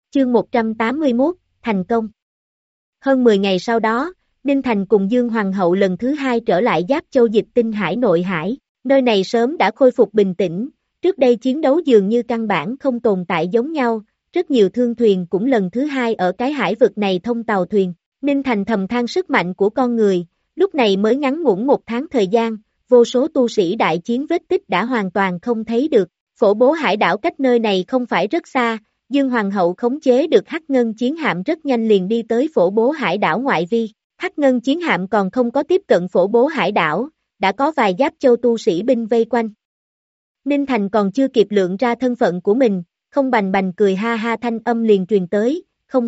Chương 181, thành công. Hơn 10 ngày sau đó, Ninh Thành cùng Dương Hoàng hậu lần thứ hai trở lại Giáp Châu Dịch Tinh Hải nội hải, nơi này sớm đã khôi phục bình tĩnh, trước đây chiến đấu dường như căn bản không tồn tại giống nhau, rất nhiều thương thuyền cũng lần thứ hai ở cái hải vực này thông tàu thuyền. Ninh Thành thầm than sức mạnh của con người, lúc này mới ngắn ngủn 1 tháng thời gian, vô số tu sĩ đại chiến vết tích đã hoàn toàn không thấy được. Phổ Bố hải đảo cách nơi này không phải rất xa, Dương Hoàng hậu khống chế được Hắc Ngân chiến hạm rất nhanh liền đi tới Phổ Bố hải đảo ngoại vi. Hắc Ngân chiến hạm còn không có tiếp cận Phổ Bố hải đảo, đã có vài Giáp Châu tu sĩ binh vây quanh. Ninh Thành còn chưa kịp lượng ra thân phận của mình, Không Bành Bành cười ha ha thanh âm liền truyền tới,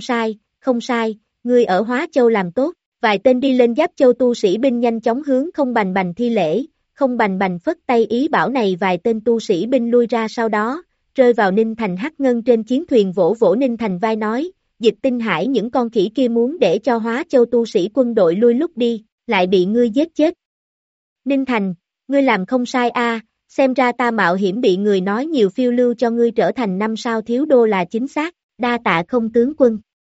không sai, ngươi ở Hóa Châu làm tốt. Vài tên đi lên Giáp Châu tu sĩ binh nhanh chóng hướng Không Bành Bành thi lễ, Không Bành Bành phất tay ý bảo này vài tên tu sĩ binh lui ra, sau đó rơi vào Ninh Thành Hắc Ngân trên chiến thuyền vỗ vỗ Ninh Thành vai nói, Dịch Tinh Hải những con khỉ kia muốn để cho Hóa Châu tu sĩ quân đội lui lúc đi, lại bị ngươi giết chết. Ninh Thành, ngươi làm không sai a, xem ra ta mạo hiểm bị người nói nhiều phiêu lưu cho ngươi trở thành 5 sao thiếu đô là chính xác, đa tạ Không tướng quân.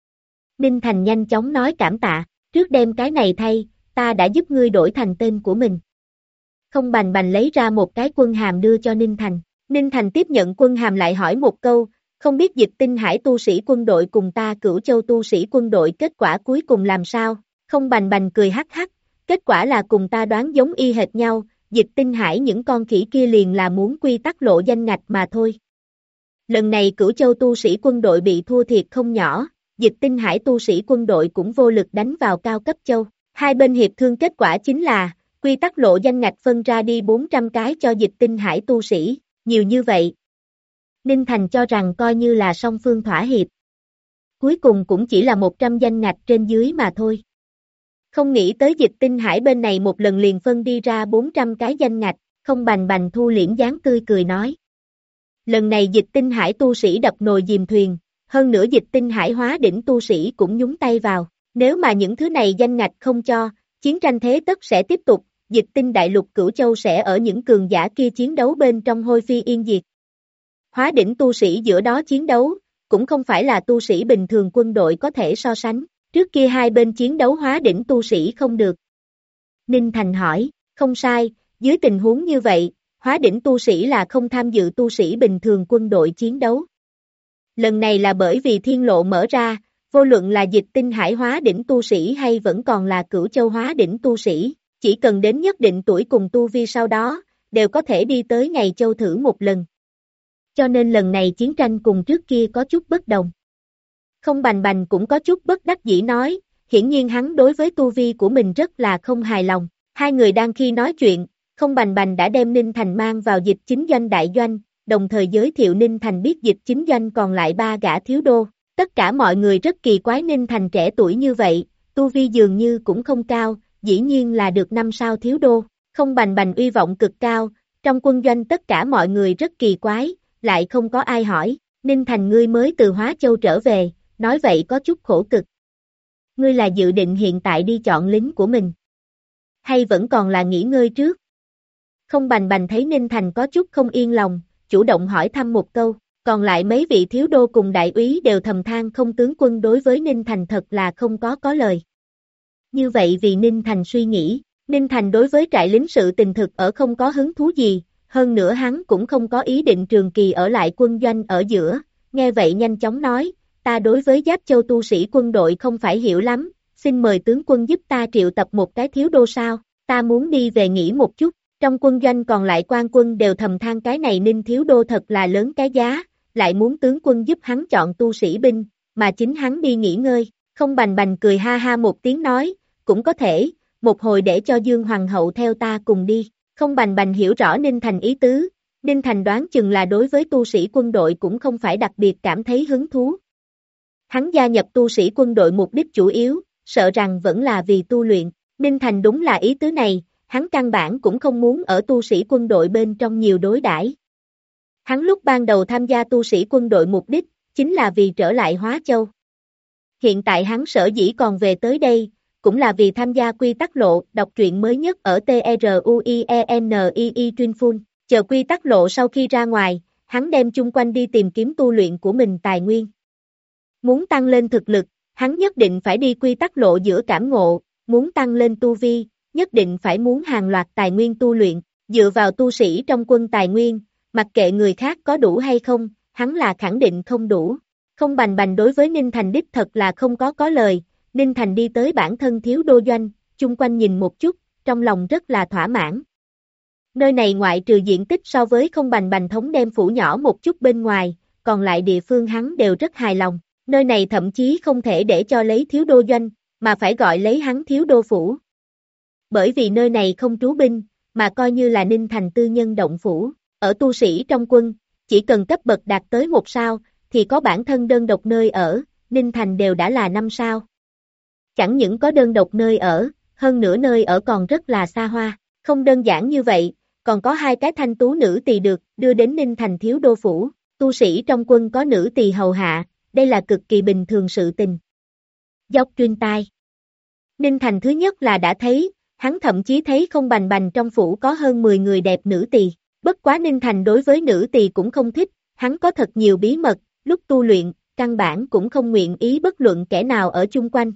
Ninh Thành nhanh chóng nói cảm tạ, trước đem cái này thay, ta đã giúp ngươi đổi thành tên của mình. Không Bành Bành lấy ra một cái quân hàm đưa cho Ninh Thành. Ninh Thành tiếp nhận quân hàm lại hỏi một câu, không biết Dịch Tinh Hải tu sĩ quân đội cùng ta Cửu Châu tu sĩ quân đội kết quả cuối cùng làm sao? Không Bành Bành cười hắc hắc, kết quả là cùng ta đoán giống y hệt nhau, Dịch Tinh Hải những con khỉ kia liền là muốn quy tắc lộ danh ngạch mà thôi. Lần này Cửu Châu tu sĩ quân đội bị thua thiệt không nhỏ, Dịch Tinh Hải tu sĩ quân đội cũng vô lực đánh vào cao cấp châu. Hai bên hiệp thương kết quả chính là, quy tắc lộ danh ngạch phân ra đi 400 cái cho Dịch Tinh Hải tu sĩ, nhiều như vậy. Ninh Thành cho rằng coi như là song phương thỏa hiệp. Cuối cùng cũng chỉ là 100 danh ngạch trên dưới mà thôi. Không nghĩ tới Dịch Tinh Hải bên này một lần liền phân đi ra 400 cái danh ngạch, Không Bành Bành thu liễm dáng tươi cười nói. Lần này Dịch Tinh Hải tu sĩ đập nồi dìm thuyền, hơn nữa Dịch Tinh Hải hóa đỉnh tu sĩ cũng nhúng tay vào, nếu mà những thứ này danh ngạch không cho, chiến tranh thế tất sẽ tiếp tục, Dịch Tinh đại lục Cửu Châu sẽ ở những cường giả kia chiến đấu bên trong hôi phi yên diệt. Hóa đỉnh tu sĩ giữa đó chiến đấu, cũng không phải là tu sĩ bình thường quân đội có thể so sánh, trước kia hai bên chiến đấu hóa đỉnh tu sĩ không được. Ninh Thành hỏi, không sai, dưới tình huống như vậy, hóa đỉnh tu sĩ là không tham dự tu sĩ bình thường quân đội chiến đấu. Lần này là bởi vì thiên lộ mở ra, vô luận là Dịch Tinh Hải hóa đỉnh tu sĩ hay vẫn còn là Cửu Châu hóa đỉnh tu sĩ, chỉ cần đến nhất định tuổi cùng tu vi sau đó, đều có thể đi tới Ngày Châu thử một lần. Cho nên lần này chiến tranh cùng trước kia có chút bất đồng. Không Bành Bành cũng có chút bất đắc dĩ nói, hiển nhiên hắn đối với tu vi của mình rất là không hài lòng. Hai người đang khi nói chuyện, Không Bành Bành đã đem Ninh Thành mang vào Dịch Chính Doanh đại doanh, đồng thời giới thiệu Ninh Thành biết Dịch Chính Doanh còn lại 3 gã thiếu đô. Tất cả mọi người rất kỳ quái Ninh Thành trẻ tuổi như vậy, tu vi dường như cũng không cao, dĩ nhiên là được 5 sao thiếu đô. Không Bành Bành uy vọng cực cao, trong quân doanh tất cả mọi người rất kỳ quái, lại không có ai hỏi, Ninh Thành ngươi mới từ Hóa Châu trở về, nói vậy có chút khổ cực. Ngươi là dự định hiện tại đi chọn lính của mình, hay vẫn còn là nghỉ ngơi trước? Không Bành Bành thấy Ninh Thành có chút không yên lòng, chủ động hỏi thăm một câu, còn lại mấy vị thiếu đô cùng đại úy đều thầm than Không tướng quân đối với Ninh Thành thật là không có lời. Như vậy vì Ninh Thành suy nghĩ, Ninh Thành đối với trại lính sự tình thực ở không có hứng thú gì, hơn nữa hắn cũng không có ý định trường kỳ ở lại quân doanh ở giữa, nghe vậy nhanh chóng nói, ta đối với Giáp Châu tu sĩ quân đội không phải hiểu lắm, xin mời tướng quân giúp ta triệu tập một cái thiếu đô sao, ta muốn đi về nghỉ một chút. Trong quân doanh còn lại quan quân đều thầm than cái này Ninh thiếu đô thật là lớn cái giá, lại muốn tướng quân giúp hắn chọn tu sĩ binh, mà chính hắn đi nghỉ ngơi. Không Bành Bành cười ha ha một tiếng nói, cũng có thể, một hồi để cho Dương Hoàng hậu theo ta cùng đi. Không Bành Bành hiểu rõ Ninh Thành ý tứ, Ninh Thành đoán chừng là đối với tu sĩ quân đội cũng không phải đặc biệt cảm thấy hứng thú. Hắn gia nhập tu sĩ quân đội mục đích chủ yếu, sợ rằng vẫn là vì tu luyện. Ninh Thành đúng là ý tứ này, hắn căn bản cũng không muốn ở tu sĩ quân đội bên trong nhiều đối đãi. Hắn lúc ban đầu tham gia tu sĩ quân đội mục đích, chính là vì trở lại Hóa Châu. Hiện tại hắn sở dĩ còn về tới đây, cũng là vì tham gia quy tắc lộ, đọc truyện mới nhất ở TRUIENII Chuyên Phun. Chờ quy tắc lộ sau khi ra ngoài, hắn đem chung quanh đi tìm kiếm tu luyện của mình tài nguyên. Muốn tăng lên thực lực, hắn nhất định phải đi quy tắc lộ giữa cảm ngộ, muốn tăng lên tu vi, nhất định phải muốn hàng loạt tài nguyên tu luyện, dựa vào tu sĩ trong quân tài nguyên, mặc kệ người khác có đủ hay không, hắn là khẳng định không đủ. Không Bành Bành đối với Ninh Thành đích thật là không có lời, Ninh Thành đi tới bản thân thiếu đô doanh, chung quanh nhìn một chút, trong lòng rất là thỏa mãn. Nơi này ngoại trừ diện tích so với Không Bành Bành thống đem phủ nhỏ một chút bên ngoài, còn lại địa phương hắn đều rất hài lòng. Nơi này thậm chí không thể để cho lấy thiếu đô doanh, mà phải gọi lấy hắn thiếu đô phủ. Bởi vì nơi này không trú binh, mà coi như là Ninh Thành tư nhân động phủ. Ở tu sĩ trong quân, chỉ cần cấp bậc đạt tới 1 sao, thì có bản thân đơn độc nơi ở, Ninh Thành đều đã là 5 sao. Chẳng những có đơn độc nơi ở, hơn nữa nơi ở còn rất là xa hoa. Không đơn giản như vậy, còn có 2 cái thanh tú nữ tỳ được đưa đến Ninh Thành thiếu đô phủ. Tu sĩ trong quân có nữ tỳ hầu hạ, đây là cực kỳ bình thường sự tình. Dốc truyền tai. Ninh Thành thứ nhất là đã thấy, hắn thậm chí thấy Không Bành Bành trong phủ có hơn 10 người đẹp nữ tỳ. Bất quá Ninh Thành đối với nữ tỳ cũng không thích, hắn có thật nhiều bí mật, lúc tu luyện, căn bản cũng không nguyện ý bất luận kẻ nào ở chung quanh.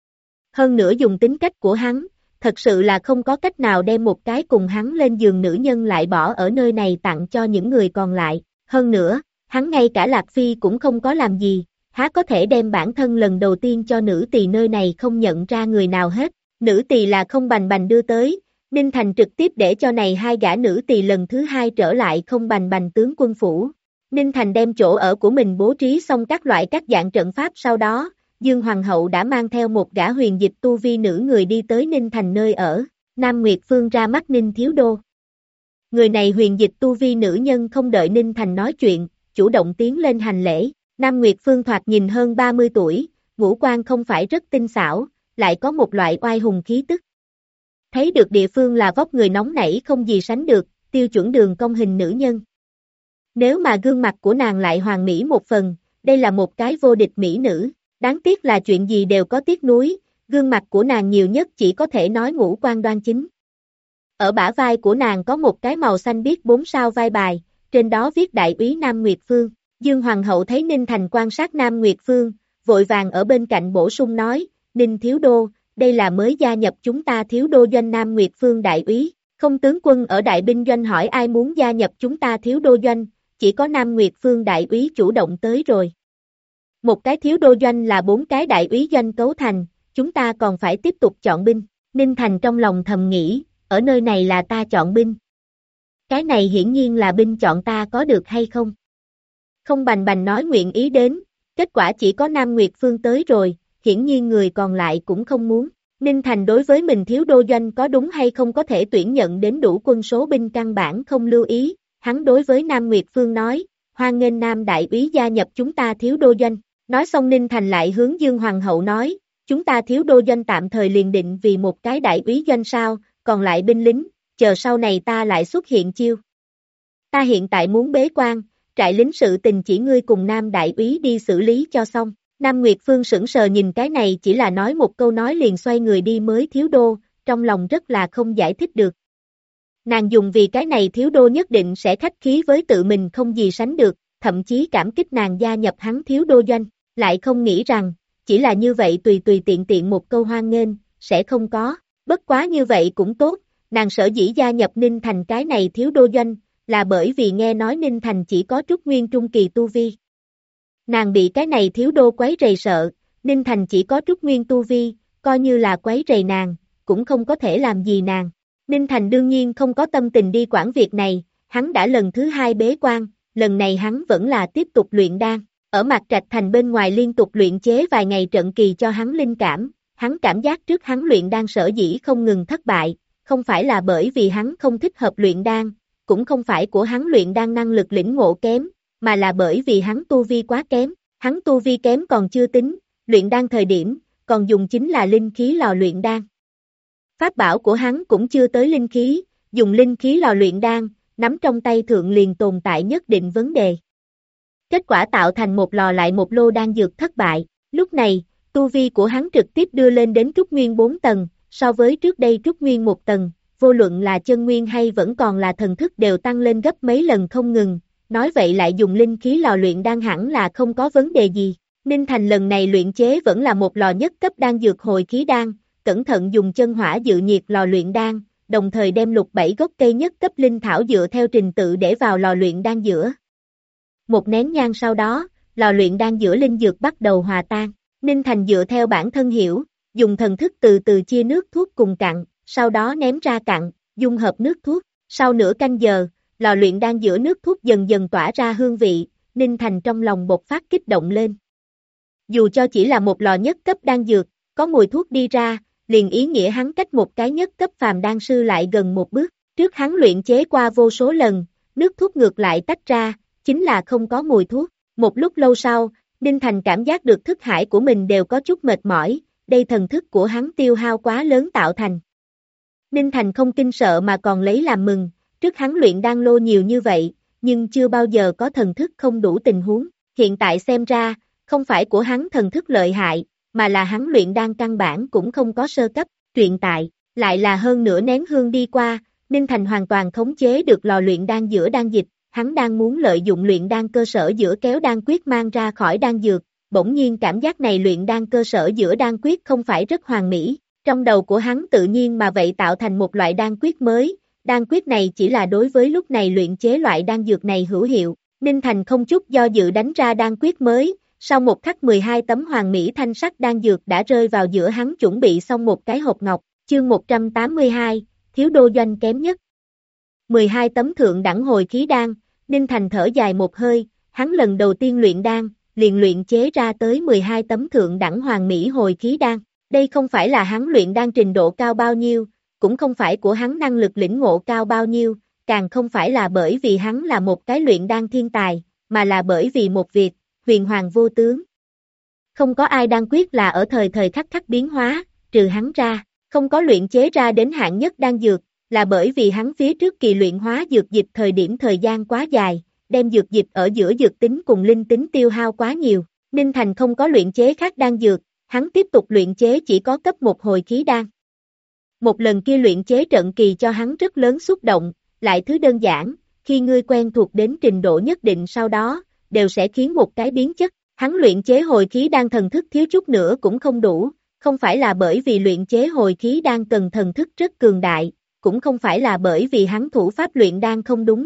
Hơn nữa dùng tính cách của hắn, thật sự là không có cách nào đem một cái cùng hắn lên giường nữ nhân lại bỏ ở nơi này tặng cho những người còn lại. Hơn nữa, hắn ngay cả Lạc Phi cũng không có làm gì, há có thể đem bản thân lần đầu tiên cho nữ tỳ nơi này không nhận ra người nào hết. Nữ tỳ là Không Bành Bành đưa tới, Ninh Thành trực tiếp để cho này 2 gã nữ tỳ lần thứ 2 trở lại Không Bành Bành tướng quân phủ. Ninh Thành đem chỗ ở của mình bố trí xong các loại các dạng trận pháp, sau đó, Dương Hoàng hậu đã mang theo một gã huyền dịch tu vi nữ người đi tới Ninh Thành nơi ở, Nam Nguyệt Phương ra mắt Ninh Thiếu Đô. Người này huyền dịch tu vi nữ nhân không đợi Ninh Thành nói chuyện, chủ động tiến lên hành lễ. Nam Nguyệt Phương thoạt nhìn hơn 30 tuổi, ngũ quan không phải rất tinh xảo, lại có một loại oai hùng khí tức. Thấy được địa phương là vóc người nóng nảy không gì sánh được, tiêu chuẩn đường cong hình nữ nhân. Nếu mà gương mặt của nàng lại hoàn mỹ một phần, đây là một cái vô địch mỹ nữ. Đáng tiếc là chuyện gì đều có tiếc nuối, gương mặt của nàng nhiều nhất chỉ có thể nói ngũ quan đoan chính. Ở bả vai của nàng có một cái màu xanh biếc 4 sao vai bài, trên đó viết đại úy Nam Nguyệt Phương. Dương Hoàng hậu thấy Ninh Thành quan sát Nam Nguyệt Phương, vội vàng ở bên cạnh bổ sung nói, Ninh Thiếu Đô, đây là mới gia nhập chúng ta thiếu đô doanh Nam Nguyệt Phương đại úy. Không tướng quân ở đại binh doanh hỏi ai muốn gia nhập chúng ta thiếu đô doanh, chỉ có Nam Nguyệt Phương đại úy chủ động tới rồi. Một cái thiếu đô doanh là 4 cái đại úy doanh cấu thành, chúng ta còn phải tiếp tục chọn binh. Ninh Thành trong lòng thầm nghĩ, ở nơi này là ta chọn binh. Cái này hiển nhiên là binh chọn ta có được hay không? Không Bành Bành nói nguyện ý đến, kết quả chỉ có Nam Nguyệt Phương tới rồi, hiển nhiên người còn lại cũng không muốn. Ninh Thành đối với mình thiếu đô doanh có đúng hay không có thể tuyển nhận đến đủ quân số binh căn bản không lưu ý, hắn đối với Nam Nguyệt Phương nói, hoan nghênh Nam đại úy gia nhập chúng ta thiếu đô doanh. Nói xong Ninh Thành lại hướng Dương Hoàng hậu nói, chúng ta thiếu đô doanh tạm thời liền định vì một cái đại úy doanh sao, còn lại binh lính, chờ sau này ta lại xuất hiện chiêu. Ta hiện tại muốn bế quan, trại lính sự tình chỉ ngươi cùng Nam đại úy đi xử lý cho xong. Nam Nguyệt Phương sững sờ nhìn cái này chỉ là nói một câu nói liền xoay người đi mới thiếu đô, trong lòng rất là không giải thích được. Nàng dùng vì cái này thiếu đô nhất định sẽ khách khí với tự mình không gì sánh được, thậm chí cảm kích nàng gia nhập hắn thiếu đô doanh, lại không nghĩ rằng, chỉ là như vậy tùy tùy tiện tiện một câu hoan nghênh, sẽ không có, bất quá như vậy cũng tốt, nàng sở dĩ gia nhập Ninh Thành cái này thiếu đô doanh, là bởi vì nghe nói Ninh Thành chỉ có trúc nguyên trung kỳ tu vi. Nàng bị cái này thiếu đô quấy rầy sợ, Ninh Thành chỉ có trúc nguyên tu vi, coi như là quấy rầy nàng, cũng không có thể làm gì nàng. Ninh Thành đương nhiên không có tâm tình đi quản việc này, hắn đã lần thứ 2 bế quan, lần này hắn vẫn là tiếp tục luyện đan, ở Mạc Trạch Thành bên ngoài liên tục luyện chế vài ngày trận kỳ cho hắn linh cảm, hắn cảm giác trước hắn luyện đan sở dĩ không ngừng thất bại, không phải là bởi vì hắn không thích hợp luyện đan, cũng không phải của hắn luyện đan năng lực lĩnh ngộ kém, mà là bởi vì hắn tu vi quá kém, hắn tu vi kém còn chưa tính, luyện đan thời điểm, còn dùng chính là linh khí lò luyện đan. Pháp bảo của hắn cũng chưa tới linh khí, dùng linh khí lò luyện đan, nắm trong tay thượng liền tồn tại nhất định vấn đề. Kết quả tạo thành một lò lại một lô đan dược thất bại, lúc này, tu vi của hắn trực tiếp đưa lên đến trúc nguyên 4 tầng, so với trước đây trúc nguyên 1 tầng, vô luận là chân nguyên hay vẫn còn là thần thức đều tăng lên gấp mấy lần không ngừng, nói vậy lại dùng linh khí lò luyện đan hẳn là không có vấn đề gì. Ninh Thành lần này luyện chế vẫn là một lò nhất cấp đan dược hồi khí đan, cẩn thận dùng chân hỏa dự nhiệt lò luyện đan, đồng thời đem lục 7 gốc cây nhất cấp linh thảo dựa theo trình tự để vào lò luyện đan giữa. Một nén nhang sau đó, lò luyện đan giữa linh dược bắt đầu hòa tan. Ninh Thành dựa theo bản thân hiểu, dùng thần thức từ từ chia nước thuốc cùng cặn, sau đó ném ra cặn, dung hợp nước thuốc. Sau nửa canh giờ, lò luyện đan giữa nước thuốc dần dần tỏa ra hương vị, Ninh Thành trong lòng bộc phát kích động lên. Dù cho chỉ là một lò nhất cấp đan dược, có mùi thuốc đi ra, liền ý nghĩa hắn cách một cái nhất cấp phàm đan sư lại gần một bước. Trước hắn luyện chế qua vô số lần, nước thuốc ngược lại tách ra, chính là không có mùi thuốc. Một lúc lâu sau, Ninh Thành cảm giác được thức hải của mình đều có chút mệt mỏi, đây thần thức của hắn tiêu hao quá lớn tạo thành. Ninh Thành không kinh sợ mà còn lấy làm mừng, trước hắn luyện đan lô nhiều như vậy, nhưng chưa bao giờ có thần thức không đủ tình huống. Hiện tại xem ra, không phải của hắn thần thức lợi hại, mà là hắn luyện đan căn bản cũng không có sơ cấp. Truyện tại, lại là hơn nửa nén hương đi qua, Ninh Thành hoàn toàn khống chế được lò luyện đan giữa đan dịch, hắn đang muốn lợi dụng luyện đan cơ sở giữa kéo đan quyết mang ra khỏi đan dược, bỗng nhiên cảm giác này luyện đan cơ sở giữa đan quyết không phải rất hoàn mỹ, trong đầu của hắn tự nhiên mà vậy tạo thành một loại đan quyết mới, đan quyết này chỉ là đối với lúc này luyện chế loại đan dược này hữu hiệu, Ninh Thành không chút do dự đánh ra đan quyết mới, sau một khắc 12 tấm hoàn mỹ thanh sắc đan dược đã rơi vào giữa hắn chuẩn bị xong một cái hộp ngọc, chương 182, thiếu đô doanh kém nhất. 12 tấm thượng đẳng hồi khí đan, Ninh Thành thở dài một hơi, hắn lần đầu tiên luyện đan, liền luyện chế ra tới 12 tấm thượng đẳng hoàn mỹ hồi khí đan. Đây không phải là hắn luyện đan trình độ cao bao nhiêu, cũng không phải của hắn năng lực lĩnh ngộ cao bao nhiêu, càng không phải là bởi vì hắn là một cái luyện đan thiên tài, mà là bởi vì một việc, huyền hoàng vô tướng. Không có ai đan quyết là ở thời thời khắc khắc biến hóa, trừ hắn ra, không có luyện chế ra đến hạng nhất đan dược, là bởi vì hắn phía trước kỳ luyện hóa dược dịch thời gian quá dài, đem dược dịch ở giữa dược tính cùng linh tính tiêu hao quá nhiều. Ninh Thành không có luyện chế khác đan dược, hắn tiếp tục luyện chế chỉ có cấp một hồi khí đan. Một lần kia luyện chế trận kỳ cho hắn rất lớn xúc động, lại thứ đơn giản, khi ngươi quen thuộc đến trình độ nhất định sau đó, đều sẽ khiến một cái biến chất. Hắn luyện chế hồi khí đan thần thức thiếu chút nữa cũng không đủ, không phải là bởi vì luyện chế hồi khí đan cần thần thức rất cường đại, cũng không phải là bởi vì hắn thủ pháp luyện đan không đúng,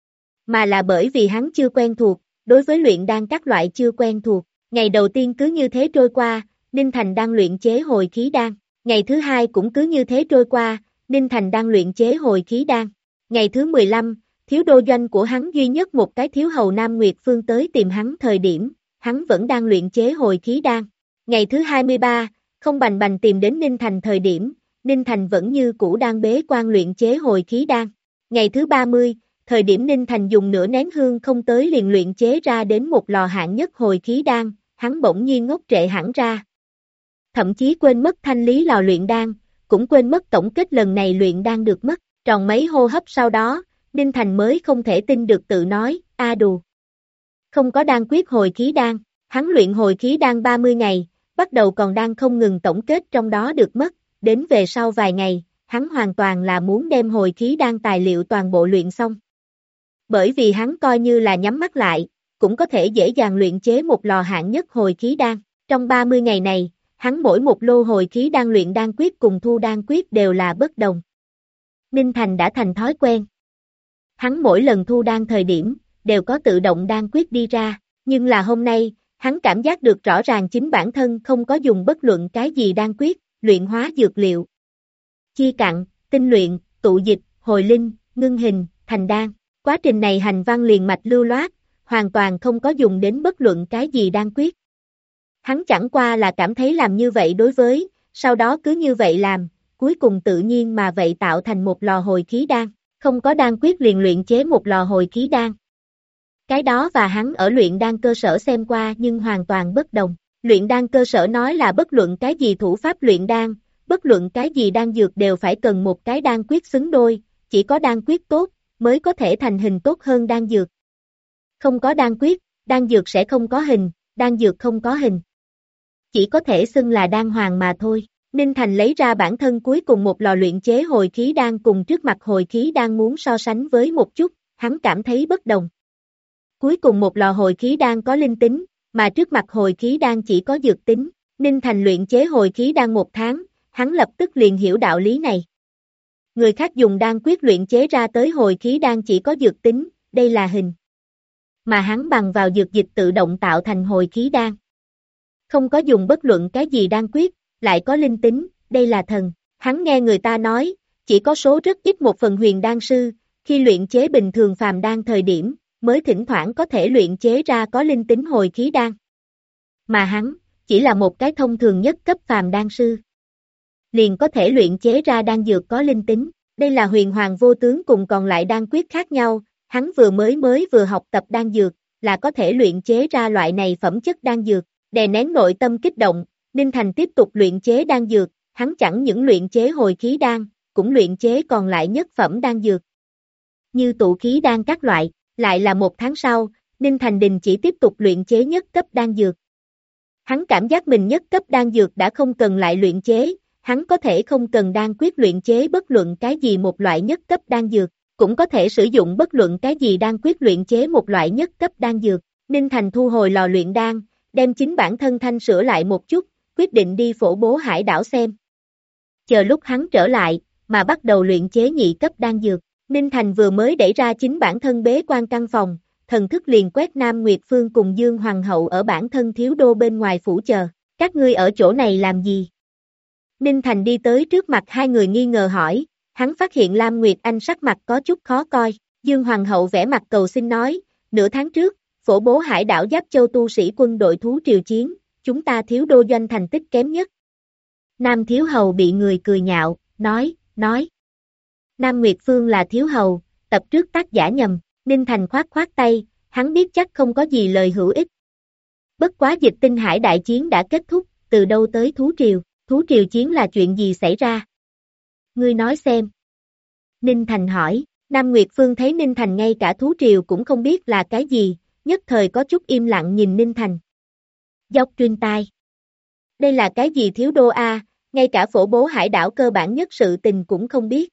mà là bởi vì hắn chưa quen thuộc, đối với luyện đan các loại chưa quen thuộc. Ngày đầu tiên cứ như thế trôi qua, Ninh Thành đang luyện chế hồi khí đan. Ngày thứ hai cũng cứ như thế trôi qua, Ninh Thành đang luyện chế hồi khí đan. Ngày thứ 15, thiếu đô doanh của hắn duy nhất một cái thiếu hầu Nam Nguyệt Phương tới tìm hắn thời điểm, hắn vẫn đang luyện chế hồi khí đan. Ngày thứ 23, không bành bành tìm đến Ninh Thành thời điểm, Ninh Thành vẫn như cũ đang bế quan luyện chế hồi khí đan. Ngày thứ 30, thời điểm Ninh Thành dùng nửa nén hương không tới liền luyện chế ra đến một lò hạng nhất hồi khí đan, hắn bỗng nhiên ngốc trệ hẳn ra. Thậm chí quên mất thanh lý lò luyện đan, cũng quên mất tổng kết lần này luyện đan được mất. Tròn mấy hô hấp sau đó, Ninh Thành mới không thể tin được tự nói, đù. Không có đan quyết hồi khí đan, hắn luyện hồi khí đan 30 ngày, bắt đầu còn đang không ngừng tổng kết trong đó được mất, đến về sau vài ngày, hắn hoàn toàn là muốn đem hồi khí đan tài liệu toàn bộ luyện xong. Bởi vì hắn coi như là nhắm mắt lại, cũng có thể dễ dàng luyện chế một lò hạng nhất hồi khí đan. Trong 30 ngày này, hắn mỗi một lô hồi khí đan luyện đan quyết cùng thu đan quyết đều là bất đồng. Ninh Thành đã thành thói quen. Hắn mỗi lần thu đan thời điểm, đều có tự động đan quyết đi ra, nhưng là hôm nay, hắn cảm giác được rõ ràng chính bản thân không có dùng bất luận cái gì đan quyết, luyện hóa dược liệu. Chia cặn, tinh luyện, tụ dịch, hồi linh, ngưng hình, thành đan. Quá trình này hành văn liền mạch lưu loát, hoàn toàn không có dùng đến bất luận cái gì đan quyết. Hắn chẳng qua là cảm thấy làm như vậy đối với, sau đó cứ như vậy làm, cuối cùng tự nhiên mà vậy tạo thành một lò hồi khí đan, không có đan quyết liền luyện chế một lò hồi khí đan. Cái đó và hắn ở luyện đan cơ sở xem qua nhưng hoàn toàn bất đồng. Luyện đan cơ sở nói là bất luận cái gì thủ pháp luyện đan, bất luận cái gì đan dược đều phải cần một cái đan quyết xứng đôi, chỉ có đan quyết tốt, mới có thể thành hình tốt hơn đan dược. Không có đan quyết, đan dược sẽ không có hình, đan dược không có hình. Chỉ có thể xưng là đan hoàng mà thôi. Ninh Thành lấy ra bản thân cuối cùng một lò luyện chế hồi khí đan cùng trước mặt hồi khí đan muốn so sánh với một chút, hắn cảm thấy bất đồng. Cuối cùng một lò hồi khí đan có linh tính, mà trước mặt hồi khí đan chỉ có dược tính. Ninh Thành luyện chế hồi khí đan 1 tháng, hắn lập tức liền hiểu đạo lý này. Người khác dùng đan quyết luyện chế ra tới hồi khí đan chỉ có dược tính, đây là hình. Mà hắn bằng vào dược dịch tự động tạo thành hồi khí đan. Không có dùng bất luận cái gì đan quyết, lại có linh tính, đây là thần. Hắn nghe người ta nói, chỉ có số rất ít một phần huyền đan sư, khi luyện chế bình thường phàm đan thời điểm, mới thỉnh thoảng có thể luyện chế ra có linh tính hồi khí đan. Mà hắn, chỉ là một cái thông thường nhất cấp phàm đan sư. Liền có thể luyện chế ra đan dược có linh tính, đây là huyền hoàng vô tướng cùng còn lại đan quyết khác nhau, hắn vừa học tập đan dược, là có thể luyện chế ra loại này phẩm chất đan dược, đè nén nội tâm kích động, Ninh Thành tiếp tục luyện chế đan dược, hắn chẳng những luyện chế hồi khí đan, cũng luyện chế còn lại nhất phẩm đan dược. Như tụ khí đan các loại, lại là 1 tháng sau, Ninh Thành đình chỉ tiếp tục luyện chế nhất cấp đan dược. Hắn cảm giác mình nhất cấp đan dược đã không cần lại luyện chế, hắn có thể không cần đan quyết luyện chế bất luận cái gì một loại nhất cấp đan dược, cũng có thể sử dụng bất luận cái gì đan quyết luyện chế một loại nhất cấp đan dược. Ninh Thành thu hồi lò luyện đan, đem chính bản thân thanh sửa lại một chút, quyết định đi phổ bố hải đảo xem. Chờ lúc hắn trở lại, mà bắt đầu luyện chế nhị cấp đan dược, Ninh Thành vừa mới đẩy ra chính bản thân bế quan căn phòng, thần thức liền quét Nam Nguyệt Phương cùng Dương Hoàng hậu ở bản thân thiếu đô bên ngoài phủ chờ, các ngươi ở chỗ này làm gì? Ninh Thành đi tới trước mặt hai người nghi ngờ hỏi, hắn phát hiện Lam Nguyệt Anh sắc mặt có chút khó coi, Dương Hoàng hậu vẻ mặt cầu xin nói, nửa tháng trước, phổ bố hải đảo Giáp Châu tu sĩ quân đội thú triều chiến, chúng ta thiếu đô doanh thành tích kém nhất. Nam thiếu hầu bị người cười nhạo, nói. Nam Nguyệt Phương là thiếu hầu, tập trước tác giả nhầm, Ninh Thành khoát tay, hắn biết chắc không có gì lời hữu ích. Bất quá Dịch Tinh Hải đại chiến đã kết thúc, từ đâu tới thú triều chiến là chuyện gì xảy ra? Ngươi nói xem. Ninh Thành hỏi, Nam Nguyệt Phương thấy Ninh Thành ngay cả thú triều cũng không biết là cái gì, nhất thời có chút im lặng nhìn Ninh Thành. Dốc truyền tai. Đây là cái gì thiếu đô a, ngay cả phổ bố hải đảo cơ bản nhất sự tình cũng không biết.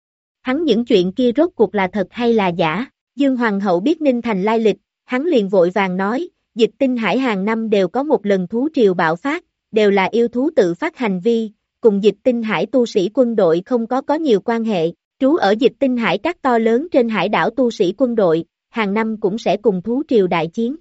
Hắn những chuyện kia rốt cuộc là thật hay là giả? Dương Hoàng hậu biết Ninh Thành lai lịch, hắn liền vội vàng nói, Dịch Tinh Hải hàng năm đều có một lần thú triều bạo phát, đều là yêu thú tự phát hành vi, cùng Dịch Tinh Hải tu sĩ quân đội không có nhiều quan hệ, trú ở Dịch Tinh Hải các to lớn trên hải đảo tu sĩ quân đội, hàng năm cũng sẽ cùng thú triều đại chiến.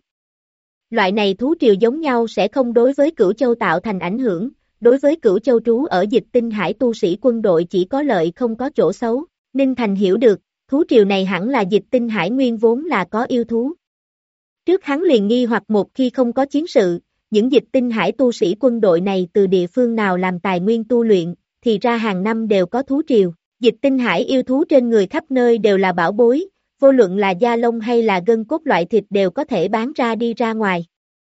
Loại này thú triều giống nhau sẽ không đối với Cửu Châu tạo thành ảnh hưởng, đối với Cửu Châu trú ở Dịch Tinh Hải tu sĩ quân đội chỉ có lợi không có chỗ xấu. Ninh Thành hiểu được, thú triều này hẳn là Dịch Tinh Hải nguyên vốn là có yêu thú. Trước hắn liền nghi hoặc một khi không có chiến sự, những Dịch Tinh Hải tu sĩ quân đội này từ địa phương nào làm tài nguyên tu luyện, thì ra hàng năm đều có thú triều. Dịch Tinh Hải yêu thú trên người khắp nơi đều là bảo bối, vô luận là da lông hay là gân cốt loại thịt đều có thể bán ra đi ra ngoài.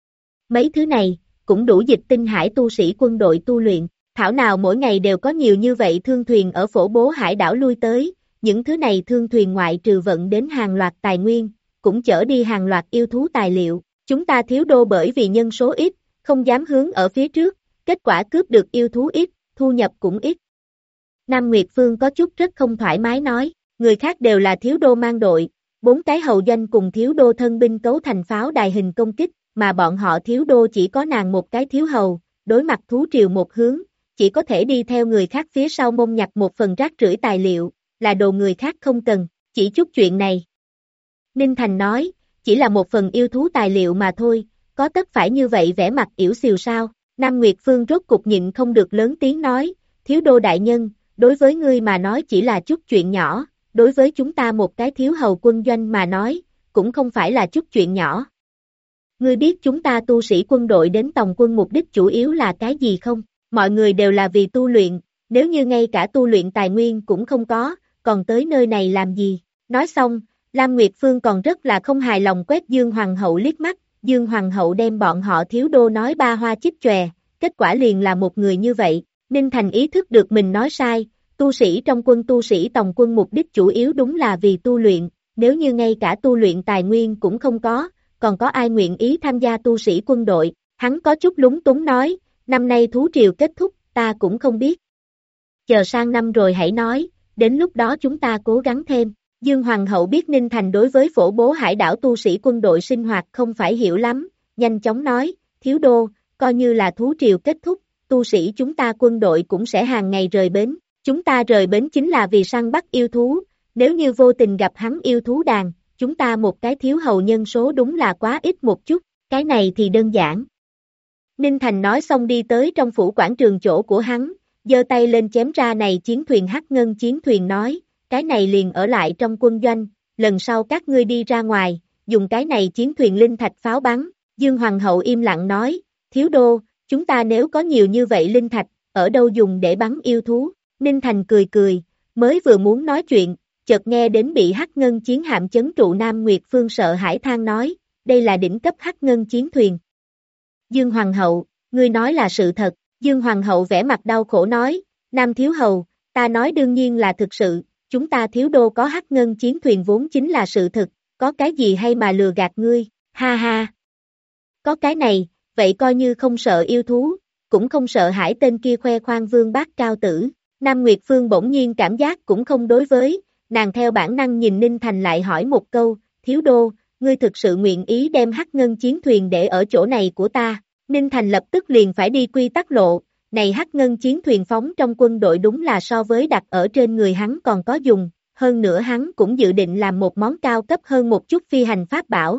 Mấy thứ này, cũng đủ Dịch Tinh Hải tu sĩ quân đội tu luyện. Thảo nào mỗi ngày đều có nhiều như vậy thương thuyền ở phổ bố hải đảo lui tới, những thứ này thương thuyền ngoại trừ vận đến hàng loạt tài nguyên, cũng chở đi hàng loạt yêu thú tài liệu, chúng ta thiếu đô bởi vì nhân số ít, không dám hướng ở phía trước, kết quả cướp được yêu thú ít, thu nhập cũng ít. Nam Nguyệt Phương có chút rất không thoải mái nói, người khác đều là thiếu đô mang đội, 4 cái hầu doanh cùng thiếu đô thân binh cấu thành pháo đài hình công kích, mà bọn họ thiếu đô chỉ có nàng một cái thiếu hầu, đối mặt thú triều một hướng, chỉ có thể đi theo người khác phía sau mông nhặt một phần rác rưởi tài liệu, là đồ người khác không cần, chỉ chút chuyện này. Ninh Thành nói, chỉ là một phần yêu thú tài liệu mà thôi, có tất phải như vậy vẻ mặt yểu xìu sao? Nam Nguyệt Phương rốt cục nhịn không được lớn tiếng nói, thiếu đô đại nhân, đối với ngươi mà nói chỉ là chút chuyện nhỏ, đối với chúng ta một cái thiếu hầu quân doanh mà nói, cũng không phải là chút chuyện nhỏ. Ngươi biết chúng ta tu sĩ quân đội đến tòng quân mục đích chủ yếu là cái gì không? Mọi người đều là vì tu luyện, nếu như ngay cả tu luyện tài nguyên cũng không có, còn tới nơi này làm gì? Nói xong, Lam Nguyệt Phương còn rất là không hài lòng quét Dương Hoàng hậu liếc mắt, Dương Hoàng hậu đem bọn họ thiếu đô nói ba hoa chích chòe, kết quả liền là một người như vậy. Ninh Thành ý thức được mình nói sai, tu sĩ trong quân tu sĩ tòng quân mục đích chủ yếu đúng là vì tu luyện, nếu như ngay cả tu luyện tài nguyên cũng không có, còn có ai nguyện ý tham gia tu sĩ quân đội? Hắn có chút lúng túng nói, năm nay thú triều kết thúc, ta cũng không biết. Chờ sang năm rồi hãy nói, đến lúc đó chúng ta cố gắng thêm. Dương Hoàng hậu biết Ninh Thành đối với phổ bố hải đảo tu sĩ quân đội sinh hoạt không phải hiểu lắm, nhanh chóng nói, thiếu đô, coi như là thú triều kết thúc, tu sĩ chúng ta quân đội cũng sẽ hàng ngày rời bến, chúng ta rời bến chính là vì săn bắt yêu thú, nếu như vô tình gặp hắn yêu thú đàn, chúng ta một cái thiếu hầu nhân số đúng là quá ít một chút, cái này thì đơn giản. Ninh Thành nói xong đi tới trong phủ quảng trường chỗ của hắn, giơ tay lên chém ra này chiến thuyền hắc ngân chiến thuyền nói, cái này liền ở lại trong quân doanh, lần sau các ngươi đi ra ngoài, dùng cái này chiến thuyền linh thạch pháo bắn, Dương Hoàng hậu im lặng nói, thiếu đô, chúng ta nếu có nhiều như vậy linh thạch, ở đâu dùng để bắn yêu thú, Ninh Thành cười cười, mới vừa muốn nói chuyện, chợt nghe đến bị hắc ngân chiến hạm chấn trụ Nam Nguyệt Phương sợ hãi than nói, đây là đỉnh cấp hắc ngân chiến thuyền. Dương Hoàng hậu, ngươi nói là sự thật, Dương Hoàng hậu vẻ mặt đau khổ nói, Nam thiếu hầu, ta nói đương nhiên là thực sự, chúng ta thiếu đô có hắc ngân chiến thuyền vốn chính là sự thực, có cái gì hay mà lừa gạt ngươi, ha ha. Có cái này, vậy coi như không sợ yêu thú, cũng không sợ hãi tên kia khoe khoang vương bác cao tử. Nam Nguyệt Phương bỗng nhiên cảm giác cũng không đối với, nàng theo bản năng nhìn Ninh Thành lại hỏi một câu, thiếu đô, ngươi thực sự nguyện ý đem hắc ngân chiến thuyền để ở chỗ này của ta, Ninh Thành lập tức liền phải đi quy tắc lộ, này hắc ngân chiến thuyền phóng trong quân đội đúng là so với đặt ở trên người hắn còn có dùng, hơn nữa hắn cũng dự định làm một món cao cấp hơn một chút phi hành pháp bảo.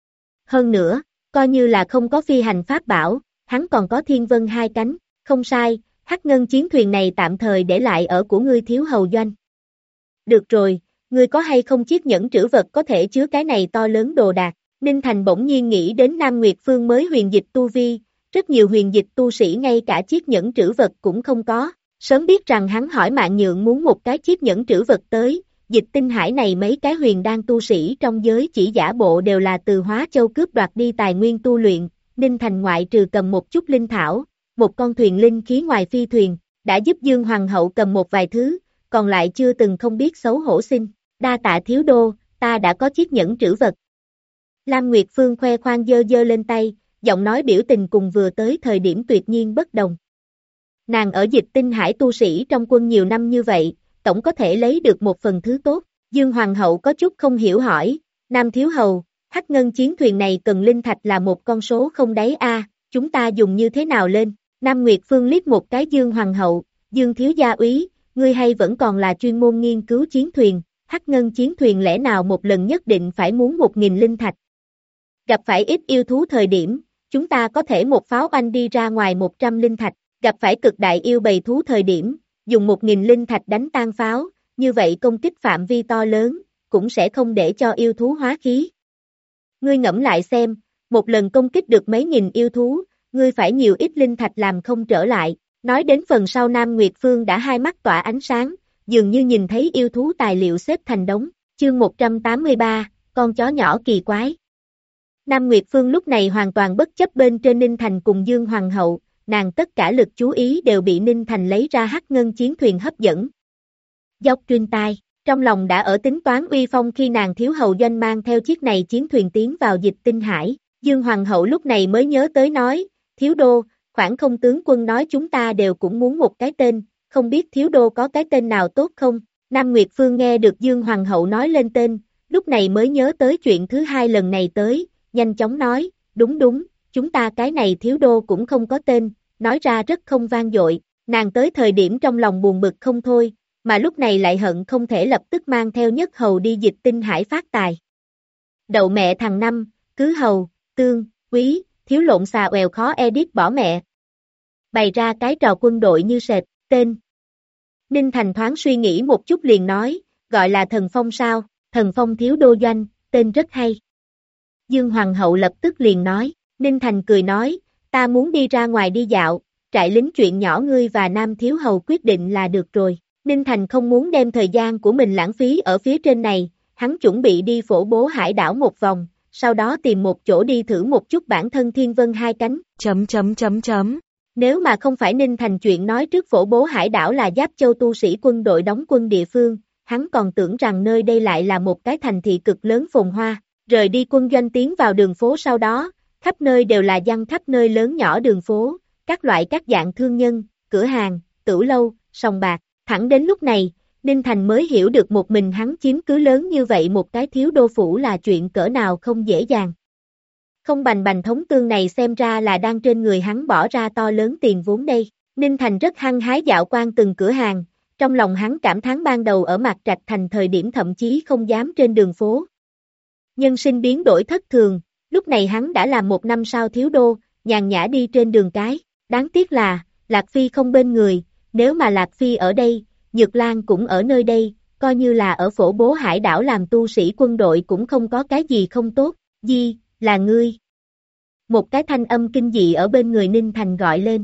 Hơn nữa, coi như là không có phi hành pháp bảo, hắn còn có thiên vân hai cánh, không sai, hắc ngân chiến thuyền này tạm thời để lại ở của ngươi thiếu hầu doanh. Được rồi, ngươi có hay không chiếc nhẫn trữ vật có thể chứa cái này to lớn đồ đạc, Ninh Thành bỗng nhiên nghĩ đến Nam Nguyệt Phương mới huyền dịch tu vi, rất nhiều huyền dịch tu sĩ ngay cả chiếc nhẫn trữ vật cũng không có, sớm biết rằng hắn hỏi Mạn Nhượng muốn một cái chiếc nhẫn trữ vật tới, dịch tinh hải này mấy cái huyền đan tu sĩ trong giới chỉ giả bộ đều là từ Hóa Châu cướp đoạt đi tài nguyên tu luyện, Ninh Thành ngoại trừ cầm một chút linh thảo, một con thuyền linh khí ngoài phi thuyền, đã giúp Dương Hoàng hậu cầm một vài thứ, còn lại chưa từng không biết xấu hổ xin, đa tạ thiếu đô, ta đã có chiếc nhẫn trữ vật. Lam Nguyệt Phương khoe khoang giơ giơ lên tay, giọng nói biểu tình cùng vừa tới thời điểm tuyệt nhiên bất đồng. Nàng ở dịch tinh hải tu sĩ trong quân nhiều năm như vậy, tổng có thể lấy được một phần thứ tốt, Dương Hoàng hậu có chút không hiểu hỏi, Nam thiếu hầu, hắc ngân chiến thuyền này cần linh thạch là một con số không đáy a, chúng ta dùng như thế nào lên, Nam Nguyệt Phương liếc một cái Dương Hoàng hậu, Dương thiếu gia úy, ngươi hay vẫn còn là chuyên môn nghiên cứu chiến thuyền, hắc ngân chiến thuyền lẽ nào một lần nhất định phải muốn 1.000 linh thạch. Gặp phải ít yêu thú thời điểm, chúng ta có thể một pháo oanh đi ra ngoài 100 linh thạch, gặp phải cực đại yêu bầy thú thời điểm, dùng 1.000 linh thạch đánh tan pháo, như vậy công kích phạm vi to lớn, cũng sẽ không để cho yêu thú hóa khí. Ngươi ngẫm lại xem, một lần công kích được mấy nghìn yêu thú, ngươi phải nhiều ít linh thạch làm không trở lại, nói đến phần sau Nam Nguyệt Phương đã hai mắt tỏa ánh sáng, dường như nhìn thấy yêu thú tài liệu xếp thành đống, chương 183, con chó nhỏ kỳ quái. Nam Nguyệt Phương lúc này hoàn toàn bất chấp bên trên Ninh Thành cùng Dương Hoàng hậu, nàng tất cả lực chú ý đều bị Ninh Thành lấy ra hắc ngân chiến thuyền hấp dẫn. Dốc truyền tai, trong lòng đã ở tính toán uy phong khi nàng thiếu hầu doanh mang theo chiếc này chiến thuyền tiến vào dịch tinh hải, Dương Hoàng hậu lúc này mới nhớ tới nói, thiếu đô, khoảng không tướng quân nói chúng ta đều cũng muốn một cái tên, không biết thiếu đô có cái tên nào tốt không, Nam Nguyệt Phương nghe được Dương Hoàng hậu nói lên tên, lúc này mới nhớ tới chuyện thứ hai lần này tới, nhanh chóng nói, đúng đúng, chúng ta cái này thiếu đô cũng không có tên, nói ra rất không vang dội, nàng tới thời điểm trong lòng buồn bực không thôi, mà lúc này lại hận không thể lập tức mang theo nhất hầu đi dịch tinh hải phát tài. Đậu mẹ thằng năm, cứ hầu, tương, quý, thiếu lộn xà òèo khó edit bỏ mẹ. Bày ra cái trò quân đội như sệt, tên. Ninh Thành thoáng suy nghĩ một chút liền nói, gọi là thần phong sao, thần phong thiếu đô doanh, tên rất hay. Dương Hoàng hậu lập tức liền nói, Ninh Thành cười nói, ta muốn đi ra ngoài đi dạo, trại lính chuyện nhỏ ngươi và Nam thiếu hầu quyết định là được rồi. Ninh Thành không muốn đem thời gian của mình lãng phí ở phía trên này, hắn chuẩn bị đi phổ bố hải đảo một vòng, sau đó tìm một chỗ đi thử một chút bản thân thiên vân hai cánh. Nếu mà không phải Ninh Thành chuyện nói trước phổ bố hải đảo là Giáp Châu tu sĩ quân đội đóng quân địa phương, hắn còn tưởng rằng nơi đây lại là một cái thành thị cực lớn phồn hoa, rời đi quân doanh tiến vào đường phố sau đó, khắp nơi đều là dân khắp nơi lớn nhỏ đường phố, các loại các dạng thương nhân, cửa hàng, tửu lâu, sòng bạc, thẳng đến lúc này, Ninh Thành mới hiểu được một mình hắn chiếm cứ lớn như vậy một cái thiếu đô phủ là chuyện cỡ nào không dễ dàng. Không bành bành thống tương này xem ra là đang trên người hắn bỏ ra to lớn tiền vốn đây. Ninh Thành rất hăng hái dạo qua từng cửa hàng, trong lòng hắn cảm thán ban đầu ở Mạc Trạch Thành thời điểm thậm chí không dám trên đường phố. Nhân sinh biến đổi thất thường, lúc này hắn đã là một năm sao thiếu đô, nhàn nhã đi trên đường cái. Đáng tiếc là, Lạc Phi không bên người, nếu mà Lạc Phi ở đây, Nhược Lan cũng ở nơi đây, coi như là ở phổ bố hải đảo làm tu sĩ quân đội cũng không có cái gì không tốt. Di, là ngươi. Một cái thanh âm kinh dị ở bên người Ninh Thành gọi lên.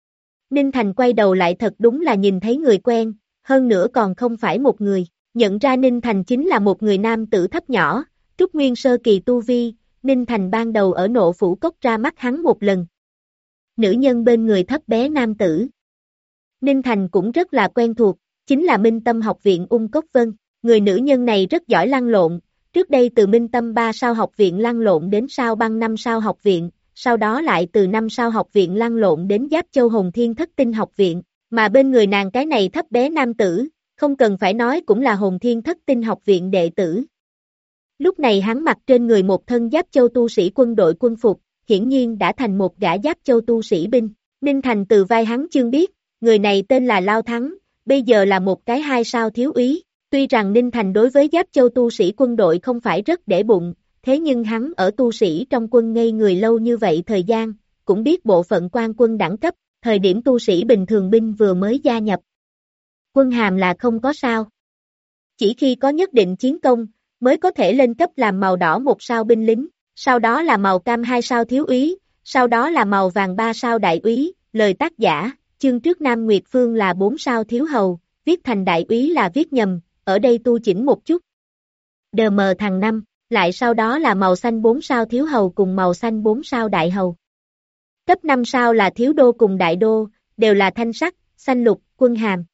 Ninh Thành quay đầu lại thật đúng là nhìn thấy người quen, hơn nữa còn không phải một người. Nhận ra Ninh Thành chính là một người nam tử thấp nhỏ, trúc nguyên sơ kỳ tu vi. Ninh Thành ban đầu ở Nộ Phủ Cốc ra mắt hắn một lần. Nữ nhân bên người thấp bé nam tử. Ninh Thành cũng rất là quen thuộc, chính là Minh Tâm học viện Ung Cốc Vân. Người nữ nhân này rất giỏi lăn lộn, trước đây từ Minh Tâm 3 sao học viện lăn lộn đến Sao Băng 5 sao học viện, sau đó lại từ 5 sao học viện lăn lộn đến Giáp Châu Hồn Thiên Thất Tinh học viện, mà bên người nàng cái này thấp bé nam tử, không cần phải nói cũng là Hồn Thiên Thất Tinh học viện đệ tử. Lúc này hắn mặc trên người một thân Giáp Châu tu sĩ quân đội quân phục, hiển nhiên đã thành một gã Giáp Châu tu sĩ binh. Ninh Thành từ vai hắn chương biết, người này tên là Lao Thắng, bây giờ là một cái 2 sao thiếu úy. Tuy rằng Ninh Thành đối với Giáp Châu tu sĩ quân đội không phải rất để bụng, thế nhưng hắn ở tu sĩ trong quân ngây người lâu như vậy thời gian, cũng biết bộ phận quan quân đẳng cấp, thời điểm tu sĩ bình thường binh vừa mới gia nhập. Quân hàm là không có sao. Chỉ khi có nhất định chiến công, mới có thể lên cấp làm màu đỏ 1 sao binh lính, sau đó là màu cam 2 sao thiếu úy, sau đó là màu vàng 3 sao đại úy, lời tác giả, chương trước Nam Nguyệt Phương là 4 sao thiếu hầu, viết thành đại úy là viết nhầm, ở đây tu chỉnh một chút. DM thằng 5, lại sau đó là màu xanh 4 sao thiếu hầu cùng màu xanh 4 sao đại hầu. Cấp 5 sao là thiếu đô cùng đại đô, đều là thanh sắc, xanh lục, quân hàm.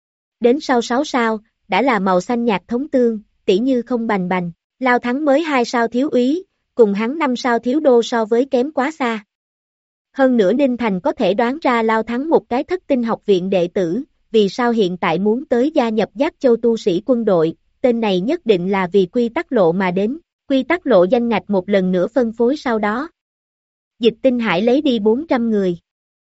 Đến sau 6 sao, đã là màu xanh nhạt thống tương, tỉ như không bành bành. Lao Thắng mới 2 sao thiếu úy, cùng hắn 5 sao thiếu đô so với kém quá xa. Hơn nữa Ninh Thành có thể đoán ra Lao Thắng một cái thất tinh học viện đệ tử, vì sao hiện tại muốn tới gia nhập Giáp Châu tu sĩ quân đội, tên này nhất định là vì quy tắc lộ mà đến, quy tắc lộ danh ngạch một lần nữa phân phối sau đó. Dịch Tinh Hải lấy đi 400 người.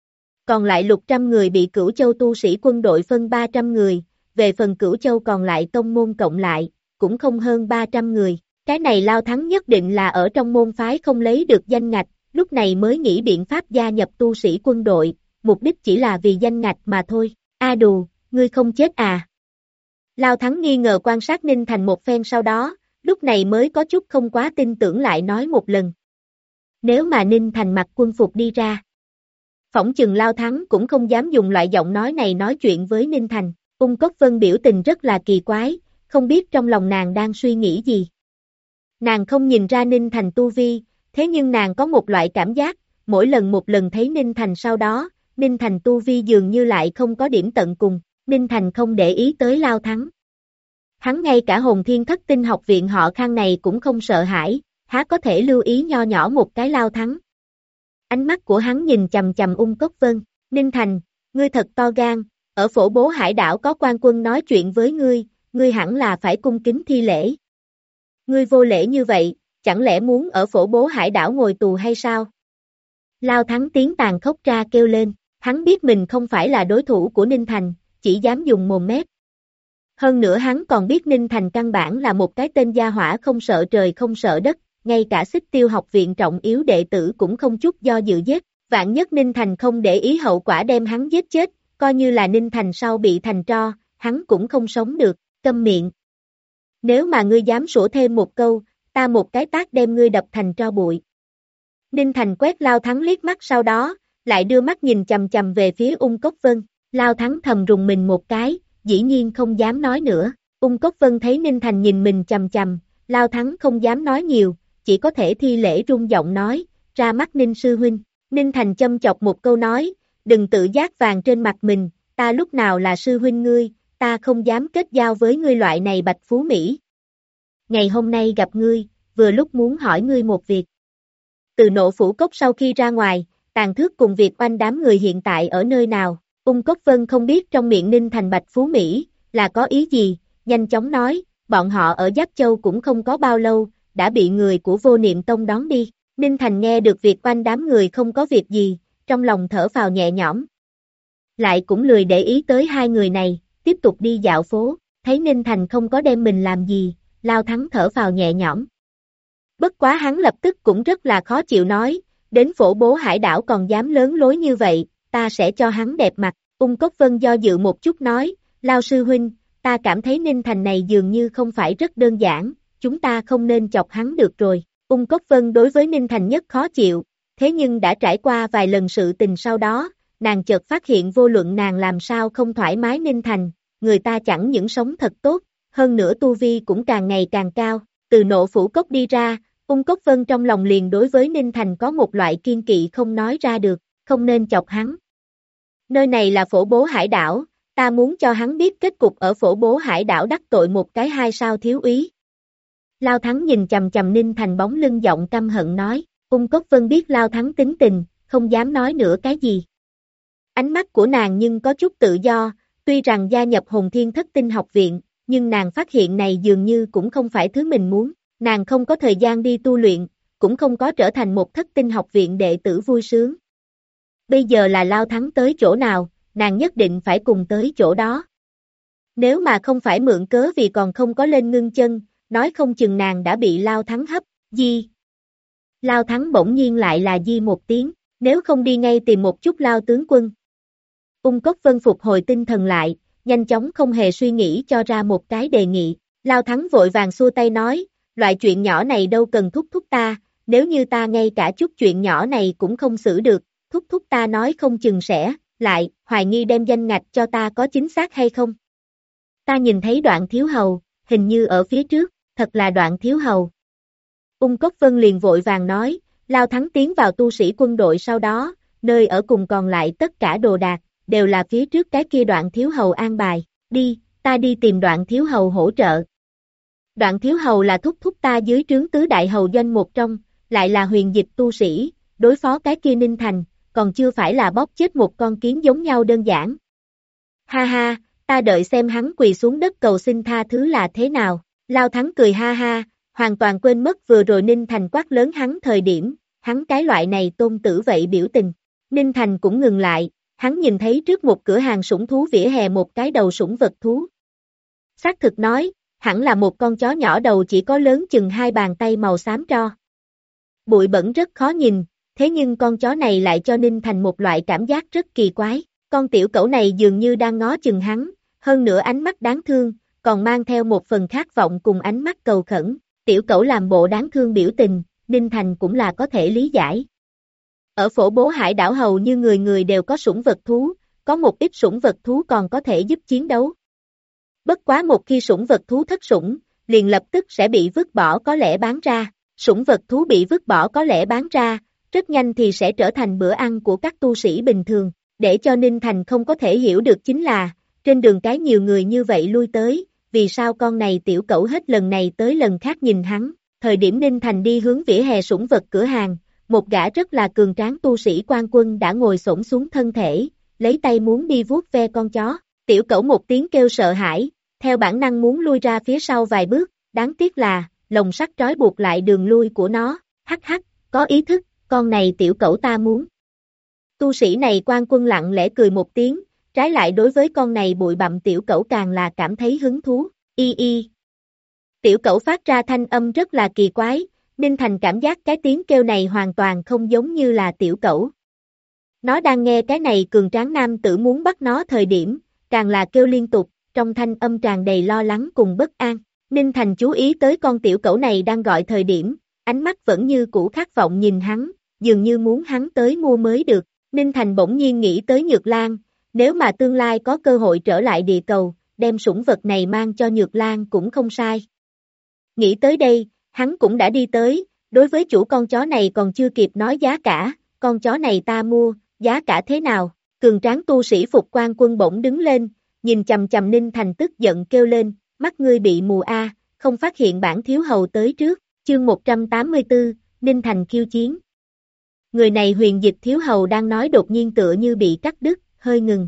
Còn lại 100 người bị Cửu Châu tu sĩ quân đội phân 300 người, về phần Cửu Châu còn lại tông môn cộng lại, cũng không hơn 300 người. Cái này Lao Thắng nhất định là ở trong môn phái không lấy được danh ngạch, lúc này mới nghĩ biện pháp gia nhập tu sĩ quân đội, mục đích chỉ là vì danh ngạch mà thôi. A đù, ngươi không chết à? Lao Thắng nghi ngờ quan sát Ninh Thành một phen sau đó, lúc này mới có chút không quá tin tưởng lại nói một lần. Nếu mà Ninh Thành mặc quân phục đi ra, phỏng chừng Lao Thắng cũng không dám dùng loại giọng nói này nói chuyện với Ninh Thành. Ung Cốc Vân biểu tình rất là kỳ quái, không biết trong lòng nàng đang suy nghĩ gì. Nàng không nhìn ra Ninh Thành tu vi, thế nhưng nàng có một loại cảm giác, mỗi lần một lần thấy Ninh Thành sau đó, Ninh Thành tu vi dường như lại không có điểm tận cùng, Ninh Thành không để ý tới Lao Thắng. Hắn ngay cả Hồn Thiên Thất Tinh học viện họ Khang này cũng không sợ hãi, há có thể lưu ý nho nhỏ một cái Lao Thắng. Ánh mắt của hắn nhìn chầm chầm Ung Cốc Vân, Ninh Thành, ngươi thật to gan, ở phổ bố hải đảo có quan quân nói chuyện với ngươi hẳn là phải cung kính thi lễ. Ngươi vô lễ như vậy, chẳng lẽ muốn ở phổ bố hải đảo ngồi tù hay sao? Lao Thắng tiếng tàn khốc ra kêu lên, hắn biết mình không phải là đối thủ của Ninh Thành, chỉ dám dùng mồm mép. Hơn nữa hắn còn biết Ninh Thành căn bản là một cái tên gia hỏa không sợ trời không sợ đất, ngay cả Xích Tiêu học viện trọng yếu đệ tử cũng không chút do dự giết, vạn nhất Ninh Thành không để ý hậu quả đem hắn giết chết, coi như là Ninh Thành sau bị thành tro, hắn cũng không sống được, câm miệng. Nếu mà ngươi dám sủa thêm một câu, ta một cái tát đem ngươi đập thành tro bụi. Ninh Thành quét Lao Thắng liếc mắt sau đó, lại đưa mắt nhìn chầm chầm về phía Ung Cốc Vân, Lao Thắng thầm rùng mình một cái, dĩ nhiên không dám nói nữa. Ung Cốc Vân thấy Ninh Thành nhìn mình chầm chầm, Lao Thắng không dám nói nhiều, chỉ có thể thi lễ rung giọng nói, ra mắt Ninh sư huynh. Ninh Thành châm chọc một câu nói, đừng tự giác vàng trên mặt mình, ta lúc nào là sư huynh ngươi, ta không dám kết giao với ngươi loại này bạch phú Mỹ. Ngày hôm nay gặp ngươi, vừa lúc muốn hỏi ngươi một việc. Từ Nộ Phủ Cốc sau khi ra ngoài, Tàn Thước cùng Việt Oanh đám người hiện tại ở nơi nào? Ung Cốc Vân không biết trong miệng Ninh Thành bạch phú Mỹ là có ý gì, nhanh chóng nói, bọn họ ở Giáp Châu cũng không có bao lâu, đã bị người của Vô Niệm Tông đón đi. Ninh Thành nghe được việc quanh đám người không có việc gì, trong lòng thở phào nhẹ nhõm. Lại cũng lười để ý tới hai người này, tiếp tục đi dạo phố, thấy Ninh Thành không có đem mình làm gì, Lao Thắng thở phào nhẹ nhõm. Bất quá hắn lập tức cũng rất là khó chịu nói, đến phổ bố hải đảo còn dám lớn lối như vậy, ta sẽ cho hắn đẹp mặt. Ung Cốc Vân do dự một chút nói, Lao sư huynh, ta cảm thấy Ninh Thành này dường như không phải rất đơn giản, chúng ta không nên chọc hắn được rồi. Ung Cốc Vân đối với Ninh Thành nhất khó chịu, thế nhưng đã trải qua vài lần sự tình sau đó, nàng chợt phát hiện vô luận nàng làm sao không thoải mái Ninh Thành, người ta chẳng những sống thật tốt, hơn nữa tu vi cũng càng ngày càng cao. Từ Nộ Phủ Cốc đi ra, Ung Cốc Vân trong lòng liền đối với Ninh Thành có một loại kiên kỵ không nói ra được, không nên chọc hắn. Nơi này là phổ bố hải đảo, ta muốn cho hắn biết kết cục ở phổ bố hải đảo đắc tội một cái 2 sao thiếu úy. Lao Thắng nhìn chầm chầm Ninh Thành bóng lưng giọng căm hận nói, Ung Cốc Vân biết Lao Thắng tính tình, không dám nói nữa cái gì. Ánh mắt của nàng nhưng có chút tự do, tuy rằng gia nhập Hồn Thiên Thất Tinh học viện, nhưng nàng phát hiện này dường như cũng không phải thứ mình muốn, nàng không có thời gian đi tu luyện, cũng không có trở thành một thất tinh học viện đệ tử vui sướng. Bây giờ là Lao Thắng tới chỗ nào, nàng nhất định phải cùng tới chỗ đó. Nếu mà không phải mượn cớ vì còn không có lên ngưng chân, nói không chừng nàng đã bị Lao Thắng hấp, di. Lao Thắng bỗng nhiên lại là di một tiếng, nếu không đi ngay tìm một chút Lao tướng quân. Ung Cốc Vân phục hồi tinh thần lại, nhanh chóng không hề suy nghĩ cho ra một cái đề nghị. Lao Thắng vội vàng xua tay nói, loại chuyện nhỏ này đâu cần thúc thúc ta, nếu như ta ngay cả chút chuyện nhỏ này cũng không xử được, thúc thúc ta nói không chừng sẽ, lại, hoài nghi đem danh ngạch cho ta có chính xác hay không. Ta nhìn thấy Đoạn thiếu hầu, hình như ở phía trước, thật là Đoạn thiếu hầu. Ung Cốc Vân liền vội vàng nói, Lao Thắng tiến vào tu sĩ quân đội sau đó, nơi ở cùng còn lại tất cả đồ đạc, đều là phía trước cái kia Đoạn thiếu hầu an bài, đi, ta đi tìm Đoạn thiếu hầu hỗ trợ. Đoạn thiếu hầu là thúc thúc ta dưới trướng tứ đại hầu doanh một trong, lại là huyền dịch tu sĩ, đối phó cái kia Ninh Thành, còn chưa phải là bóp chết một con kiến giống nhau đơn giản. Ha ha, ta đợi xem hắn quỳ xuống đất cầu xin tha thứ là thế nào. Lao Thắng cười ha ha, hoàn toàn quên mất vừa rồi Ninh Thành quát lớn hắn thời điểm, hắn cái loại này tôn tử vậy biểu tình. Ninh Thành cũng ngừng lại, hắn nhìn thấy trước một cửa hàng sủng thú vỉa hè một cái đầu sủng vật thú. Xác thực nói, hẳn là một con chó nhỏ đầu chỉ có lớn chừng 2 bàn tay màu xám tro. Bụi bẩn rất khó nhìn, thế nhưng con chó này lại cho Ninh Thành một loại cảm giác rất kỳ quái. Con tiểu cẩu này dường như đang ngó chừng hắn, hơn nữa ánh mắt đáng thương, còn mang theo một phần khát vọng cùng ánh mắt cầu khẩn. Tiểu cẩu làm bộ đáng thương biểu tình, Ninh Thành cũng là có thể lý giải. Ở phổ bố hải đảo hầu như người người đều có sủng vật thú, có một ít sủng vật thú còn có thể giúp chiến đấu. Bất quá một khi sủng vật thú thất sủng, liền lập tức sẽ bị vứt bỏ có lẽ bán ra. Sủng vật thú bị vứt bỏ có lẽ bán ra, rất nhanh thì sẽ trở thành bữa ăn của các tu sĩ bình thường. Để cho Ninh Thành không có thể hiểu được chính là, trên đường cái nhiều người như vậy lui tới, vì sao con này tiểu cẩu hết lần này tới lần khác nhìn hắn. Thời điểm Ninh Thành đi hướng vỉa hè sủng vật cửa hàng, một gã rất là cường tráng tu sĩ quan quân đã ngồi xổm xuống thân thể, lấy tay muốn đi vuốt ve con chó. Tiểu cẩu một tiếng kêu sợ hãi, theo bản năng muốn lui ra phía sau vài bước, đáng tiếc là, lồng sắt trói buộc lại đường lui của nó, hắc hắc, có ý thức, con này tiểu cẩu ta muốn. Tu sĩ này quan quân lặng lẽ cười một tiếng, trái lại đối với con này bụi bặm tiểu cẩu càng là cảm thấy hứng thú, y y. Tiểu cẩu phát ra thanh âm rất là kỳ quái, Ninh Thành cảm giác cái tiếng kêu này hoàn toàn không giống như là tiểu cẩu. Nó đang nghe cái này cường tráng nam tử muốn bắt nó thời điểm, càng là kêu liên tục, trong thanh âm tràn đầy lo lắng cùng bất an. Ninh Thành chú ý tới con tiểu cẩu này đang gọi thời điểm, ánh mắt vẫn như cũ khát vọng nhìn hắn, dường như muốn hắn tới mua mới được. Ninh Thành bỗng nhiên nghĩ tới Nhược Lan, nếu mà tương lai có cơ hội trở lại địa cầu, đem sủng vật này mang cho Nhược Lan cũng không sai. Nghĩ tới đây, hắn cũng đã đi tới, đối với chủ con chó này còn chưa kịp nói giá cả, con chó này ta mua, giá cả thế nào? Cường tráng tu sĩ phục quan quân bỗng đứng lên, nhìn chầm chầm Ninh Thành tức giận kêu lên, mắt ngươi bị mù a, không phát hiện bản thiếu hầu tới trước, chương 184, Ninh Thành khiêu chiến. Người này huyền dịch thiếu hầu đang nói đột nhiên tựa như bị cắt đứt, hơi ngừng.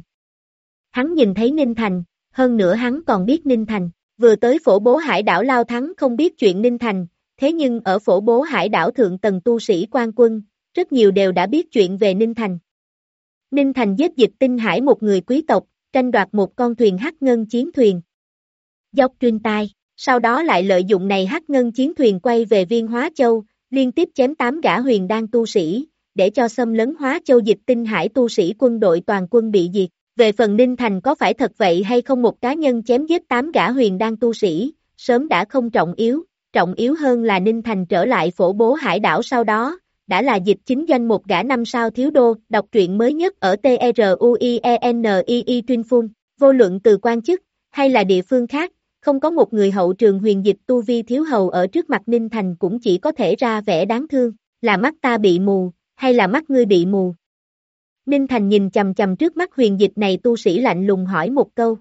Hắn nhìn thấy Ninh Thành, hơn nữa hắn còn biết Ninh Thành, vừa tới phổ bố hải đảo Lao Thắng không biết chuyện Ninh Thành, thế nhưng ở phổ bố hải đảo thượng tầng tu sĩ quan quân, rất nhiều đều đã biết chuyện về Ninh Thành. Ninh Thành giết Dịch Tinh Hải một người quý tộc, tranh đoạt một con thuyền hắc ngân chiến thuyền. Dốc truyền tai, sau đó lại lợi dụng này hắc ngân chiến thuyền quay về Viên Hóa Châu, liên tiếp chém 8 gã huyền đan tu sĩ, để cho xâm lấn Hóa Châu Dịch Tinh Hải tu sĩ quân đội toàn quân bị diệt. Về phần Ninh Thành có phải thật vậy hay không, một cá nhân chém giết 8 gã huyền đan tu sĩ, sớm đã không trọng yếu hơn là Ninh Thành trở lại phổ bố hải đảo sau đó, đã là dịch chính doanh một gã 5 sao thiếu đô. Đọc truyện mới nhất ở TRUIENII Tuyên Phun, vô luận từ quan chức, hay là địa phương khác, không có một người hậu trường huyền dịch tu vi thiếu hầu ở trước mặt Ninh Thành cũng chỉ có thể ra vẻ đáng thương, là mắt ta bị mù, hay là mắt ngươi bị mù. Ninh Thành nhìn chầm chầm trước mắt huyền dịch này tu sĩ lạnh lùng hỏi một câu.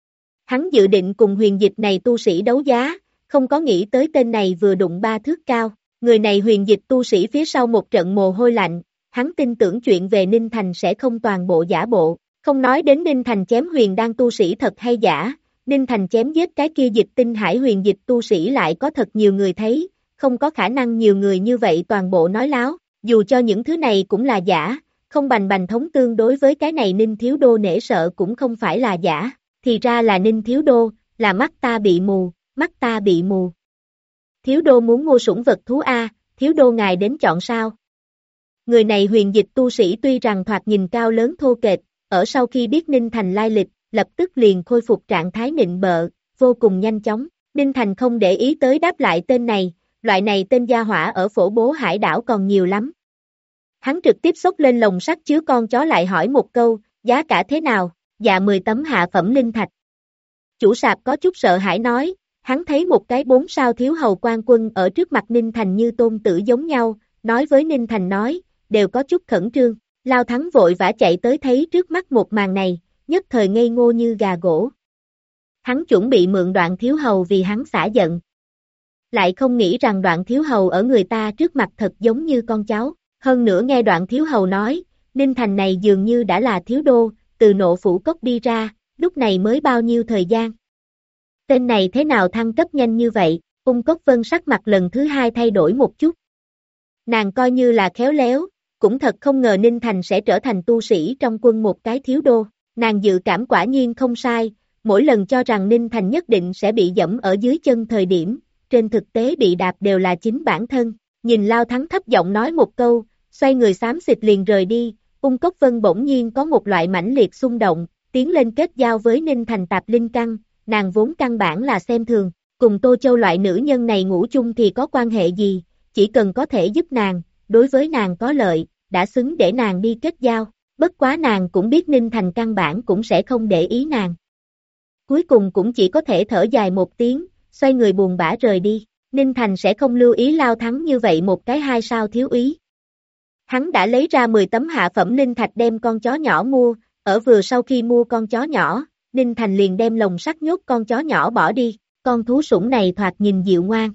Hắn dự định cùng huyền dịch này tu sĩ đấu giá, không có nghĩ tới tên này vừa đụng 3 thước cao. Người này huyền dịch tu sĩ phía sau một trận mồ hôi lạnh, hắn tin tưởng chuyện về Ninh Thành sẽ không toàn bộ giả bộ, không nói đến Ninh Thành chém huyền đan tu sĩ thật hay giả, Ninh Thành chém giết cái kia Dịch Tinh Hải huyền dịch tu sĩ lại có thật nhiều người thấy, không có khả năng nhiều người như vậy toàn bộ nói láo, dù cho những thứ này cũng là giả, không bành bành thống tương đối với cái này Ninh Thiếu Đô nể sợ cũng không phải là giả, thì ra là Ninh Thiếu Đô, là mắt ta bị mù, mắt ta bị mù. Thiếu đô muốn mua sủng vật thú A, thiếu đô ngài đến chọn sao? Người này huyền dịch tu sĩ tuy rằng thoạt nhìn cao lớn thô kệch, ở sau khi biết Ninh Thành lai lịch, lập tức liền khôi phục trạng thái nịnh bợ, vô cùng nhanh chóng. Ninh Thành không để ý tới đáp lại tên này, loại này tên gia hỏa ở phổ bố hải đảo còn nhiều lắm. Hắn trực tiếp xốc lên lồng sắt chứa con chó lại hỏi một câu, giá cả thế nào? Dạ 10 tấm hạ phẩm linh thạch. Chủ sạp có chút sợ hãi nói. Hắn thấy một cái 4 sao thiếu hầu quan quân ở trước mặt Ninh Thành như tôn tử giống nhau, nói với Ninh Thành nói, đều có chút khẩn trương. Lao Thắng vội vã chạy tới thấy trước mắt một màn này, nhất thời ngây ngô như gà gỗ. Hắn chuẩn bị mượn Đoạn thiếu hầu vì hắn xả giận. Lại không nghĩ rằng Đoạn thiếu hầu ở người ta trước mặt thật giống như con cháu. Hơn nữa nghe Đoạn thiếu hầu nói, Ninh Thành này dường như đã là thiếu đô, từ nộ phủ cốc đi ra, lúc này mới bao nhiêu thời gian. Tên này thế nào thăng cấp nhanh như vậy, Cốc Vân sắc mặt lần thứ 2 thay đổi một chút. Nàng coi như là khéo léo, cũng thật không ngờ Ninh Thành sẽ trở thành tu sĩ trong quân một cái thiếu đô. Nàng dự cảm quả nhiên không sai, mỗi lần cho rằng Ninh Thành nhất định sẽ bị dẫm ở dưới chân thời điểm, trên thực tế bị đạp đều là chính bản thân. Nhìn Lao Thắng thấp giọng nói một câu, xoay người xám xịt liền rời đi, Cốc Vân bỗng nhiên có một loại mãnh liệt xung động, tiến lên kết giao với Ninh Thành tạp linh căn. Nàng vốn căn bản là xem thường, cùng Tô Châu loại nữ nhân này ngủ chung thì có quan hệ gì, chỉ cần có thể giúp nàng, đối với nàng có lợi, đã xứng để nàng đi kết giao, bất quá nàng cũng biết Ninh Thành căn bản cũng sẽ không để ý nàng. Cuối cùng cũng chỉ có thể thở dài một tiếng, xoay người buồn bã rời đi, Ninh Thành sẽ không lưu ý Lao Thắng như vậy một cái 2 sao thiếu úy. Hắn đã lấy ra 10 tấm hạ phẩm linh thạch đem con chó nhỏ mua, ở vừa sau khi mua con chó nhỏ, Ninh Thành liền đem lồng sắt nhốt con chó nhỏ bỏ đi, con thú sủng này thoạt nhìn dịu ngoan.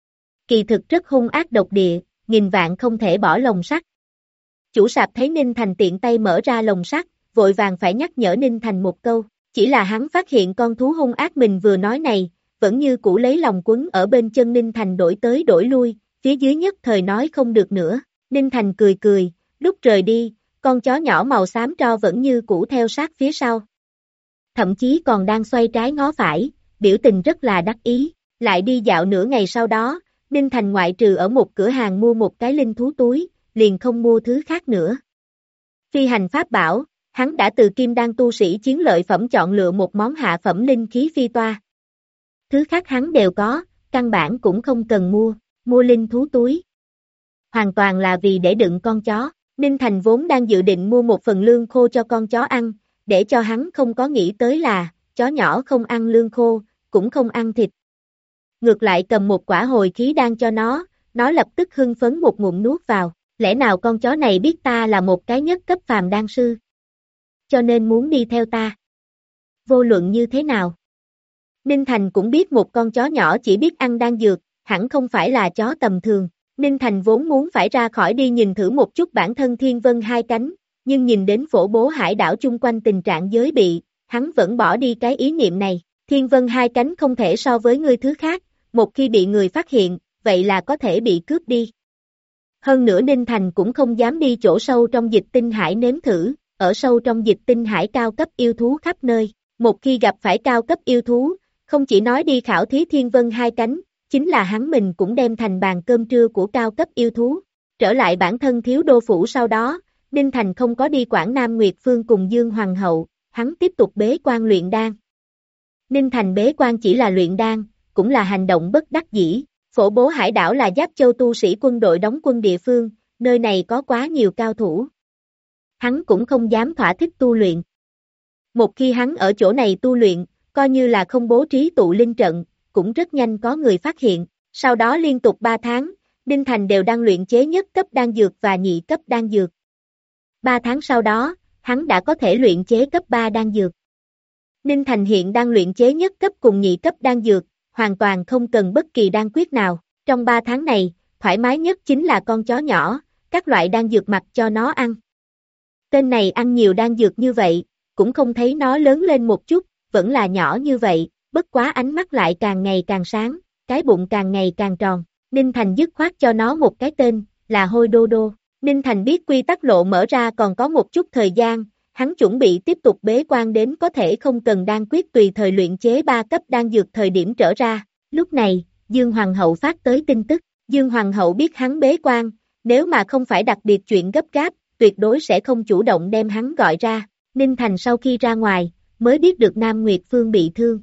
Kỳ thực rất hung ác độc địa, nghìn vạn không thể bỏ lồng sắt. Chủ sạp thấy Ninh Thành tiện tay mở ra lồng sắt, vội vàng phải nhắc nhở Ninh Thành một câu, chỉ là hắn phát hiện con thú hung ác mình vừa nói này, vẫn như cũ lấy lòng quấn ở bên chân Ninh Thành đổi tới đổi lui, phía dưới nhất thời nói không được nữa. Ninh Thành cười cười, lúc rời đi, con chó nhỏ màu xám tro vẫn như cũ theo sát phía sau. Thậm chí còn đang xoay trái ngó phải, biểu tình rất là đắc ý, lại đi dạo nửa ngày sau đó, Ninh Thành ngoại trừ ở một cửa hàng mua một cái linh thú túi, liền không mua thứ khác nữa. Phi hành pháp bảo, hắn đã từ kim đan tu sĩ chiến lợi phẩm chọn lựa một món hạ phẩm linh khí phi toa. Thứ khác hắn đều có, căn bản cũng không cần mua linh thú túi. Hoàn toàn là vì để đựng con chó, Ninh Thành vốn đang dự định mua một phần lương khô cho con chó ăn, để cho hắn không có nghĩ tới là, chó nhỏ không ăn lương khô, cũng không ăn thịt. Ngược lại cầm một quả hồi khí đan cho nó lập tức hưng phấn một ngụm nuốt vào, lẽ nào con chó này biết ta là một cái nhất cấp phàm đan sư? Cho nên muốn đi theo ta. Vô luận như thế nào? Ninh Thành cũng biết một con chó nhỏ chỉ biết ăn đan dược, hẳn không phải là chó tầm thường. Ninh Thành vốn muốn phải ra khỏi đi nhìn thử một chút bản thân Thiên Vân hai cánh, nhưng nhìn đến phổ bố hải đảo chung quanh tình trạng giới bị, hắn vẫn bỏ đi cái ý niệm này. Thiên Vân hai cánh không thể so với ngươi thứ khác, một khi bị người phát hiện, vậy là có thể bị cướp đi. Hơn nữa Ninh Thành cũng không dám đi chỗ sâu trong dịch tinh hải nếm thử, ở sâu trong dịch tinh hải cao cấp yêu thú khắp nơi. Một khi gặp phải cao cấp yêu thú, không chỉ nói đi khảo thí thiên vân hai cánh, chính là hắn mình cũng đem thành bàn cơm trưa của cao cấp yêu thú. Trở lại bản thân thiếu đô phủ sau đó, Ninh Thành không có đi quản Nam Nguyệt Phương cùng Dương Hoàng hậu, hắn tiếp tục bế quan luyện đan. Ninh Thành bế quan chỉ là luyện đan, cũng là hành động bất đắc dĩ. Phổ Bố Hải đảo là Giáp Châu tu sĩ quân đội đóng quân địa phương, nơi này có quá nhiều cao thủ. Hắn cũng không dám thỏa thích tu luyện. Một khi hắn ở chỗ này tu luyện, coi như là không bố trí tụ linh trận, cũng rất nhanh có người phát hiện. Sau đó liên tục 3 tháng, Ninh Thành đều đang luyện chế nhất cấp đan dược và nhị cấp đan dược. 3 tháng sau đó, hắn đã có thể luyện chế cấp 3 đan dược. Ninh Thành hiện đang luyện chế nhất cấp cùng nhị cấp đan dược, hoàn toàn không cần bất kỳ đan quyết nào. Trong 3 tháng này, thoải mái nhất chính là con chó nhỏ, các loại đan dược mặc cho nó ăn. Tên này ăn nhiều đan dược như vậy, cũng không thấy nó lớn lên một chút, vẫn là nhỏ như vậy, bất quá ánh mắt lại càng ngày càng sáng, cái bụng càng ngày càng tròn. Ninh Thành dứt khoát cho nó một cái tên, là Hôi Đô Đô. Ninh Thành biết quy tắc lộ mở ra còn có một chút thời gian, hắn chuẩn bị tiếp tục bế quan đến có thể không cần đan quyết tùy thời luyện chế 3 cấp đan dược thời điểm trở ra. Lúc này, Dương Hoàng hậu phát tới tin tức, Dương Hoàng hậu biết hắn bế quan, nếu mà không phải đặc biệt chuyện gấp gáp, tuyệt đối sẽ không chủ động đem hắn gọi ra. Ninh Thành sau khi ra ngoài, mới biết được Nam Nguyệt Phương bị thương.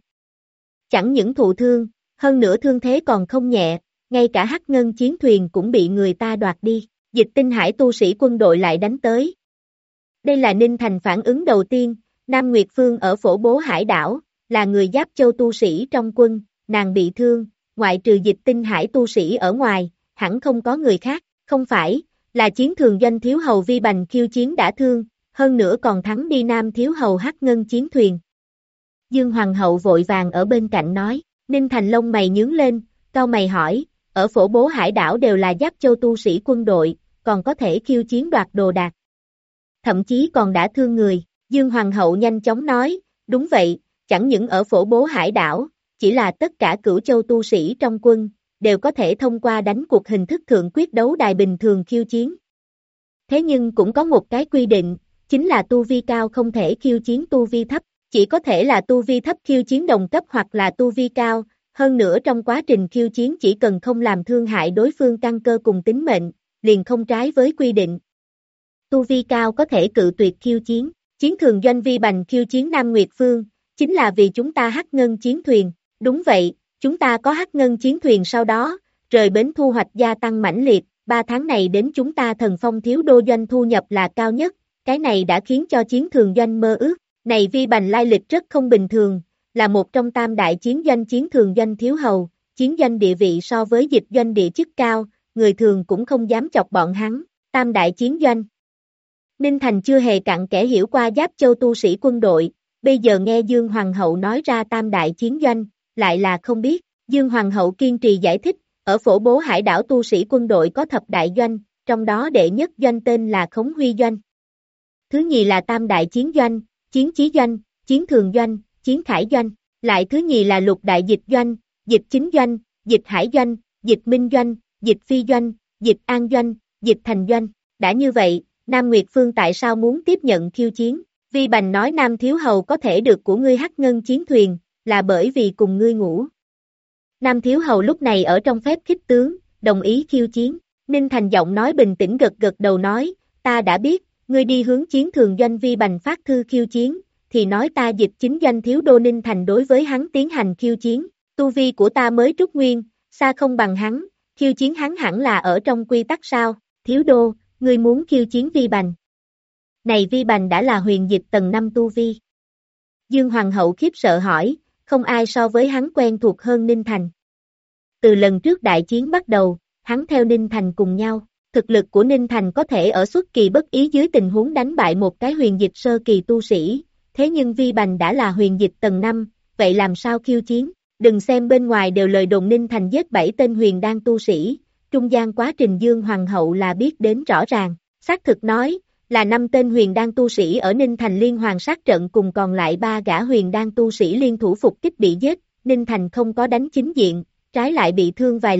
Chẳng những thụ thương, hơn nữa thương thế còn không nhẹ, ngay cả Hắc Ngân chiến thuyền cũng bị người ta đoạt đi. Dịch tinh hải tu sĩ quân đội lại đánh tới. Đây là Ninh Thành phản ứng đầu tiên, Nam Nguyệt Phương ở Phổ Bố Hải đảo, là người Giáp Châu tu sĩ trong quân, nàng bị thương, ngoại trừ dịch tinh hải tu sĩ ở ngoài, hẳn không có người khác, không phải, là chiến thường doanh thiếu hầu Vi Bành khiêu chiến đã thương, hơn nữa còn thắng đi Nam thiếu hầu Hắc Ngân chiến thuyền. Dương Hoàng hậu vội vàng ở bên cạnh nói, Ninh Thành lông mày nhướng lên, cau mày hỏi, ở Phổ Bố Hải đảo đều là Giáp Châu tu sĩ quân đội, còn có thể khiêu chiến đoạt đồ đạc. Thậm chí còn đã thương người, Dương Hoàng hậu nhanh chóng nói, đúng vậy, chẳng những ở Phổ Bố Hải đảo, chỉ là tất cả Cửu Châu tu sĩ trong quân, đều có thể thông qua đánh cuộc hình thức thượng quyết đấu đài bình thường khiêu chiến. Thế nhưng cũng có một cái quy định, chính là tu vi cao không thể khiêu chiến tu vi thấp, chỉ có thể là tu vi thấp khiêu chiến đồng cấp hoặc là tu vi cao, hơn nữa trong quá trình khiêu chiến chỉ cần không làm thương hại đối phương căn cơ cùng tính mệnh, liền không trái với quy định. Tu vi cao có thể cự tuyệt khiêu chiến, chiến thường doanh Vi Bành khiêu chiến Nam Nguyệt Phương, chính là vì chúng ta Hắc Ngân chiến thuyền, đúng vậy, chúng ta có Hắc Ngân chiến thuyền sau đó, rời bến thu hoạch gia tăng mãnh liệt, 3 tháng này đến chúng ta Thần Phong thiếu đô doanh thu nhập là cao nhất, cái này đã khiến cho chiến thường doanh mơ ước, này Vi Bành lai lịch rất không bình thường, là một trong tam đại chiến thường doanh thiếu hầu, chiến doanh địa vị so với dịch doanh địa chức cao, người thường cũng không dám chọc bọn hắn, tam đại chiến doanh. Ninh Thành chưa hề cặn kẽ hiểu qua Giáp Châu tu sĩ quân đội, bây giờ nghe Dương Hoàng hậu nói ra tam đại chiến doanh, lại là không biết. Dương Hoàng hậu kiên trì giải thích, ở Phổ Bố Hải đảo tu sĩ quân đội có thập đại doanh, trong đó đệ nhất doanh tên là Khống Huy doanh. Thứ nhì là tam đại chiến doanh, chiến chí doanh, chiến thường doanh, chiến khải doanh, lại thứ nhì là lục đại dịch doanh, dịch chính doanh, dịch hải doanh, dịch minh doanh, dịch phi doanh, dịch an doanh, dịch thành doanh. Đã như vậy, Nam Nguyệt Phương tại sao muốn tiếp nhận khiêu chiến? Vi Bành nói Nam thiếu hầu có thể được của ngươi Hắc Ngân chiến thuyền, là bởi vì cùng ngươi ngủ. Nam thiếu hầu lúc này ở trong phép khích tướng, đồng ý khiêu chiến. Ninh Thành giọng nói bình tĩnh gật gật đầu nói, ta đã biết, ngươi đi hướng chiến thường doanh Vi Bành phát thư khiêu chiến, thì nói ta dịch chính doanh thiếu đô Ninh Thành đối với hắn tiến hành khiêu chiến, tu vi của ta mới trúc nguyên, xa không bằng hắn, khiêu chiến hắn hẳn là ở trong quy tắc sao, thiếu đô, ngươi muốn khiêu chiến Vi Bành. Này Vi Bành đã là huyền dịch tầng 5 tu vi. Dương Hoàng hậu khiếp sợ hỏi, không ai so với hắn quen thuộc hơn Ninh Thành. Từ lần trước đại chiến bắt đầu, hắn theo Ninh Thành cùng nhau, thực lực của Ninh Thành có thể ở xuất kỳ bất ý dưới tình huống đánh bại một cái huyền dịch sơ kỳ tu sĩ, thế nhưng Vi Bành đã là huyền dịch tầng 5, vậy làm sao khiêu chiến? Đừng xem bên ngoài đều lời đồn Ninh Thành giết 7 tên huyền đan tu sĩ, trung gian quá trình Dương Hoàng hậu là biết đến rõ ràng, xác thực nói, là 5 tên huyền đan tu sĩ ở Ninh Thành liên hoàn sát trận cùng còn lại 3 gã huyền đan tu sĩ liên thủ phục kích bị giết, Ninh Thành không có đánh chính diện, trái lại bị thương vài lần,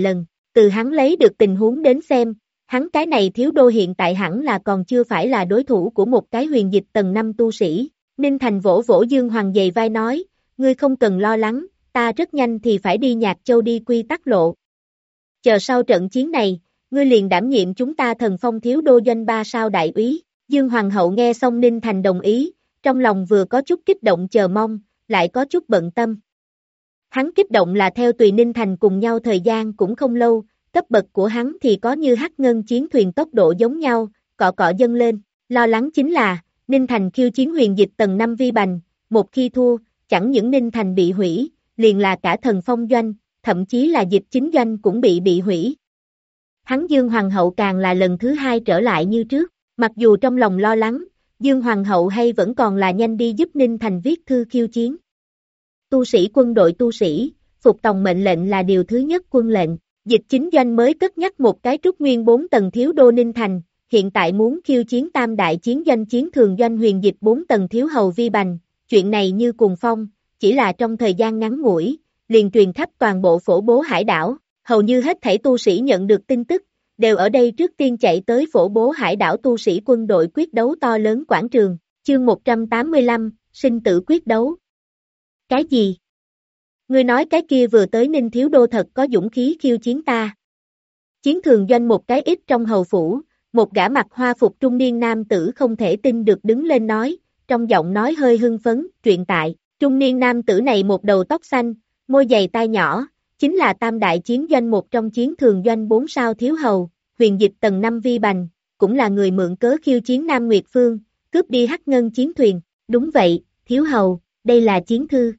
Từ hắn lấy được tình huống đến xem, hắn cái này thiếu đô hiện tại hẳn là còn chưa phải là đối thủ của một cái huyền dịch tầng 5 tu sĩ. Ninh Thành vỗ vỗ Dương Hoàng dày vai nói, ngươi không cần lo lắng, ta rất nhanh thì phải đi Nhạc Châu đi quy tắc lộ. Chờ sau trận chiến này, ngươi liền đảm nhiệm chúng ta Thần Phong thiếu đô doanh 3 sao đại úy. Dương Hoàng hậu nghe xong Ninh Thành đồng ý, trong lòng vừa có chút kích động chờ mong, lại có chút bận tâm. Hắn kích động là theo Tùy Ninh Thành cùng nhau thời gian cũng không lâu, cấp bậc của hắn thì có như hắc ngân chiến thuyền tốc độ giống nhau, cọ cọ dâng lên. Lo lắng chính là, Ninh Thành khiêu chiến huyền dịch tầng 5 vi bành, một khi thua, chẳng những Ninh Thành bị hủy, liền là cả Thần Phong doanh, thậm chí là dịch chính doanh cũng bị hủy. Hắn Dương Hoàng hậu càng là lần thứ 2 trở lại như trước, mặc dù trong lòng lo lắng, Dương Hoàng hậu hay vẫn còn là nhanh đi giúp Ninh Thành viết thư khiêu chiến. Tu sĩ quân đội tu sĩ, phục tòng mệnh lệnh là điều thứ nhất quân lệnh, dịch chính doanh mới cất nhắc một cái trúc nguyên 4 tầng thiếu đô Ninh Thành, hiện tại muốn khiêu chiến tam đại chiến doanh chiến thường doanh huyền dịch 4 tầng thiếu hầu vi bành, chuyện này như cuồng phong, chỉ là trong thời gian ngắn ngủi, liền truyền khắp toàn bộ phổ bố hải đảo, hầu như hết thảy tu sĩ nhận được tin tức, đều ở đây trước tiên chạy tới phổ bố hải đảo tu sĩ quân đội quyết đấu to lớn quảng trường, chương 185, sinh tử quyết đấu. Cái gì? Ngươi nói cái kia vừa tới Ninh Thiếu Đô thật có dũng khí khiêu chiến ta. Chiến thường doanh một cái ít trong hầu phủ, một gã mặc hoa phục trung niên nam tử không thể tin được đứng lên nói, trong giọng nói hơi hưng phấn, truyện tại, trung niên nam tử này một đầu tóc xanh, môi dày tai nhỏ, chính là tam đại chiến doanh một trong chiến thường doanh 4 sao thiếu hầu, huyền dịch tầng 5 vi bành, cũng là người mượn cớ khiêu chiến Nam Nguyệt Phương, cướp đi hắc ngân chiến thuyền, đúng vậy, thiếu hầu, đây là chiến thư.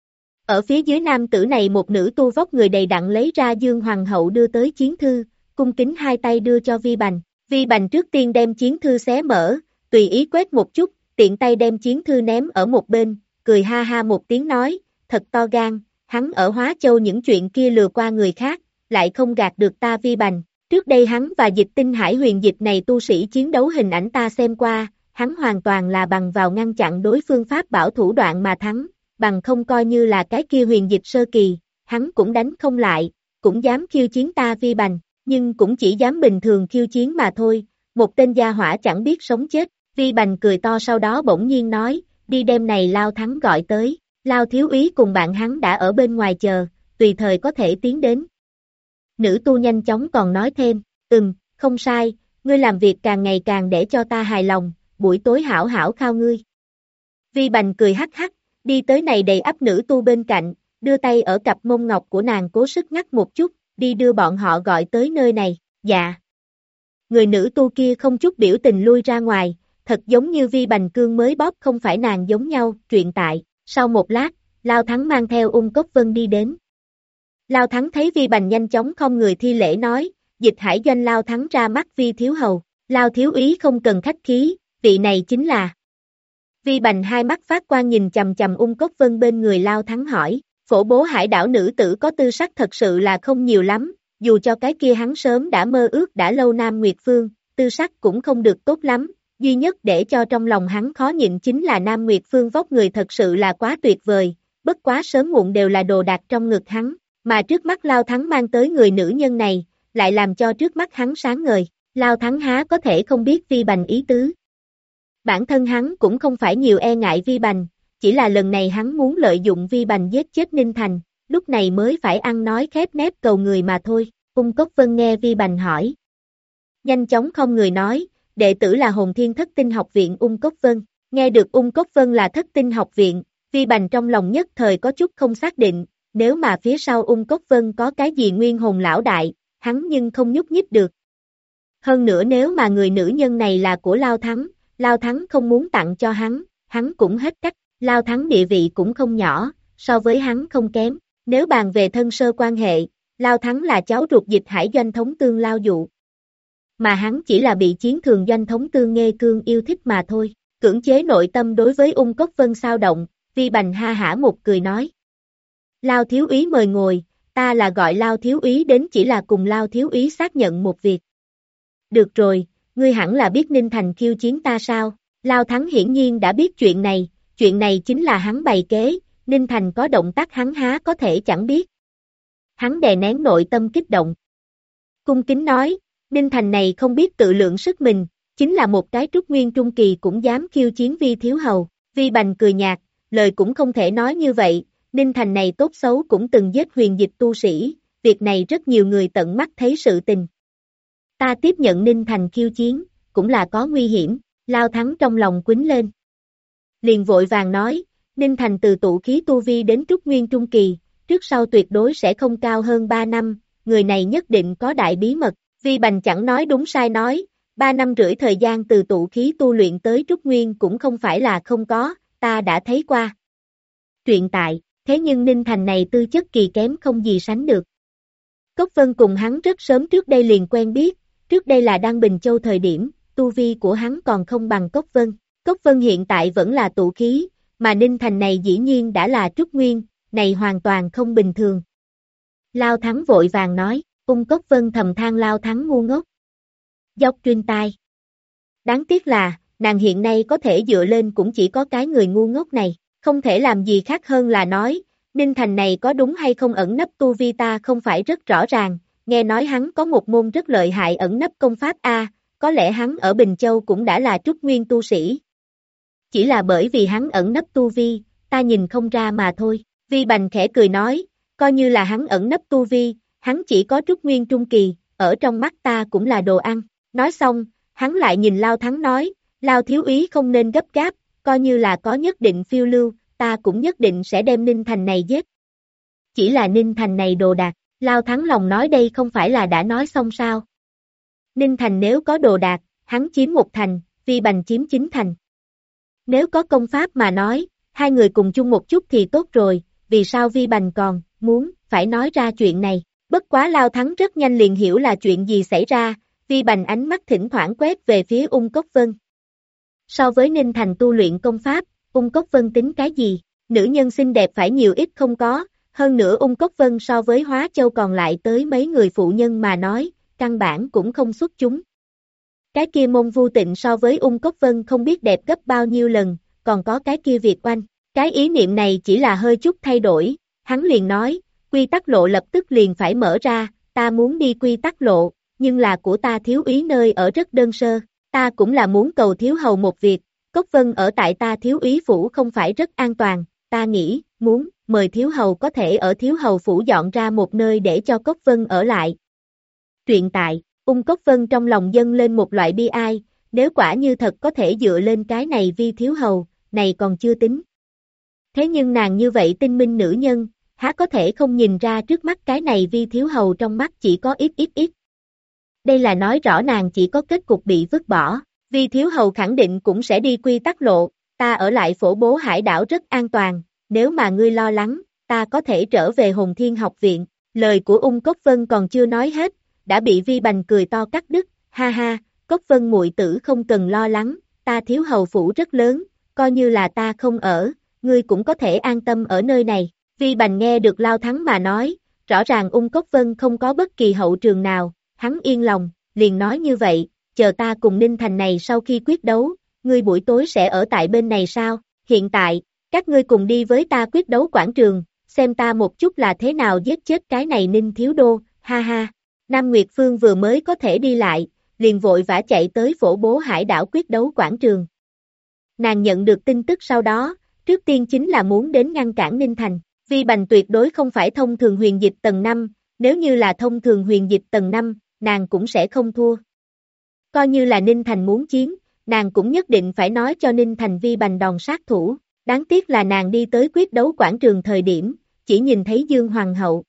Ở phía dưới nam tử này một nữ tu vóc người đầy đặn lấy ra Dương Hoàng hậu đưa tới chiến thư, cung kính hai tay đưa cho vi bành trước tiên đem chiến thư xé mở, tùy ý quét một chút, tiện tay đem chiến thư ném ở một bên, cười ha ha một tiếng nói, thật to gan, hắn ở Hóa Châu những chuyện kia lừa qua người khác, lại không gạt được ta vi bành. Trước đây hắn và dịch tinh hải huyền dịch này tu sĩ chiến đấu hình ảnh ta xem qua, hắn hoàn toàn là bằng vào ngăn chặn đối phương pháp bảo thủ đoạn mà thắng, bằng không coi như là cái kia huyền dịch sơ kỳ, hắn cũng đánh không lại, cũng dám khiêu chiến ta vi bành, nhưng cũng chỉ dám bình thường khiêu chiến mà thôi, một tên gia hỏa chẳng biết sống chết, vi bành cười to sau đó bỗng nhiên nói, đi đêm này Lao Thắng gọi tới, Lao thiếu úy cùng bạn hắn đã ở bên ngoài chờ, tùy thời có thể tiến đến. Nữ tu nhanh chóng còn nói thêm, không sai, ngươi làm việc càng ngày càng để cho ta hài lòng, buổi tối hảo hảo khao ngươi. Vi bành cười hắc hắc, đi tới này đầy ắp nữ tu bên cạnh, đưa tay ở cặp mông ngọc của nàng cố sức ngắt một chút, đi đưa bọn họ gọi tới nơi này, dạ. Người nữ tu kia không chút biểu tình lui ra ngoài, thật giống như vi bành cương mới bóp không phải nàng giống nhau, truyện tại, sau một lát, Lao Thắng mang theo Cốc Vân đi đến. Lao Thắng thấy vi bành nhanh chóng không người thi lễ nói, dịch hải doanh Lao Thắng ra mắt vi thiếu hầu, Lao thiếu úy không cần khách khí, vị này chính là. Vi bành hai mắt phát quang nhìn chầm chầm Cốc Vân bên người Lao Thắng hỏi, phổ bố hải đảo nữ tử có tư sắc thật sự là không nhiều lắm, dù cho cái kia hắn sớm đã mơ ước đã lâu Nam Nguyệt Phương, tư sắc cũng không được tốt lắm, duy nhất để cho trong lòng hắn khó nhịn chính là Nam Nguyệt Phương vóc người thật sự là quá tuyệt vời, bất quá sớm muộn đều là đồ đạc trong ngực hắn, mà trước mắt Lao Thắng mang tới người nữ nhân này, lại làm cho trước mắt hắn sáng ngời, Lao Thắng há có thể không biết vi bành ý tứ. Bản thân hắn cũng không phải nhiều e ngại vi bành, chỉ là lần này hắn muốn lợi dụng vi bành giết chết Ninh Thành, lúc này mới phải ăn nói khép nép cầu người mà thôi, Cốc Vân nghe vi bành hỏi. Nhanh chóng không người nói, đệ tử là Hồn Thiên Thất Tinh học viện Cốc Vân, nghe được Cốc Vân là Thất Tinh học viện, vi bành trong lòng nhất thời có chút không xác định, nếu mà phía sau Cốc Vân có cái gì nguyên hồn lão đại, hắn nhưng không nhúc nhích được. Hơn nữa nếu mà người nữ nhân này là của Lao Thắng không muốn tặng cho hắn cũng hết cách, Lao Thắng địa vị cũng không nhỏ, so với hắn không kém, nếu bàn về thân sơ quan hệ, Lao Thắng là cháu ruột dịch hải doanh thống tương Lao Dụ. Mà hắn chỉ là bị chiến thường doanh thống tương Nghê Cương yêu thích mà thôi, cưỡng chế nội tâm đối với Cốc Vân sao động, vi bành ha hả một cười nói. Lao thiếu úy mời ngồi, ta là gọi Lao thiếu úy đến chỉ là cùng Lao thiếu úy xác nhận một việc. Được rồi, ngươi hẳn là biết Ninh Thành khiêu chiến ta sao, Lao Thắng hiển nhiên đã biết chuyện này chính là hắn bày kế, Ninh Thành có động tác hắn há có thể chẳng biết. Hắn đè nén nội tâm kích động. cung kính nói, Ninh Thành này không biết tự lượng sức mình, chính là một cái trúc nguyên trung kỳ cũng dám khiêu chiến Vi thiếu hầu. Vi Bành cười nhạt, lời cũng không thể nói như vậy, Ninh Thành này tốt xấu cũng từng giết huyền dịch tu sĩ, việc này rất nhiều người tận mắt thấy sự tình. Ta tiếp nhận Ninh Thành khiêu chiến, cũng là có nguy hiểm, Lao Thắng trong lòng quýnh lên. Liền vội vàng nói, Ninh Thành từ tụ khí tu vi đến trúc nguyên trung kỳ, trước sau tuyệt đối sẽ không cao hơn 3 năm, người này nhất định có đại bí mật. Vi Bành chẳng nói đúng sai nói, 3 năm rưỡi thời gian từ tụ khí tu luyện tới trúc nguyên cũng không phải là không có, ta đã thấy qua. Truyện tại, thế nhưng Ninh Thành này tư chất kỳ kém không gì sánh được. Cốc Vân cùng hắn rất sớm trước đây liền quen biết, trước đây là Đăng Bình Châu thời điểm, tu vi của hắn còn không bằng Cốc Vân. Cốc Vân hiện tại vẫn là tụ khí, mà Ninh Thành này dĩ nhiên đã là trúc nguyên, này hoàn toàn không bình thường. Lao Thắng vội vàng nói, Cốc Vân thầm than Lao Thắng ngu ngốc. Dốc truyền tai. Đáng tiếc là, nàng hiện nay có thể dựa lên cũng chỉ có cái người ngu ngốc này, không thể làm gì khác hơn là nói, Ninh Thành này có đúng hay không ẩn nấp tu vi ta không phải rất rõ ràng, nghe nói hắn có một môn rất lợi hại ẩn nấp công pháp A, có lẽ hắn ở Bình Châu cũng đã là trúc nguyên tu sĩ. Chỉ là bởi vì hắn ẩn nấp tu vi, ta nhìn không ra mà thôi. Vi Bành khẽ cười nói, coi như là hắn ẩn nấp tu vi, hắn chỉ có trúc nguyên trung kỳ, ở trong mắt ta cũng là đồ ăn. Nói xong, hắn lại nhìn Lao Thắng nói, Lao thiếu úy không nên gấp gáp, coi như là có nhất định phiêu lưu, ta cũng nhất định sẽ đem Ninh Thành này giết. Chỉ là Ninh Thành này đồ đạc, Lao Thắng lòng nói đây không phải là đã nói xong sao. Ninh Thành nếu có đồ đạc, hắn chiếm 1 thành, Vi Bành chiếm 9 thành. Nếu có công pháp mà nói, hai người cùng chung một chút thì tốt rồi, vì sao Vi Bành còn muốn phải nói ra chuyện này. Bất quá Lao Thắng rất nhanh liền hiểu là chuyện gì xảy ra, Vi Bành ánh mắt thỉnh thoảng quét về phía Cốc Vân. So với Ninh Thành tu luyện công pháp, Cốc Vân tính cái gì? Nữ nhân xinh đẹp phải nhiều ít không có, hơn nữa Cốc Vân so với Hóa Châu còn lại tới mấy người phụ nhân mà nói, căn bản cũng không xuất chúng. Cái kia Môn Vu Tịnh so với Cốc Vân không biết đẹp gấp bao nhiêu lần, còn có cái kia Việt Oanh. Cái ý niệm này chỉ là hơi chút thay đổi, hắn liền nói, quy tắc lộ lập tức liền phải mở ra, ta muốn đi quy tắc lộ, nhưng là của ta thiếu úy nơi ở rất đơn sơ, ta cũng là muốn cầu thiếu hầu một việc, Cốc Vân ở tại ta thiếu úy phủ không phải rất an toàn, ta nghĩ, muốn, mời thiếu hầu có thể ở thiếu hầu phủ dọn ra một nơi để cho Cốc Vân ở lại. Truyện tại, Cốc Vân trong lòng dâng lên một loại bi ai, nếu quả như thật có thể dựa lên cái này Vi thiếu hầu, này còn chưa tính. Thế nhưng nàng như vậy tinh minh nữ nhân, há có thể không nhìn ra trước mắt cái này Vi thiếu hầu trong mắt chỉ có ít. Đây là nói rõ nàng chỉ có kết cục bị vứt bỏ, Vi thiếu hầu khẳng định cũng sẽ đi quy tắc lộ, ta ở lại Phổ Bố Hải đảo rất an toàn, nếu mà ngươi lo lắng, ta có thể trở về Hồn Thiên học viện. Lời của Cốc Vân còn chưa nói hết, đã bị Vi Bành cười to cắt đứt, ha ha, Cốc Vân muội tử không cần lo lắng, ta thiếu hầu phủ rất lớn, coi như là ta không ở, ngươi cũng có thể an tâm ở nơi này. Vi Bành nghe được Lao Thắng mà nói, rõ ràng Cốc Vân không có bất kỳ hậu trường nào, hắn yên lòng, liền nói như vậy, chờ ta cùng Ninh Thành này sau khi quyết đấu, ngươi buổi tối sẽ ở tại bên này sao? Hiện tại, các ngươi cùng đi với ta quyết đấu quảng trường, xem ta một chút là thế nào giết chết cái này Ninh thiếu đô, ha ha. Nam Nguyệt Phương vừa mới có thể đi lại, liền vội vã chạy tới Phổ Bố Hải đảo quyết đấu quảng trường. Nàng nhận được tin tức sau đó, trước tiên chính là muốn đến ngăn cản Ninh Thành. Vi Bành tuyệt đối không phải thông thường huyền dịch tầng 5, nếu như là thông thường huyền dịch tầng 5, nàng cũng sẽ không thua. Coi như là Ninh Thành muốn chiến, nàng cũng nhất định phải nói cho Ninh Thành Vi Bành đòn sát thủ. Đáng tiếc là nàng đi tới quyết đấu quảng trường thời điểm, chỉ nhìn thấy Dương Hoàng hậu.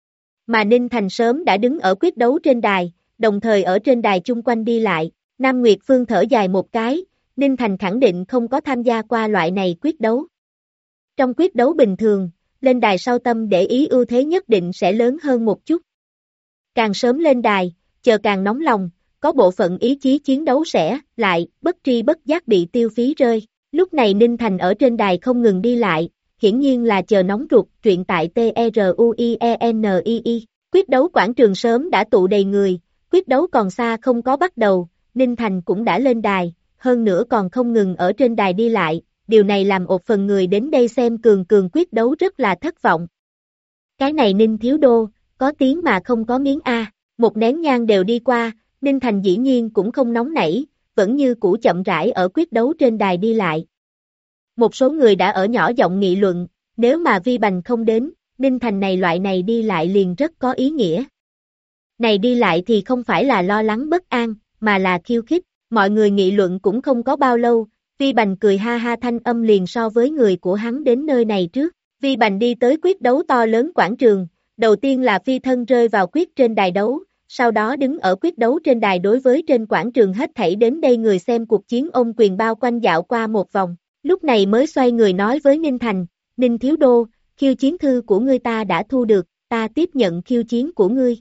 Mà Ninh Thành sớm đã đứng ở quyết đấu trên đài, đồng thời ở trên đài chung quanh đi lại. Nam Nguyệt Phương thở dài một cái, Ninh Thành khẳng định không có tham gia qua loại này quyết đấu. Trong quyết đấu bình thường, lên đài sau tâm để ý ưu thế nhất định sẽ lớn hơn một chút. Càng sớm lên đài, chờ càng nóng lòng, có bộ phận ý chí chiến đấu sẽ lại bất tri bất giác bị tiêu phí rơi. Lúc này Ninh Thành ở trên đài không ngừng đi lại, hiển nhiên là chờ nóng ruột. Truyện tại TRUIENII. Quyết đấu quảng trường sớm đã tụ đầy người, quyết đấu còn xa không có bắt đầu, Ninh Thành cũng đã lên đài, hơn nữa còn không ngừng ở trên đài đi lại, điều này làm một phần người đến đây xem cường quyết đấu rất là thất vọng. Cái này Ninh thiếu đô, có tiếng mà không có miếng A, Một nén nhang đều đi qua, Ninh Thành dĩ nhiên cũng không nóng nảy, vẫn như cũ chậm rãi ở quyết đấu trên đài đi lại. Một số người đã ở nhỏ giọng nghị luận, nếu mà Vi Bành không đến, Ninh Thành này loại này đi lại liền rất có ý nghĩa. Này đi lại thì không phải là lo lắng bất an, mà là khiêu khích, mọi người nghị luận cũng không có bao lâu, Vi Bành cười ha ha thanh âm liền so với người của hắn đến nơi này trước. Vi Bành đi tới quyết đấu to lớn quảng trường, đầu tiên là phi thân rơi vào quyết trên đài đấu, sau đó đứng ở quyết đấu trên đài đối với trên quảng trường hết thảy đến đây người xem cuộc chiến ôm quyền bao quanh dạo qua một vòng, lúc này mới xoay người nói với Ninh Thành, Ninh Thiếu Đô, khiêu chiến thư của ngươi ta đã thu được, ta tiếp nhận khiêu chiến của ngươi.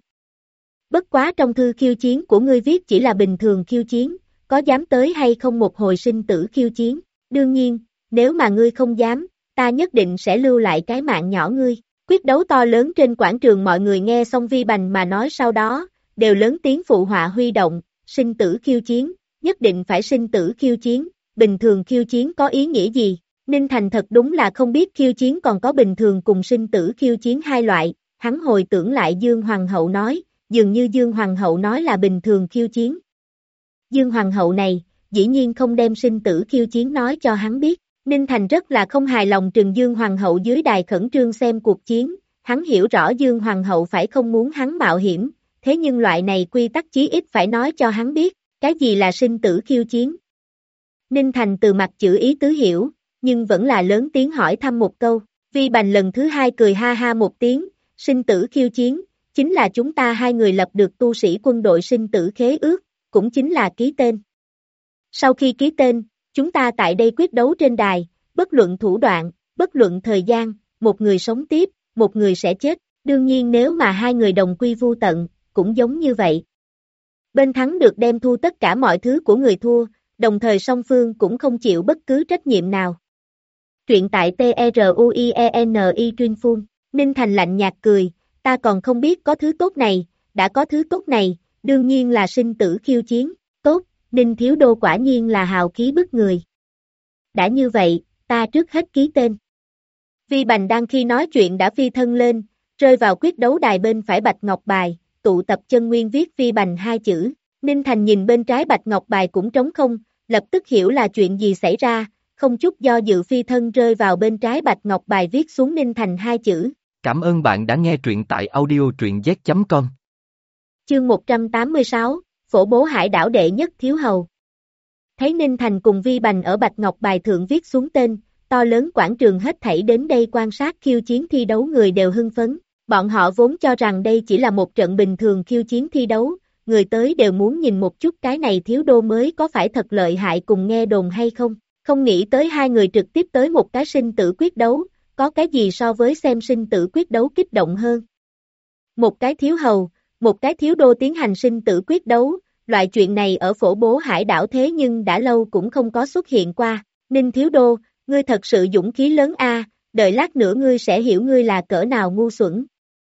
Bất quá trong thư khiêu chiến của ngươi viết chỉ là bình thường khiêu chiến, có dám tới hay không một hồi sinh tử khiêu chiến, đương nhiên, nếu mà ngươi không dám, ta nhất định sẽ lưu lại cái mạng nhỏ ngươi. Quyết đấu to lớn trên quảng trường mọi người nghe xong Vi Bành mà nói sau đó, đều lớn tiếng phụ họa huy động, sinh tử khiêu chiến, nhất định phải sinh tử khiêu chiến, bình thường khiêu chiến có ý nghĩa gì? Ninh Thành thật đúng là không biết khiêu chiến còn có bình thường cùng sinh tử khiêu chiến hai loại, hắn hồi tưởng lại Dương Hoàng hậu nói, dường như Dương Hoàng hậu nói là bình thường khiêu chiến. Dương Hoàng hậu này, dĩ nhiên không đem sinh tử khiêu chiến nói cho hắn biết. Ninh Thành rất là không hài lòng trừng Dương Hoàng hậu dưới đài khẩn trương xem cuộc chiến, hắn hiểu rõ Dương Hoàng hậu phải không muốn hắn mạo hiểm, thế nhưng loại này quy tắc chí ít phải nói cho hắn biết, cái gì là sinh tử khiêu chiến. Ninh Thành từ mặt chữ ý tứ hiểu, nhưng vẫn là lớn tiếng hỏi thăm một câu, Vi Bành lần thứ hai cười ha ha một tiếng, sinh tử khiêu chiến, chính là chúng ta hai người lập được tu sĩ quân đội sinh tử khế ước, cũng chính là ký tên. Sau khi ký tên, chúng ta tại đây quyết đấu trên đài, bất luận thủ đoạn, bất luận thời gian, một người sống tiếp, một người sẽ chết, đương nhiên nếu mà hai người đồng quy vu tận, cũng giống như vậy. Bên thắng được đem thu tất cả mọi thứ của người thua, đồng thời song phương cũng không chịu bất cứ trách nhiệm nào. Truyện tại TRUIENI Truyền Phun, Ninh Thành lạnh nhạt cười, ta còn không biết có thứ tốt này, đã có thứ tốt này, đương nhiên là sinh tử khiêu chiến, tốt, Ninh Thiếu Đô quả nhiên là hào khí bức người. Đã như vậy, ta trước hết ký tên. Vi Bành đang khi nói chuyện đã phi thân lên, rơi vào quyết đấu đài bên phải bạch ngọc bài, tụ tập chân nguyên viết Vi Bành hai chữ. Ninh Thành nhìn bên trái bạch ngọc bài cũng trống không, lập tức hiểu là chuyện gì xảy ra, không chút do dự phi thân rơi vào bên trái bạch ngọc bài viết xuống Ninh Thành hai chữ. Cảm ơn bạn đã nghe truyện tại audio truyện z.com. Chương 186, Phổ Bố Hải đảo đệ nhất thiếu hầu. Thấy Ninh Thành cùng Vi Bành ở bạch ngọc bài thượng viết xuống tên, to lớn quảng trường hết thảy đến đây quan sát khiêu chiến thi đấu người đều hưng phấn. Bọn họ vốn cho rằng đây chỉ là một trận bình thường khiêu chiến thi đấu, người tới đều muốn nhìn một chút cái này thiếu đô mới có phải thật lợi hại cùng nghe đồn hay không. Không nghĩ tới hai người trực tiếp tới một cái sinh tử quyết đấu, có cái gì so với xem sinh tử quyết đấu kích động hơn. Một cái thiếu hầu, một cái thiếu đô tiến hành sinh tử quyết đấu, loại chuyện này ở Phổ Bố Hải đảo thế nhưng đã lâu cũng không có xuất hiện qua. Ninh Thiếu Đô, ngươi thật sự dũng khí lớn a, đợi lát nữa ngươi sẽ hiểu ngươi là cỡ nào ngu xuẩn.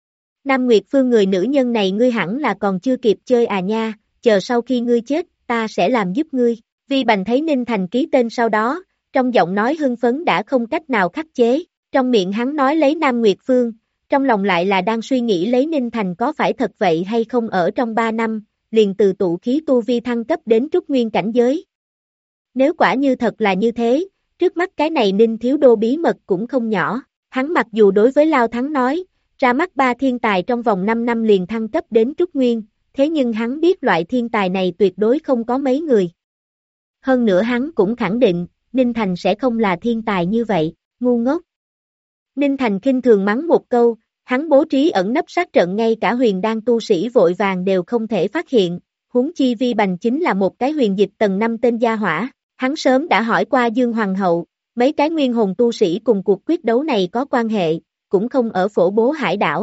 Nam Nguyệt Phương người nữ nhân này ngươi hẳn là còn chưa kịp chơi à nha, chờ sau khi ngươi chết, ta sẽ làm giúp ngươi. Vi Bành thấy Ninh Thành ký tên sau đó, trong giọng nói hưng phấn đã không cách nào khắc chế, trong miệng hắn nói lấy Nam Nguyệt Phương, trong lòng lại là đang suy nghĩ lấy Ninh Thành có phải thật vậy hay không ở trong 3 năm, liền từ tụ khí tu vi thăng cấp đến trúc nguyên cảnh giới. Nếu quả như thật là như thế, trước mắt cái này Ninh Thiếu Đô bí mật cũng không nhỏ, hắn mặc dù đối với Lao Thắng nói, ra mắt 3 thiên tài trong vòng 5 năm liền thăng cấp đến trúc nguyên, thế nhưng hắn biết loại thiên tài này tuyệt đối không có mấy người. Hơn nữa hắn cũng khẳng định, Ninh Thành sẽ không là thiên tài như vậy, ngu ngốc. Ninh Thành khinh thường mắng một câu, hắn bố trí ẩn nấp sát trận ngay cả huyền đan tu sĩ vội vàng đều không thể phát hiện, huống chi Vi Bành chính là một cái huyền dịch tầng 5 tên gia hỏa, hắn sớm đã hỏi qua Dương Hoàng hậu, mấy cái nguyên hồn tu sĩ cùng cuộc quyết đấu này có quan hệ, cũng không ở Phổ Bố Hải đảo.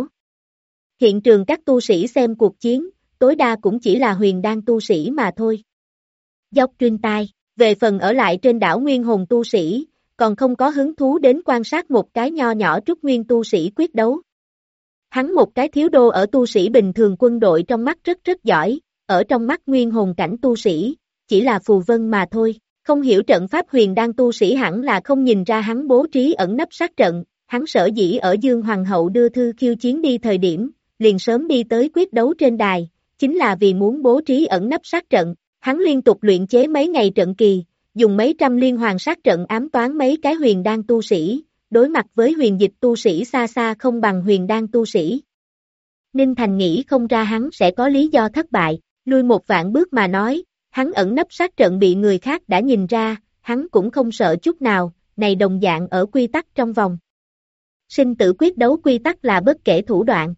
Hiện trường các tu sĩ xem cuộc chiến, tối đa cũng chỉ là huyền đan tu sĩ mà thôi. Dốc truyền tai, về phần ở lại trên đảo nguyên hồn tu sĩ, còn không có hứng thú đến quan sát một cái nho nhỏ trúc nguyên tu sĩ quyết đấu. Hắn một cái thiếu đô ở tu sĩ bình thường quân đội trong mắt rất giỏi, ở trong mắt nguyên hồn cảnh tu sĩ, chỉ là phù vân mà thôi, không hiểu trận pháp huyền đan tu sĩ hẳn là không nhìn ra hắn bố trí ẩn nấp sát trận, hắn sở dĩ ở Dương Hoàng hậu đưa thư khiêu chiến đi thời điểm, liền sớm đi tới quyết đấu trên đài, chính là vì muốn bố trí ẩn nấp sát trận. Hắn liên tục luyện chế mấy ngày trận kỳ, dùng mấy trăm liên hoàn sát trận ám toán mấy cái huyền đan tu sĩ, đối mặt với huyền dịch tu sĩ xa xa không bằng huyền đan tu sĩ. Ninh Thành nghĩ không ra hắn sẽ có lý do thất bại, lui một vạn bước mà nói, hắn ẩn nấp sát trận bị người khác đã nhìn ra, hắn cũng không sợ chút nào, này đồng dạng ở quy tắc trong vòng. Sinh tử quyết đấu quy tắc là bất kể thủ đoạn.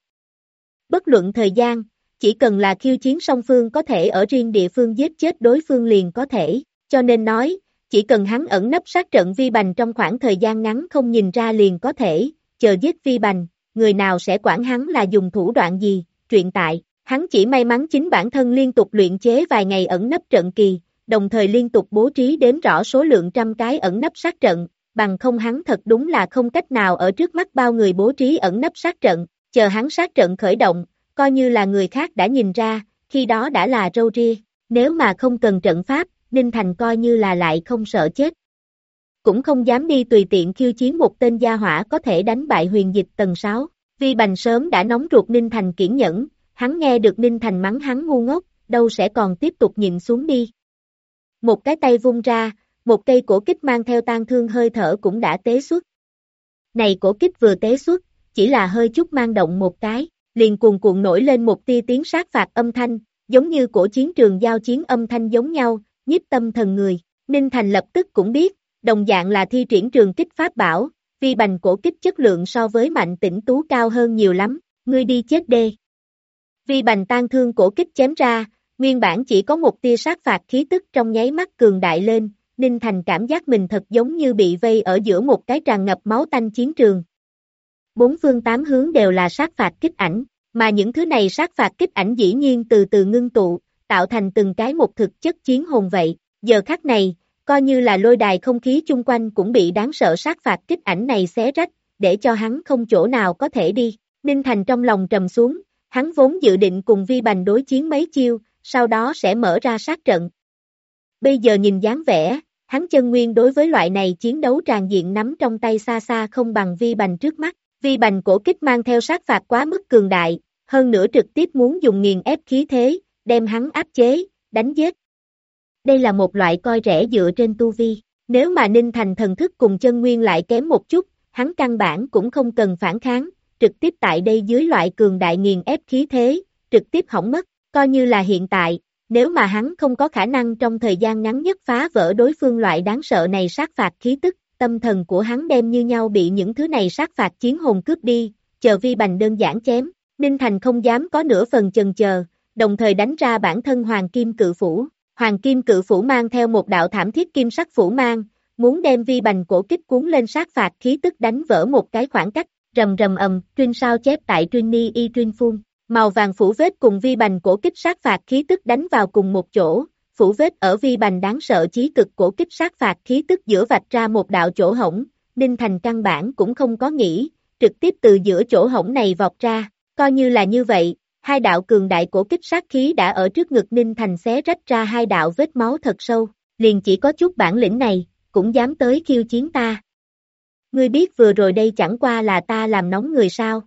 Bất luận thời gian, chỉ cần là khiêu chiến song phương có thể ở riêng địa phương giết chết đối phương liền có thể, cho nên nói, chỉ cần hắn ẩn nấp sát trận Vi Bành trong khoảng thời gian ngắn không nhìn ra liền có thể, chờ giết Vi Bành, người nào sẽ quản hắn là dùng thủ đoạn gì, truyện tại, hắn chỉ may mắn chính bản thân liên tục luyện chế vài ngày ẩn nấp trận kỳ, đồng thời liên tục bố trí đếm rõ số lượng trăm cái ẩn nấp sát trận, bằng không hắn thật đúng là không cách nào ở trước mắt bao người bố trí ẩn nấp sát trận, chờ hắn sát trận khởi động, coi như là người khác đã nhìn ra, khi đó đã là râu ria, nếu mà không cần trận pháp, Ninh Thành coi như là lại không sợ chết. Cũng không dám đi tùy tiện khiêu chiến một tên gia hỏa có thể đánh bại huyền dịch tầng 6, Vi Bành sớm đã nóng ruột Ninh Thành kiên nhẫn, hắn nghe được Ninh Thành mắng hắn ngu ngốc, đâu sẽ còn tiếp tục nhịn xuống đi. Một cái tay vung ra, một cây cổ kích mang theo tang thương hơi thở cũng đã tế xuất. Này cổ kích vừa tế xuất, chỉ là hơi chút mang động một cái, liền cuồn cuộn nổi lên một tia tiếng sát phạt âm thanh, giống như cổ chiến trường giao chiến âm thanh giống nhau, nhiếp tâm thần người. Ninh Thành lập tức cũng biết, đồng dạng là thi triển trường kích pháp bảo, Vi Bành cổ kích chất lượng so với Mạnh Tĩnh Tú cao hơn nhiều lắm, ngươi đi chết đê. Vi Bành tang thương cổ kích chém ra, nguyên bản chỉ có một tia sát phạt khí tức trong nháy mắt cường đại lên, Ninh Thành cảm giác mình thật giống như bị vây ở giữa một cái tràn ngập máu tanh chiến trường. Bốn phương tám hướng đều là sát phạt kích ảnh, mà những thứ này sát phạt kích ảnh dĩ nhiên từ từ ngưng tụ, tạo thành từng cái một thực chất chiến hồn vậy. Giờ khắc này, coi như là lôi đài không khí chung quanh cũng bị đáng sợ sát phạt kích ảnh này xé rách, để cho hắn không chỗ nào có thể đi. Ninh Thành trong lòng trầm xuống, hắn vốn dự định cùng Vi Bành đối chiến mấy chiêu, sau đó sẽ mở ra sát trận. Bây giờ nhìn dáng vẻ, hắn chân nguyên đối với loại này chiến đấu tràn diện nắm trong tay xa xa không bằng Vi Bành trước mắt. Vi Bành cổ kích mang theo sát phạt quá mức cường đại, hơn nữa trực tiếp muốn dùng nghiền ép khí thế, đem hắn áp chế, đánh giết. Đây là một loại coi rẻ dựa trên tu vi, nếu mà Ninh Thành thần thức cùng chân nguyên lại kém một chút, hắn căn bản cũng không cần phản kháng, trực tiếp tại đây dưới loại cường đại nghiền ép khí thế, trực tiếp hỏng mất, coi như là hiện tại, nếu mà hắn không có khả năng trong thời gian ngắn nhất phá vỡ đối phương loại đáng sợ này sát phạt khí tức, tâm thần của hắn đem như nhau bị những thứ này sát phạt chiến hồn cướp đi, chờ Vi Bành đơn giản chém, Ninh Thành không dám có nửa phần chần chờ, đồng thời đánh ra bản thân Hoàng Kim Cự Phủ. Hoàng Kim Cự Phủ mang theo một đạo thảm thiết kim sắc phủ mang, muốn đem Vi Bành cổ kích cuốn lên sát phạt khí tức đánh vỡ một cái khoảng cách, rầm rầm ầm, Truyên sao chép tại Trini y Truyên phun, màu vàng phủ vết cùng Vi Bành cổ kích sát phạt khí tức đánh vào cùng một chỗ, phủ vết ở Vi Bành đáng sợ chí cực cổ kích sát phạt khí tức giữa vạch ra một đạo chỗ hổng, Ninh Thành căn bản cũng không có nghĩ, trực tiếp từ giữa chỗ hổng này vọt ra, coi như là như vậy. Hai đạo cường đại cổ kích sát khí đã ở trước ngực Ninh Thành xé rách ra hai đạo vết máu thật sâu, liền chỉ có chút bản lĩnh này, cũng dám tới khiêu chiến ta. Ngươi biết vừa rồi đây chẳng qua là ta làm nóng người sao?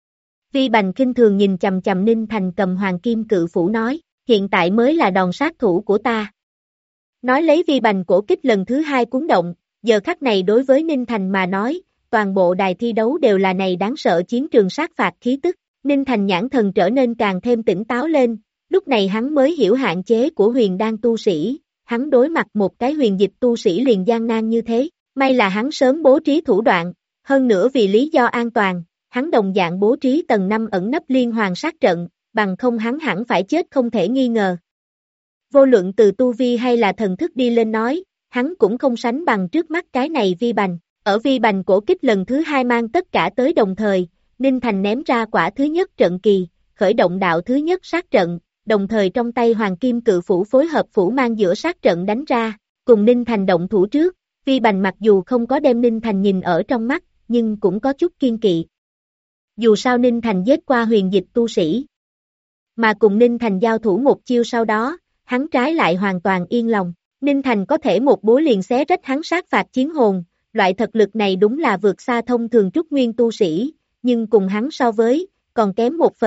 Vi Bành khinh thường nhìn chầm chầm Ninh Thành cầm Hoàng Kim Cự Phủ nói, hiện tại mới là đòn sát thủ của ta. Nói lấy Vi Bành cổ kích lần thứ hai cuốn động, giờ khắc này đối với Ninh Thành mà nói, toàn bộ đài thi đấu đều là này đáng sợ chiến trường sát phạt khí tức. Ninh Thành nhãn thần trở nên càng thêm tỉnh táo lên, lúc này hắn mới hiểu hạn chế của huyền đan tu sĩ, hắn đối mặt một cái huyền dịch tu sĩ liền gian nan như thế, may là hắn sớm bố trí thủ đoạn, hơn nữa vì lý do an toàn, hắn đồng dạng bố trí tầng 5 ẩn nấp liên hoàn sát trận, bằng không hắn hẳn phải chết không thể nghi ngờ. Vô luận từ tu vi hay là thần thức đi lên nói, hắn cũng không sánh bằng trước mắt cái này Vi Bành, ở Vi Bành cổ kích lần thứ hai mang tất cả tới đồng thời. Ninh Thành ném ra quả thứ nhất trận kỳ, khởi động đạo thứ nhất sát trận, đồng thời trong tay Hoàng Kim Cự Phủ phối hợp phủ mang giữa sát trận đánh ra, cùng Ninh Thành động thủ trước, Vi Bành mặc dù không có đem Ninh Thành nhìn ở trong mắt, nhưng cũng có chút kiên kỵ. Dù sao Ninh Thành giết qua huyền dịch tu sĩ, mà cùng Ninh Thành giao thủ một chiêu sau đó, hắn trái lại hoàn toàn yên lòng, Ninh Thành có thể một búa liền xé rách hắn sát phạt chiến hồn, loại thực lực này đúng là vượt xa thông thường trúc nguyên tu sĩ. Nhưng cùng hắn so với, còn kém một phần,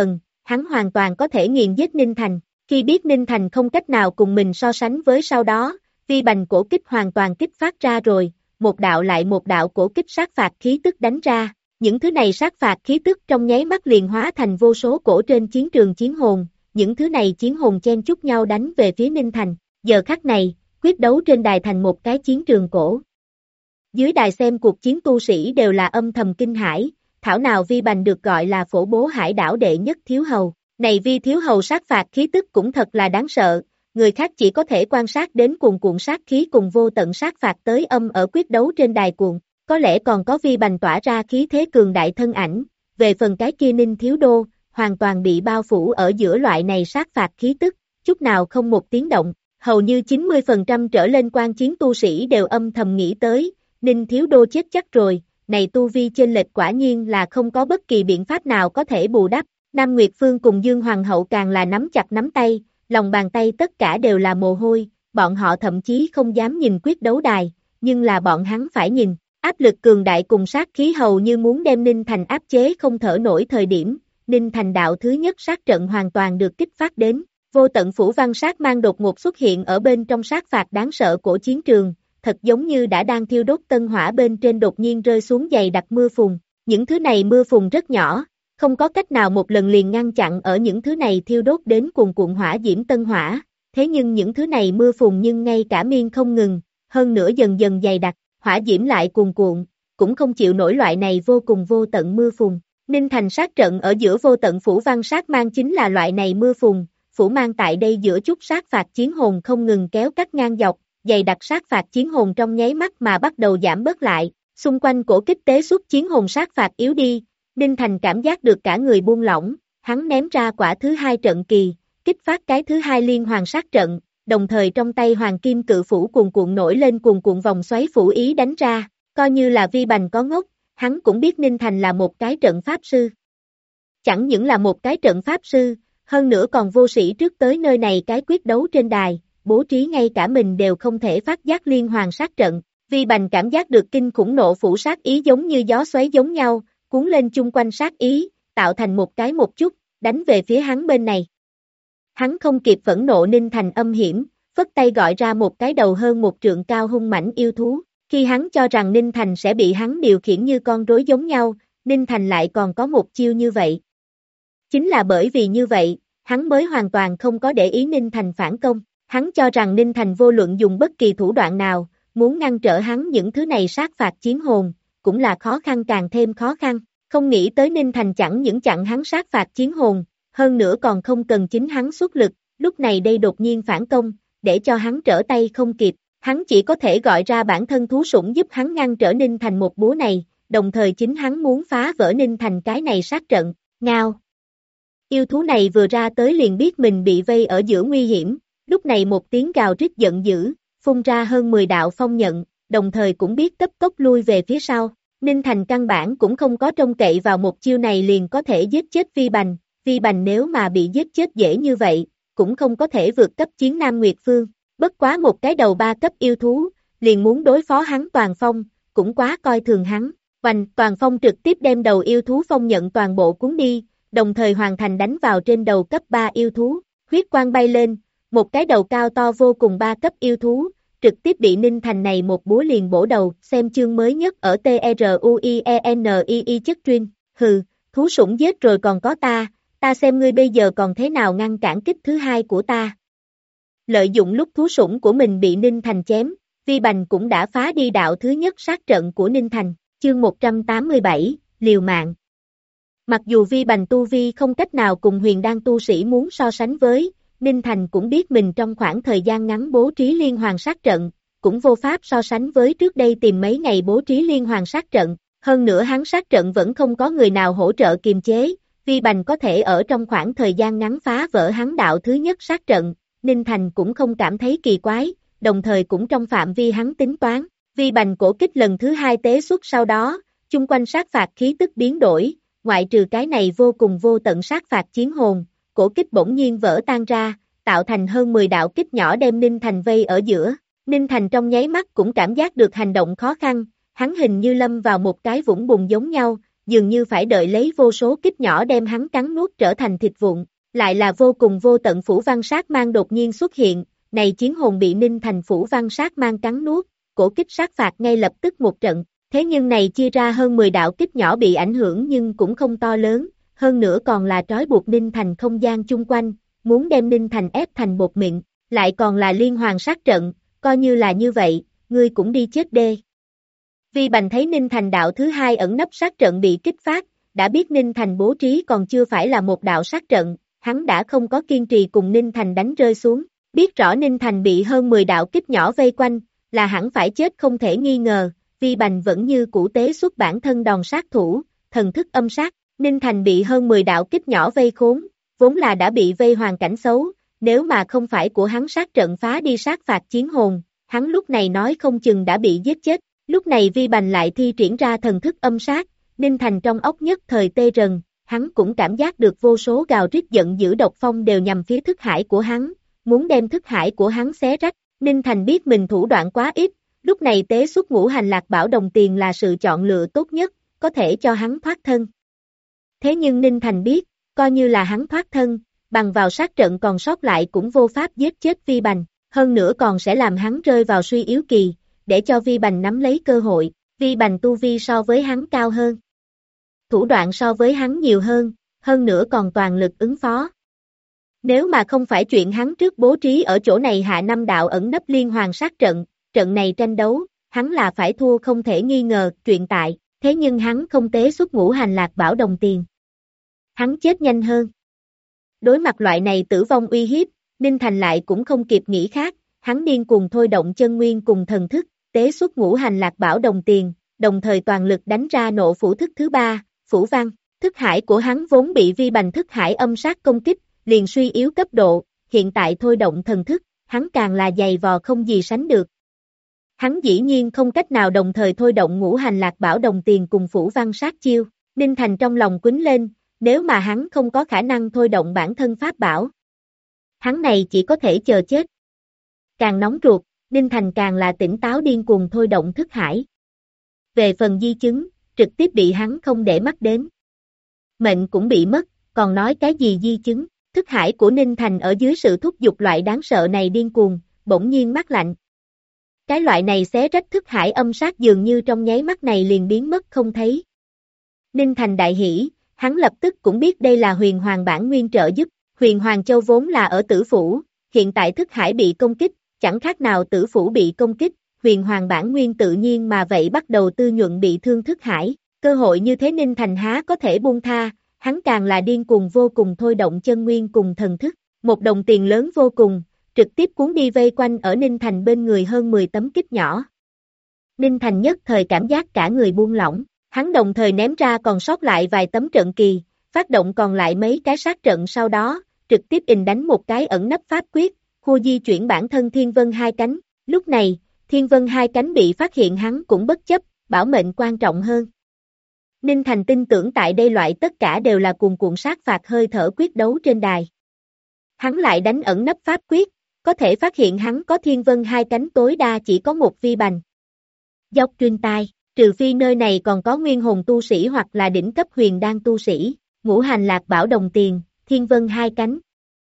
hắn hoàn toàn có thể nghiền giết Ninh Thành. Khi biết Ninh Thành không cách nào cùng mình so sánh với sau đó, vi bành cổ kích hoàn toàn kích phát ra rồi, một đạo lại một đạo cổ kích sát phạt khí tức đánh ra. Những thứ này sát phạt khí tức trong nháy mắt liền hóa thành vô số cổ trên chiến trường chiến hồn, những thứ này chiến hồn chen chúc nhau đánh về phía Ninh Thành. Giờ khắc này, quyết đấu trên đài thành một cái chiến trường cổ. Dưới đài xem cuộc chiến tu sĩ đều là âm thầm kinh hãi, thảo nào vi bành được gọi là phổ bố hải đảo đệ nhất thiếu hầu. Này vi thiếu hầu sát phạt khí tức cũng thật là đáng sợ, người khác chỉ có thể quan sát đến cuồn cuộn sát khí cùng vô tận sát phạt tới âm ở quyết đấu trên đài cuồng, có lẽ còn có vi bành tỏa ra khí thế cường đại thân ảnh, về phần cái kia Ninh Thiếu Đô, hoàn toàn bị bao phủ ở giữa loại này sát phạt khí tức, chút nào không một tiếng động, hầu như 90% trở lên quan chiến tu sĩ đều âm thầm nghĩ tới, Ninh Thiếu Đô chết chắc rồi, này tu vi chênh lệch quả nhiên là không có bất kỳ biện pháp nào có thể bù đắp. Nam Nguyệt Phương cùng Dương Hoàng hậu càng là nắm chặt nắm tay, lòng bàn tay tất cả đều là mồ hôi, bọn họ thậm chí không dám nhìn quyết đấu đài, nhưng là bọn hắn phải nhìn, áp lực cường đại cùng sát khí hầu như muốn đem Ninh Thành áp chế không thở nổi thời điểm, Ninh Thành đạo thứ nhất sát trận hoàn toàn được kích phát đến, vô tận phủ văn sát mang đột ngột xuất hiện ở bên trong sát phạt đáng sợ của chiến trường, thật giống như đã đang thiêu đốt tân hỏa bên trên đột nhiên rơi xuống dày đặc mưa phùn, những thứ này mưa phùn rất nhỏ, không có cách nào một lần liền ngăn chặn ở những thứ này thiêu đốt đến cuồn cuộn hỏa diễm tân hỏa, thế nhưng những thứ này mưa phùn nhưng ngay cả miên không ngừng, hơn nữa dần dần dày đặc, hỏa diễm lại cuồn cuộn, cũng không chịu nổi loại này vô cùng vô tận mưa phùn. Ninh Thành sát trận ở giữa vô tận phủ văn sát mang chính là loại này mưa phùn, phủ mang tại đây giữa chút sát phạt chiến hồn không ngừng kéo cắt ngang dọc, dày đặc sát phạt chiến hồn trong nháy mắt mà bắt đầu giảm bớt lại, xung quanh cổ kích tế xuất chiến hồn sát phạt yếu đi. Ninh Thành cảm giác được cả người buông lỏng, hắn ném ra quả thứ hai trận kỳ, kích phát cái thứ hai liên hoàn sát trận, đồng thời trong tay hoàng kim cự phủ cuồn cuộn nổi lên cuồn cuộn vòng xoáy phủ ý đánh ra, coi như là vi bành có ngốc, hắn cũng biết Ninh Thành là một cái trận pháp sư. Chẳng những là một cái trận pháp sư, hơn nữa còn vô sĩ trước tới nơi này cái quyết đấu trên đài, bố trí ngay cả mình đều không thể phát giác liên hoàn sát trận, vi bành cảm giác được kinh khủng nộ phủ sát ý giống như gió xoáy giống nhau, cuốn lên chung quanh sát ý, tạo thành một cái một chút, đánh về phía hắn bên này. Hắn không kịp phẫn nộ Ninh Thành âm hiểm, phất tay gọi ra một cái đầu hơn một trượng cao hung mãnh yêu thú, khi hắn cho rằng Ninh Thành sẽ bị hắn điều khiển như con rối giống nhau, Ninh Thành lại còn có một chiêu như vậy. Chính là bởi vì như vậy, hắn mới hoàn toàn không có để ý Ninh Thành phản công, hắn cho rằng Ninh Thành vô luận dùng bất kỳ thủ đoạn nào, muốn ngăn trở hắn những thứ này sát phạt chiến hồn, cũng là khó khăn càng thêm khó khăn, không nghĩ tới Ninh Thành chẳng những chặn hắn sát phạt chiến hồn, hơn nữa còn không cần chính hắn xuất lực, lúc này đây đột nhiên phản công, để cho hắn trở tay không kịp, hắn chỉ có thể gọi ra bản thân thú sủng giúp hắn ngăn trở Ninh Thành một búa này, đồng thời chính hắn muốn phá vỡ Ninh Thành cái này sát trận, ngao. Yêu thú này vừa ra tới liền biết mình bị vây ở giữa nguy hiểm, lúc này một tiếng gào rít giận dữ, phun ra hơn 10 đạo phong nhận, đồng thời cũng biết cấp tốc lui về phía sau. Ninh Thành căn bản cũng không có trông cậy vào một chiêu này liền có thể giết chết Vi Bành nếu mà bị giết chết dễ như vậy, cũng không có thể vượt cấp chiến Nam Nguyệt Phương, bất quá một cái đầu 3 cấp yêu thú, liền muốn đối phó hắn Toàn Phong, cũng quá coi thường hắn, Toàn Phong trực tiếp đem đầu yêu thú phong nhận toàn bộ cuốn đi, đồng thời hoàn thành đánh vào trên đầu cấp 3 yêu thú, huyết quang bay lên, một cái đầu cao to vô cùng 3 cấp yêu thú, trực tiếp bị Ninh Thành này một búa liền bổ đầu, xem chương mới nhất ở TRUIENII chất truyền, hừ, thú sủng giết rồi còn có ta xem ngươi bây giờ còn thế nào ngăn cản kích thứ hai của ta. Lợi dụng lúc thú sủng của mình bị Ninh Thành chém, Vi Bành cũng đã phá đi đạo thứ nhất sát trận của Ninh Thành, chương 187, liều mạng. Mặc dù Vi Bành tu vi không cách nào cùng huyền đan tu sĩ muốn so sánh với, Ninh Thành cũng biết mình trong khoảng thời gian ngắn bố trí liên hoàn sát trận, cũng vô pháp so sánh với trước đây tìm mấy ngày bố trí liên hoàn sát trận, hơn nữa hắn sát trận vẫn không có người nào hỗ trợ kiềm chế, Vi Bành có thể ở trong khoảng thời gian ngắn phá vỡ hắn đạo thứ nhất sát trận, Ninh Thành cũng không cảm thấy kỳ quái, đồng thời cũng trong phạm vi hắn tính toán, Vi Bành cổ kích lần thứ hai tế xuất sau đó, chung quanh sát phạt khí tức biến đổi, ngoại trừ cái này vô cùng vô tận sát phạt chiến hồn, cổ kích bỗng nhiên vỡ tan ra, tạo thành hơn 10 đạo kích nhỏ đem Ninh Thành vây ở giữa. Ninh Thành trong nháy mắt cũng cảm giác được hành động khó khăn, hắn hình như lâm vào một cái vũng bùn giống nhau, dường như phải đợi lấy vô số kích nhỏ đem hắn cắn nuốt trở thành thịt vụn, lại là vô cùng vô tận Phủ Văn Sát Mang đột nhiên xuất hiện, này chiến hồn bị Ninh Thành Phủ Văn Sát Mang cắn nuốt, cổ kích sát phạt ngay lập tức một trận, thế nhưng này chia ra hơn 10 đạo kích nhỏ bị ảnh hưởng nhưng cũng không to lớn, hơn nữa còn là trói buộc Ninh Thành không gian chung quanh, muốn đem Ninh Thành ép thành bột mịn, lại còn là liên hoàn sát trận, coi như là như vậy, ngươi cũng đi chết đê. Vi Bành thấy Ninh Thành đạo thứ hai ẩn nấp sát trận bị kích phát, đã biết Ninh Thành bố trí còn chưa phải là một đạo sát trận, hắn đã không có kiên trì cùng Ninh Thành đánh rơi xuống, biết rõ Ninh Thành bị hơn 10 đạo kích nhỏ vây quanh, là hẳn phải chết không thể nghi ngờ, Vi Bành vẫn như cũ tế xuất bản thân đòn sát thủ, thần thức âm sát, Ninh Thành bị hơn 10 đạo kích nhỏ vây khốn, vốn là đã bị vây hoàn cảnh xấu, nếu mà không phải của hắn sát trận phá đi sát phạt chiến hồn, hắn lúc này nói không chừng đã bị giết chết, lúc này Vi Bành lại thi triển ra thần thức âm sát, Ninh Thành trong óc nhất thời tê rần, hắn cũng cảm giác được vô số gào rít giận dữ độc phong đều nhằm phía thức hải của hắn, muốn đem thức hải của hắn xé rách, Ninh Thành biết mình thủ đoạn quá ít, lúc này tế xuất ngũ hành lạc bảo đồng tiền là sự chọn lựa tốt nhất, có thể cho hắn thoát thân. Thế nhưng Ninh Thành biết, coi như là hắn thoát thân, bằng vào sát trận còn sót lại cũng vô pháp giết chết Vi Bành, hơn nữa còn sẽ làm hắn rơi vào suy yếu kỳ, để cho Vi Bành nắm lấy cơ hội, Vi Bành tu vi so với hắn cao hơn. Thủ đoạn so với hắn nhiều hơn nữa còn toàn lực ứng phó. Nếu mà không phải chuyện hắn trước bố trí ở chỗ này hạ 5 đạo ẩn nấp liên hoàn sát trận, trận này tranh đấu, hắn là phải thua không thể nghi ngờ, truyện tại, thế nhưng hắn không tế xuất ngũ hành lạc bảo đồng tiền. Hắn chết nhanh hơn. Đối mặt loại này tử vong uy hiếp, Ninh Thành lại cũng không kịp nghĩ khác, hắn điên cuồng thôi động chân nguyên cùng thần thức, tế xuất ngũ hành lạc bảo đồng tiền, đồng thời toàn lực đánh ra nộ phủ thức thứ 3, phủ văn, thức hải của hắn vốn bị Vi Bành thức hải âm sát công kích, liền suy yếu cấp độ, hiện tại thôi động thần thức, hắn càng là dày vò không gì sánh được. Hắn dĩ nhiên không cách nào đồng thời thôi động ngũ hành lạc bảo đồng tiền cùng phủ văn sát chiêu, Ninh Thành trong lòng quýnh lên, nếu mà hắn không có khả năng thôi động bản thân pháp bảo. Hắn này chỉ có thể chờ chết. Càng nóng ruột, Ninh Thành càng là tỉnh táo điên cuồng thôi động thức hải. Về phần di chứng, trực tiếp bị hắn không để mắt đến. Mệnh cũng bị mất, còn nói cái gì di chứng, thức hải của Ninh Thành ở dưới sự thúc giục loại đáng sợ này điên cuồng, bỗng nhiên mát lạnh. Cái loại này xé rách thức hải âm sát dường như trong nháy mắt này liền biến mất không thấy. Ninh Thành đại hỉ, hắn lập tức cũng biết đây là huyền hoàng bản nguyên trợ giúp, huyền hoàng châu vốn là ở tử phủ, hiện tại thức hải bị công kích, chẳng khác nào tử phủ bị công kích, huyền hoàng bản nguyên tự nhiên mà vậy bắt đầu tư nhuận bị thương thức hải, cơ hội như thế Ninh Thành há có thể buông tha, hắn càng là điên cuồng vô cùng thôi động chân nguyên cùng thần thức, một đồng tiền lớn vô cùng, trực tiếp cuốn đi vây quanh ở Ninh Thành bên người hơn 10 tấm kích nhỏ. Ninh Thành nhất thời cảm giác cả người buông lỏng, hắn đồng thời ném ra còn sót lại vài tấm trận kỳ, phát động còn lại mấy cái sát trận sau đó, trực tiếp đánh một cái ẩn nấp pháp quyết, khu di chuyển bản thân Thiên Vân hai cánh, lúc này, Thiên Vân hai cánh bị phát hiện hắn cũng bất chấp, bảo mệnh quan trọng hơn. Ninh Thành tin tưởng tại đây loại tất cả đều là cuồn cuộn sát phạt hơi thở quyết đấu trên đài. Hắn lại đánh ẩn nấp pháp quyết, có thể phát hiện hắn có Thiên Vân hai cánh tối đa chỉ có một Vi Bành. Dọc truyền tai, trừ phi nơi này còn có nguyên hồn tu sĩ hoặc là đỉnh cấp huyền đan tu sĩ, ngũ hành lạc bảo đồng tiền, Thiên Vân hai cánh.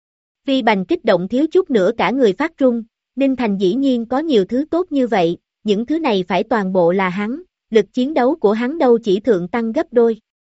Vi Bành kích động thiếu chút nữa cả người phát run, Ninh Thành dĩ nhiên có nhiều thứ tốt như vậy, những thứ này phải toàn bộ là hắn, lực chiến đấu của hắn đâu chỉ thượng tăng gấp đôi.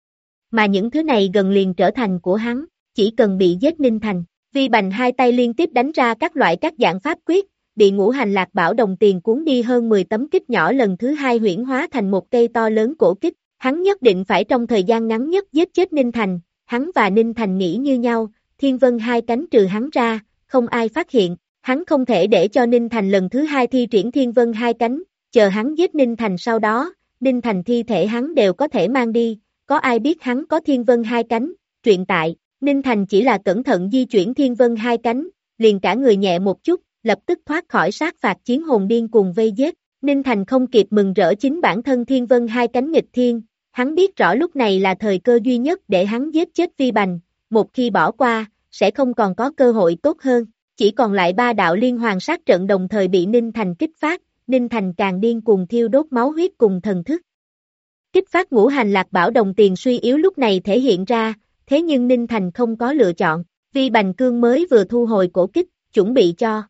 Mà những thứ này gần liền trở thành của hắn, chỉ cần bị giết Ninh Thành. Vi Bành hai tay liên tiếp đánh ra các loại các dạng pháp quyết, bị ngũ hành lạc bảo đồng tiền cuốn đi hơn 10 tấm kích nhỏ lần thứ hai huyễn hóa thành một cây to lớn cổ kích, hắn nhất định phải trong thời gian ngắn nhất giết chết Ninh Thành, hắn và Ninh Thành nghĩ như nhau, Thiên Vân hai cánh trừ hắn ra, không ai phát hiện, hắn không thể để cho Ninh Thành lần thứ hai thi triển Thiên Vân hai cánh, chờ hắn giết Ninh Thành sau đó, Ninh Thành thi thể hắn đều có thể mang đi, có ai biết hắn có Thiên Vân hai cánh, truyện tại. Ninh Thành chỉ là cẩn thận di chuyển Thiên Vân hai cánh, liền cả người nhẹ một chút, lập tức thoát khỏi sát phạt chiến hồn điên cuồng vây giết. Ninh Thành không kịp mừng rỡ chính bản thân Thiên Vân hai cánh nghịch thiên, hắn biết rõ lúc này là thời cơ duy nhất để hắn giết chết Vi Bành, một khi bỏ qua, sẽ không còn có cơ hội tốt hơn. Chỉ còn lại 3 đạo liên hoàn sát trận đồng thời bị Ninh Thành kích phát, Ninh Thành càng điên cuồng thiêu đốt máu huyết cùng thần thức. Kích phát ngũ hành lạc bảo đồng tiền suy yếu lúc này thể hiện ra, thế nhưng Ninh Thành không có lựa chọn, Vi Bành Cương mới vừa thu hồi cổ kích, chuẩn bị cho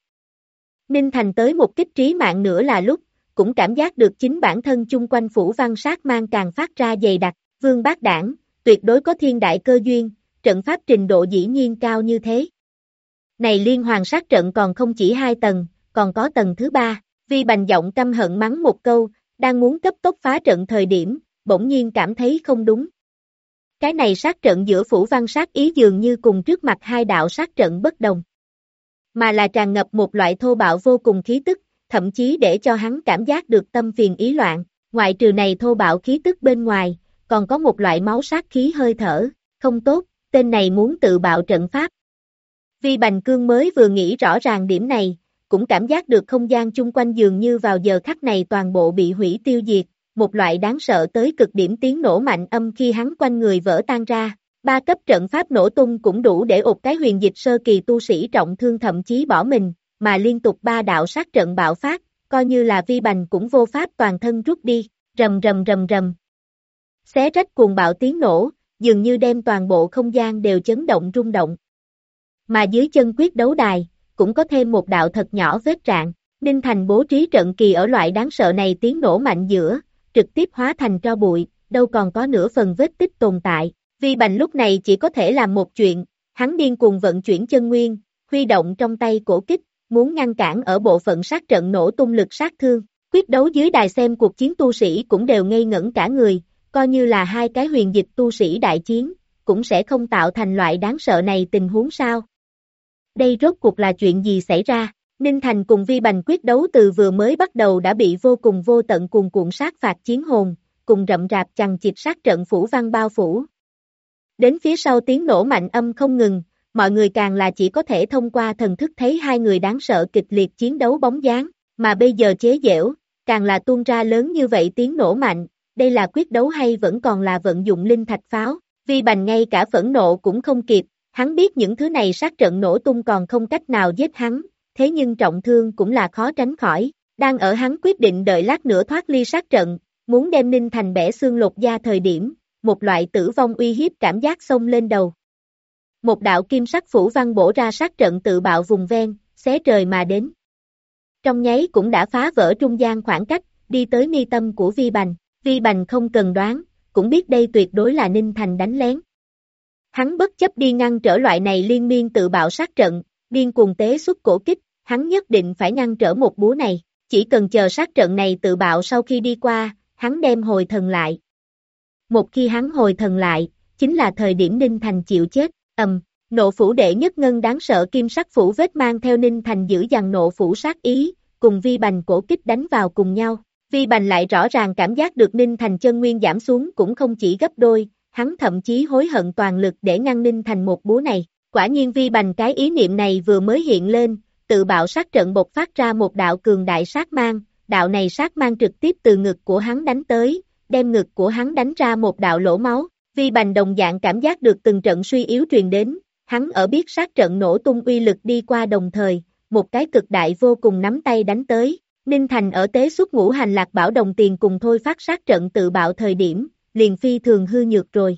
Ninh Thành tới một kích trí mạng nữa là lúc, cũng cảm giác được chính bản thân chung quanh phủ văn sát mang càng phát ra dày đặc, Vương Bát Đảng, tuyệt đối có thiên đại cơ duyên, trận pháp trình độ dĩ nhiên cao như thế. Này liên hoàn sát trận còn không chỉ 2 tầng, còn có tầng thứ 3, Vi Bành giọng căm hận mắng một câu, đang muốn cấp tốc phá trận thời điểm, bỗng nhiên cảm thấy không đúng. Cái này sát trận giữa phủ văn sát ý dường như cùng trước mặt 2 đạo sát trận bất đồng, mà là tràn ngập một loại thô bạo vô cùng khí tức, thậm chí để cho hắn cảm giác được tâm phiền ý loạn, ngoại trừ này thô bạo khí tức bên ngoài, còn có một loại máu sát khí hơi thở, không tốt, tên này muốn tự bạo trận pháp. Vi Bành Cương mới vừa nghĩ rõ ràng điểm này, cũng cảm giác được không gian chung quanh dường như vào giờ khắc này toàn bộ bị hủy tiêu diệt, một loại đáng sợ tới cực điểm tiếng nổ mạnh âm khi hắn quanh người vỡ tan ra. 3 cấp trận pháp nổ tung cũng đủ để ụt cái huyền dịch sơ kỳ tu sĩ trọng thương thậm chí bỏ mình, mà liên tục 3 đạo sát trận bạo phát, coi như là Vi Bành cũng vô pháp toàn thân rút đi, rầm rầm rầm rầm. Xé rách cuồng bạo tiếng nổ, dường như đem toàn bộ không gian đều chấn động rung động. Mà dưới chân quyết đấu đài, cũng có thêm một đạo thật nhỏ vết rạn, Ninh Thành bố trí trận kỳ ở loại đáng sợ này tiếng nổ mạnh giữa, trực tiếp hóa thành tro bụi, đâu còn có nửa phần vết tích tồn tại. Vi Bành lúc này chỉ có thể làm một chuyện, hắn điên cuồng vận chuyển chân nguyên, huy động trong tay cổ kích, muốn ngăn cản ở bộ phận sát trận nổ tung lực sát thương. Quyết đấu dưới đài xem cuộc chiến tu sĩ cũng đều ngây ngẩn cả người, coi như là 2 cái huyền dịch tu sĩ đại chiến, cũng sẽ không tạo thành loại đáng sợ này tình huống sao. Đây rốt cuộc là chuyện gì xảy ra? Ninh Thành cùng Vi Bành quyết đấu từ vừa mới bắt đầu đã bị vô cùng vô tận cuồn cuộn sát phạt chiến hồn, cùng rậm rạp chằng chịt sát trận phủ văn bao phủ. Đến phía sau tiếng nổ mạnh âm không ngừng, mọi người càng là chỉ có thể thông qua thần thức thấy 2 người đáng sợ kịch liệt chiến đấu bóng dáng, mà bây giờ chế giễu, càng là tuôn ra lớn như vậy tiếng nổ mạnh, đây là quyết đấu hay vẫn còn là vận dụng linh thạch pháo. Vi Bành ngay cả phẫn nộ cũng không kịp, hắn biết những thứ này sát trận nổ tung còn không cách nào giết hắn, thế nhưng trọng thương cũng là khó tránh khỏi, đang ở hắn quyết định đợi lát nữa thoát ly sát trận, muốn đem Ninh Thành bẻ xương lột da thời điểm, một loại tử vong uy hiếp cảm giác xông lên đầu. Một đạo kim sắc phủ văn bổ ra sát trận tự bạo vùng ven, xé trời mà đến. Trong nháy cũng đã phá vỡ trung gian khoảng cách, đi tới mi tâm của Vi Bành. Vi Bành không cần đoán, cũng biết đây tuyệt đối là Ninh Thành đánh lén. Hắn bất chấp đi ngăn trở loại này liên miên tự bạo sát trận, điên cuồng tế xuất cổ kích, hắn nhất định phải ngăn trở một búa này, chỉ cần chờ sát trận này tự bạo sau khi đi qua, hắn đem hồi thần lại. Một khi hắn hồi thần lại, chính là thời điểm Ninh Thành chịu chết, nộ phủ đệ nhất ngân đáng sợ kim sắc phủ vết mang theo Ninh Thành giữ dằn nộ phủ sát ý, cùng Vi Bành cổ kích đánh vào cùng nhau. Vi Bành lại rõ ràng cảm giác được Ninh Thành chân nguyên giảm xuống cũng không chỉ gấp đôi, hắn thậm chí hối hận toàn lực để ngăn Ninh Thành một búa này. Quả nhiên Vi Bành cái ý niệm này vừa mới hiện lên, tự bạo sát trận bộc phát ra một đạo cường đại sát mang, đạo này sát mang trực tiếp từ ngực của hắn đánh tới, đem ngực của hắn đánh ra một đạo lỗ máu. Vi Bành đồng dạng cảm giác được từng trận suy yếu truyền đến, hắn ở biết sát trận nổ tung uy lực đi qua đồng thời, một cái cực đại vô cùng nắm tay đánh tới. Ninh Thành ở tế xuất ngũ hành lạc bảo đồng tiền cùng thôi phát sát trận tự bạo thời điểm, liền phi thường hư nhược rồi.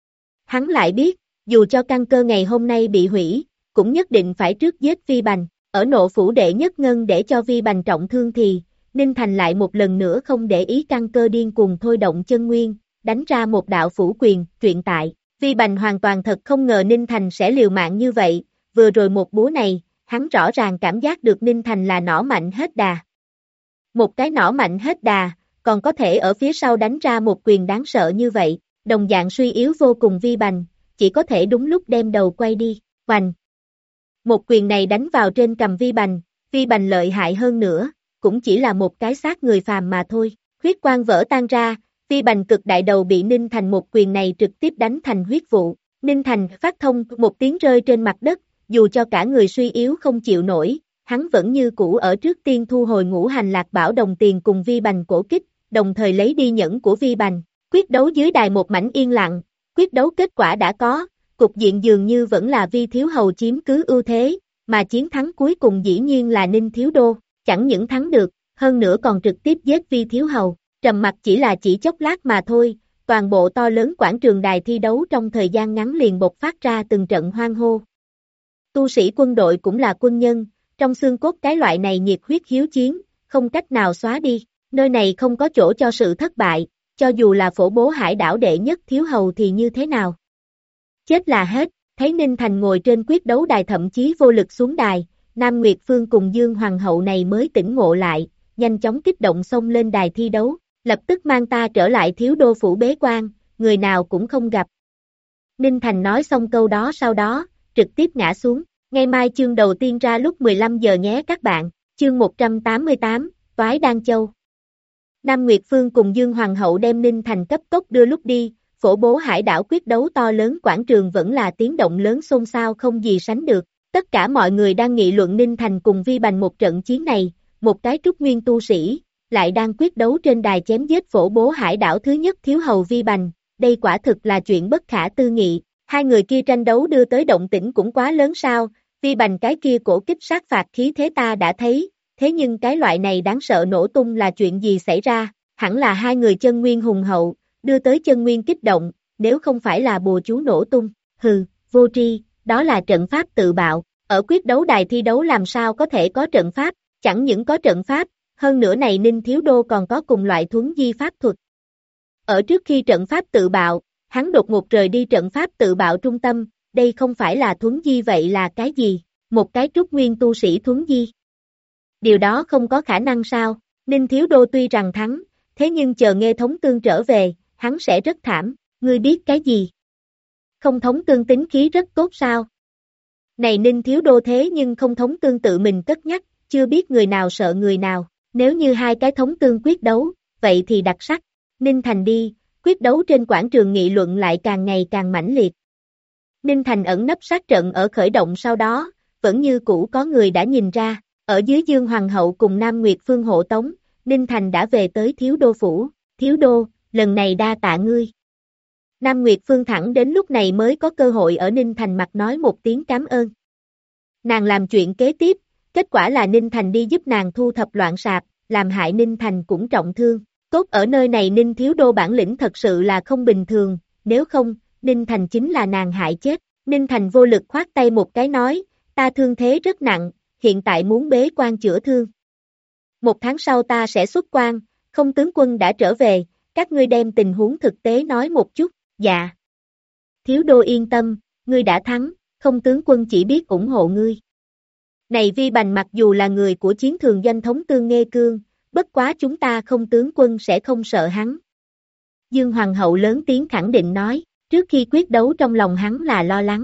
Hắn lại biết, dù cho căn cơ ngày hôm nay bị hủy, cũng nhất định phải trước giết Vi Bành, ở nộ phủ đệ nhất ngân để cho Vi Bành trọng thương thì, Ninh Thành lại một lần nữa không để ý căn cơ điên cuồng thôi động chân nguyên, đánh ra một đạo phủ quyền, truyện tại. Vi Bành hoàn toàn thật không ngờ Ninh Thành sẽ liều mạng như vậy, vừa rồi một búa này, hắn rõ ràng cảm giác được Ninh Thành là nỏ mạnh hết đà. Một cái nỏ mạnh hết đà, còn có thể ở phía sau đánh ra một quyền đáng sợ như vậy, đồng dạng suy yếu vô cùng Vi Bành, chỉ có thể đúng lúc đem đầu quay đi, hoành. Một quyền này đánh vào trên cằm Vi Bành lợi hại hơn nữa, cũng chỉ là một cái xác người phàm mà thôi, huyết quang vỡ tan ra, Vi Bành cực đại đầu bị Ninh Thành một quyền này trực tiếp đánh thành huyết vụ, Ninh Thành phát thông một tiếng rơi trên mặt đất, dù cho cả người suy yếu không chịu nổi, hắn vẫn như cũ ở trước tiên thu hồi ngũ hành lạc bảo đồng tiền cùng Vi Bành cổ kích, đồng thời lấy đi nhẫn của Vi Bành. Quyết đấu dưới đài một mảnh yên lặng, quyết đấu kết quả đã có, cục diện dường như vẫn là Vi Thiếu Hầu chiếm cứ ưu thế, mà chiến thắng cuối cùng dĩ nhiên là Ninh Thiếu Đô, chẳng những thắng được, hơn nữa còn trực tiếp giết Vi Thiếu Hầu. Trầm mặc chỉ chốc lát mà thôi, toàn bộ to lớn quảng trường đài thi đấu trong thời gian ngắn liền bộc phát ra từng trận hoan hô. Tu sĩ quân đội cũng là quân nhân, trong xương cốt cái loại này nhiệt huyết hiếu chiến, không cách nào xóa đi, nơi này không có chỗ cho sự thất bại, cho dù là phổ bố hải đảo đệ nhất thiếu hầu thì như thế nào. Chết là hết, thấy Ninh Thành ngồi trên quyết đấu đài thậm chí vô lực xuống đài, Nam Nguyệt Phương cùng Dương Hoàng hậu này mới tỉnh ngộ lại, nhanh chóng kích động xông lên đài thi đấu, lập tức mang ta trở lại thiếu đô phủ bế quan, người nào cũng không gặp. Ninh Thành nói xong câu đó sau đó, trực tiếp ngã xuống, ngày mai chương đầu tiên ra lúc 15 giờ nhé các bạn, chương 188, Toái Đan Châu. Nam Nguyệt Phương cùng Dương Hoàng hậu đem Ninh Thành cấp tốc đưa lúc đi, phổ bố hải đảo quyết đấu to lớn quảng trường vẫn là tiếng động lớn xôn xao không gì sánh được, tất cả mọi người đang nghị luận Ninh Thành cùng Vi Bành một trận chiến này, một cái trúc nguyên tu sĩ, lại đang quyết đấu trên đài chém giết phổ bố hải đảo thứ nhất thiếu hầu Vi Bành, đây quả thực là chuyện bất khả tư nghị, hai người kia tranh đấu đưa tới động tĩnh cũng quá lớn sao, Vi Bành cái kia cổ kích sát phạt khí thế ta đã thấy, thế nhưng cái loại này đáng sợ nổ tung là chuyện gì xảy ra, hẳn là hai người chân nguyên hùng hậu, đưa tới chân nguyên kích động, nếu không phải là bùa chú nổ tung, hừ, vô tri, đó là trận pháp tự bạo, ở quyết đấu đài thi đấu làm sao có thể có trận pháp, chẳng những có trận pháp, hơn nữa này Ninh Thiếu Đô còn có cùng loại thuấn di pháp thuật. Ở trước khi trận pháp tự bạo, hắn đột ngột rời đi trận pháp tự bạo trung tâm, đây không phải là thuấn di vậy là cái gì, một cái trúc nguyên tu sĩ thuấn di. Điều đó không có khả năng sao, Ninh Thiếu Đô tuy rằng thắng, thế nhưng chờ nghe thống tương trở về, hắn sẽ rất thảm, ngươi biết cái gì? Không thống tương tính khí rất tốt sao? Này Ninh Thiếu Đô thế nhưng không thống tương tự mình cất nhắc, chưa biết người nào sợ người nào, nếu như hai cái thống tương quyết đấu, vậy thì đặc sắc, Ninh Thành đi, quyết đấu trên quảng trường nghị luận lại càng ngày càng mãnh liệt. Ninh Thành ẩn nấp sát trận ở khởi động sau đó, vẫn như cũ có người đã nhìn ra, ở dưới Dương Hoàng hậu cùng Nam Nguyệt Phương hộ tống, Ninh Thành đã về tới thiếu đô phủ, thiếu đô, lần này đa tạ ngươi. Nam Nguyệt Phương thẳng đến lúc này mới có cơ hội ở Ninh Thành mặt nói một tiếng cảm ơn. Nàng làm chuyện kế tiếp, kết quả là Ninh Thành đi giúp nàng thu thập loạn sạp, làm hại Ninh Thành cũng trọng thương. Tốt ở nơi này Ninh Thiếu Đô bản lĩnh thật sự là không bình thường, nếu không, Ninh Thành chính là nàng hại chết. Ninh Thành vô lực khoát tay một cái nói, ta thương thế rất nặng, hiện tại muốn bế quan chữa thương. 1 tháng sau ta sẽ xuất quan, không tướng quân đã trở về, các ngươi đem tình huống thực tế nói một chút, dạ. Thiếu Đô yên tâm, ngươi đã thắng, không tướng quân chỉ biết ủng hộ ngươi. Này Vi Bành mặc dù là người của chiến thường doanh thống tương Nghê Cương, bất quá chúng ta không tướng quân sẽ không sợ hắn. Dương Hoàng hậu lớn tiếng khẳng định nói, trước khi quyết đấu trong lòng hắn là lo lắng.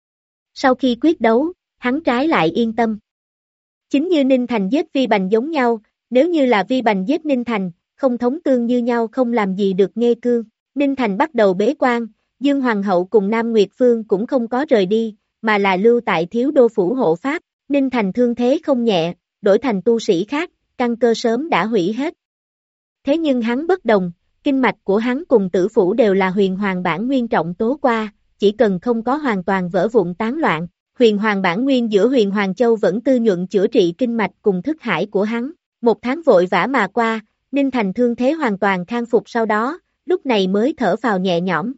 Sau khi quyết đấu, hắn trái lại yên tâm. Chính như Ninh Thành giết Vi Bành giống nhau, nếu như là Vi Bành giết Ninh Thành, không thống tương như nhau không làm gì được Nghê Cương. Ninh Thành bắt đầu bế quan, Dương Hoàng hậu cùng Nam Nguyệt Phương cũng không có rời đi, mà là lưu tại thiếu đô phủ hộ pháp. Ninh Thành thương thế không nhẹ, đổi thành tu sĩ khác, căn cơ sớm đã hủy hết. Thế nhưng hắn bất đồng, kinh mạch của hắn cùng tử phủ đều là huyền hoàng bản nguyên trọng tố qua, chỉ cần không có hoàn toàn vỡ vụn tán loạn, huyền hoàng bản nguyên giữa huyền hoàng châu vẫn tư nhuận chữa trị kinh mạch cùng thức hải của hắn. 1 tháng vội vã mà qua, Ninh Thành thương thế hoàn toàn khang phục sau đó, lúc này mới thở phào nhẹ nhõm.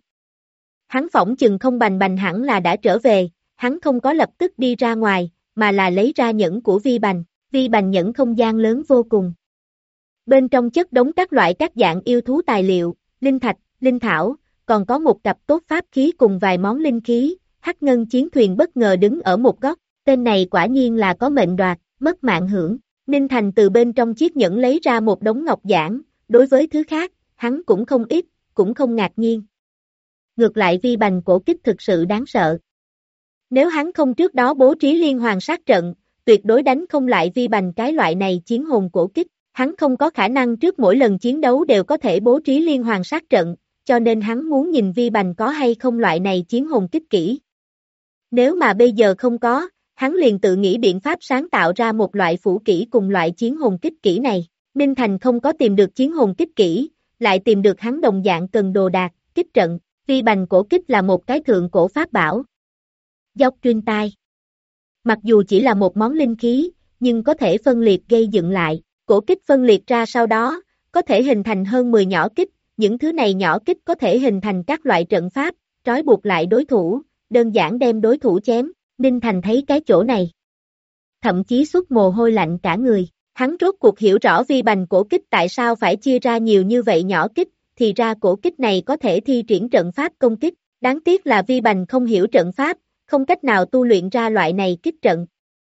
Hắn phỏng chừng không bành hẳn là đã trở về, hắn không có lập tức đi ra ngoài, mà là lấy ra nhẫn của Vi Bành nhẫn không gian lớn vô cùng. Bên trong chất đống các loại các dạng yêu thú tài liệu, linh thạch, linh thảo, còn có một cặp tốt pháp khí cùng vài món linh khí, Hắc Ngân chiến thuyền bất ngờ đứng ở một góc, tên này quả nhiên là có mệnh đoạt, mất mạng hưởng. Ninh Thành từ bên trong chiếc nhẫn lấy ra một đống ngọc giản, đối với thứ khác, hắn cũng không ít, cũng không ngạc nhiên. Ngược lại Vi Bành cổ kích thực sự đáng sợ. Nếu hắn không trước đó bố trí liên hoàn sát trận, tuyệt đối đánh không lại Vi Bành cái loại này chiến hồn cổ kích, hắn không có khả năng trước mỗi lần chiến đấu đều có thể bố trí liên hoàn sát trận, cho nên hắn muốn nhìn Vi Bành có hay không loại này chiến hồn kích kỹ. Nếu mà bây giờ không có, hắn liền tự nghĩ biện pháp sáng tạo ra một loại phủ kỹ cùng loại chiến hồn kích kỹ này. Ninh Thành không có tìm được chiến hồn kích kỹ, lại tìm được hắn đồng dạng cần đồ đạc, kích trận, Vi Bành cổ kích là một cái thượng cổ pháp bảo. Dốc truyền tai. Mặc dù chỉ là một món linh khí, nhưng có thể phân liệt gây dựng lại, cổ kích phân liệt ra sau đó, có thể hình thành hơn 10 nhỏ kích, những thứ này nhỏ kích có thể hình thành các loại trận pháp, trói buộc lại đối thủ, đơn giản đem đối thủ chém. Ninh Thành thấy cái chỗ này, thậm chí xuất mồ hôi lạnh cả người. Hắn rốt cuộc hiểu rõ vi bành cổ kích tại sao phải chia ra nhiều như vậy nhỏ kích, thì ra cổ kích này có thể thi triển trận pháp công kích. Đáng tiếc là vi bành không hiểu trận pháp, không cách nào tu luyện ra loại này kích trận.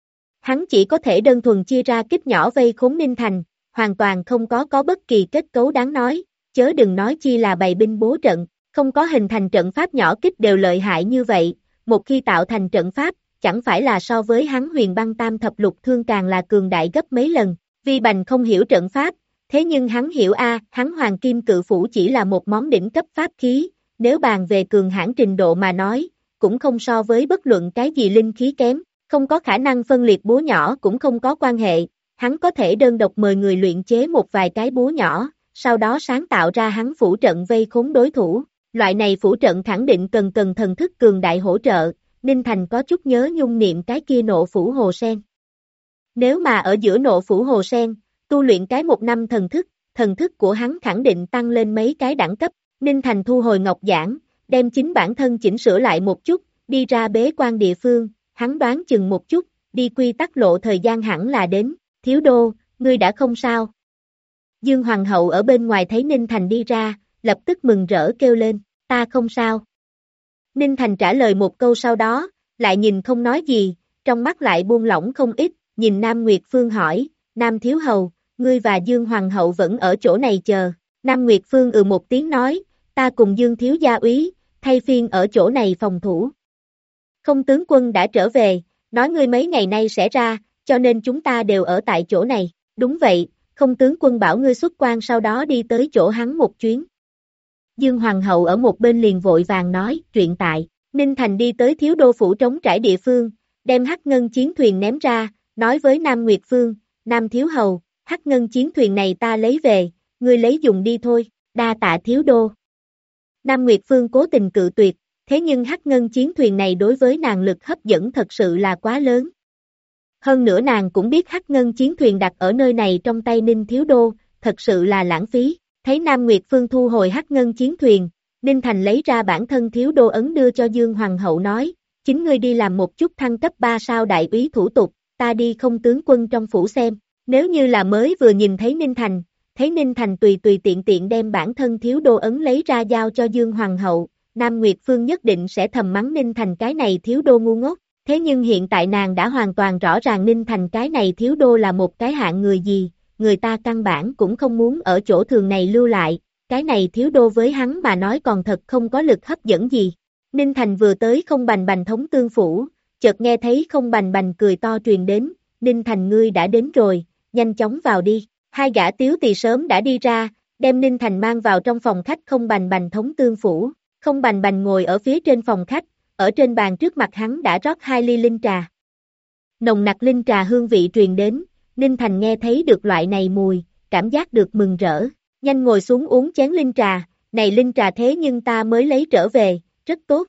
Hắn chỉ có thể đơn thuần chia ra kích nhỏ vây khốn Ninh Thành, hoàn toàn không có bất kỳ kết cấu đáng nói, chớ đừng nói chi là bày binh bố trận, không có hình thành trận pháp nhỏ kích đều lợi hại như vậy, một khi tạo thành trận pháp, chẳng phải là so với hắn Huyền Băng Tam Thập Lục Thương càng là cường đại gấp mấy lần. Vi Bành không hiểu trận pháp, thế nhưng hắn hiểu hắn Hoàng Kim Cự Phủ chỉ là một món đỉnh cấp pháp khí, nếu bàn về cường hãn trình độ mà nói, cũng không so với bất luận cái gì linh khí kém, không có khả năng phân liệt búa nhỏ cũng không có quan hệ, hắn có thể đơn độc mời người luyện chế một vài cái búa nhỏ, sau đó sáng tạo ra hắn phủ trận vây khốn đối thủ. Loại này phủ trận khẳng định cần thần thức cường đại hỗ trợ. Ninh Thành có chút nhớ nhung niệm cái kia Nộ Phủ Hồ Sen. Nếu mà ở giữa Nộ Phủ Hồ Sen, tu luyện cái 1 năm thần thức của hắn khẳng định tăng lên mấy cái đẳng cấp. Ninh Thành thu hồi ngọc giản, đem chính bản thân chỉnh sửa lại một chút, đi ra bế quan địa phương, hắn đoán chừng một chút, đi quy tắc lộ thời gian hẳn là đến. Thiếu đô, ngươi đã không sao. Dương Hoàng hậu ở bên ngoài thấy Ninh Thành đi ra, lập tức mừng rỡ kêu lên, ta không sao. Ninh Thành trả lời một câu sau đó, lại nhìn không nói gì, trong mắt lại buông lỏng không ít, nhìn Nam Nguyệt Phương hỏi, Nam Thiếu Hầu, ngươi và Dương Hoàng hậu vẫn ở chỗ này chờ. Nam Nguyệt Phương một tiếng nói, ta cùng Dương Thiếu gia úy, thay phiên ở chỗ này phòng thủ. Không tướng quân đã trở về, nói ngươi mấy ngày nay sẽ ra, cho nên chúng ta đều ở tại chỗ này. Đúng vậy, không tướng quân bảo ngươi xuất quan sau đó đi tới chỗ hắn một chuyến. Dương Hoàng hậu ở một bên liền vội vàng nói, truyện tại, Ninh Thành đi tới thiếu đô phủ trống trải địa phương, đem hắc ngân chiến thuyền ném ra, nói với Nam Nguyệt Phương, Nam Thiếu Hầu, hắc ngân chiến thuyền này ta lấy về, ngươi lấy dùng đi thôi, đa tạ thiếu đô. Nam Nguyệt Phương cố tình cự tuyệt, thế nhưng hắc ngân chiến thuyền này đối với nàng lực hấp dẫn thật sự là quá lớn. Hơn nữa nàng cũng biết hắc ngân chiến thuyền đặt ở nơi này trong tay Ninh Thiếu Đô, thật sự là lãng phí. Thấy Nam Nguyệt Phương thu hồi hắc ngân chiến thuyền, Ninh Thành lấy ra bản thân Thiếu Đô ấn đưa cho Dương Hoàng hậu nói, chính ngươi đi làm một chút thăng cấp 3 sao đại úy thủ tục, ta đi không tướng quân trong phủ xem. Nếu như là mới vừa nhìn thấy Ninh Thành tùy tiện tiện đem bản thân Thiếu Đô ấn lấy ra giao cho Dương Hoàng hậu, Nam Nguyệt Phương nhất định sẽ thầm mắng Ninh Thành cái này Thiếu Đô ngu ngốc. Thế nhưng hiện tại nàng đã hoàn toàn rõ ràng Ninh Thành cái này Thiếu Đô là một cái hạng người gì, người ta căn bản cũng không muốn ở chỗ thường này lưu lại, cái này Thiếu Đô với hắn mà nói còn thật không có lực hấp dẫn gì. Ninh Thành vừa tới Không Bành Bành thống tương phủ, chợt nghe thấy Không Bành Bành cười to truyền đến, Ninh Thành ngươi đã đến rồi, nhanh chóng vào đi. Hai gã tiếu tỳ sớm đã đi ra, đem Ninh Thành mang vào trong phòng khách Không Bành Bành thống tương phủ. Không Bành Bành ngồi ở phía trên phòng khách, ở trên bàn trước mặt hắn đã rót 2 ly linh trà. Nồng nặc linh trà hương vị truyền đến, Ninh Thành nghe thấy được loại này mùi, cảm giác được mừng rỡ, nhanh ngồi xuống uống chén linh trà, này linh trà thế nhưng ta mới lấy trở về, rất tốt.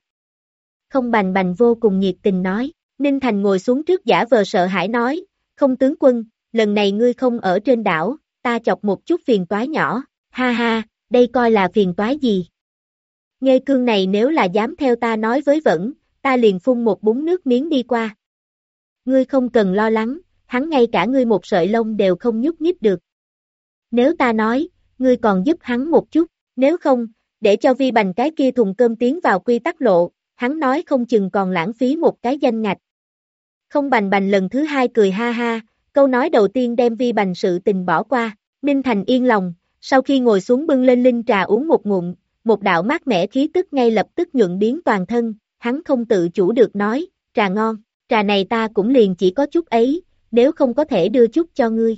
Không Bành Bành vô cùng nhiệt tình nói, Ninh Thành ngồi xuống trước giả vờ sợ hãi nói, không tướng quân, lần này ngươi không ở trên đảo, ta chọc một chút phiền toái nhỏ, ha ha, đây coi là phiền toái gì. Nghê cương này nếu là dám theo ta nói với Vẫn, ta liền phun một búng nước miếng đi qua. Ngươi không cần lo lắng, hắn ngay cả ngươi một sợi lông đều không nhúc nhích được. Nếu ta nói, ngươi còn giúp hắn một chút, nếu không, để cho Vi Bành cái kia thùng cơm tiến vào quy tắc lộ, hắn nói không chừng còn lãng phí một cái danh ngạch. Không Bành Bành lần thứ hai cười ha ha, câu nói đầu tiên đem Vi Bành sự tình bỏ qua, Ninh Thành yên lòng, sau khi ngồi xuống bưng lên linh trà uống một ngụm, một đạo mát mẻ khí tức ngay lập tức nhuận biến toàn thân, hắn không tự chủ được nói, trà ngon, trà này ta cũng liền chỉ có chút ấy, nếu không có thể đưa chút cho ngươi.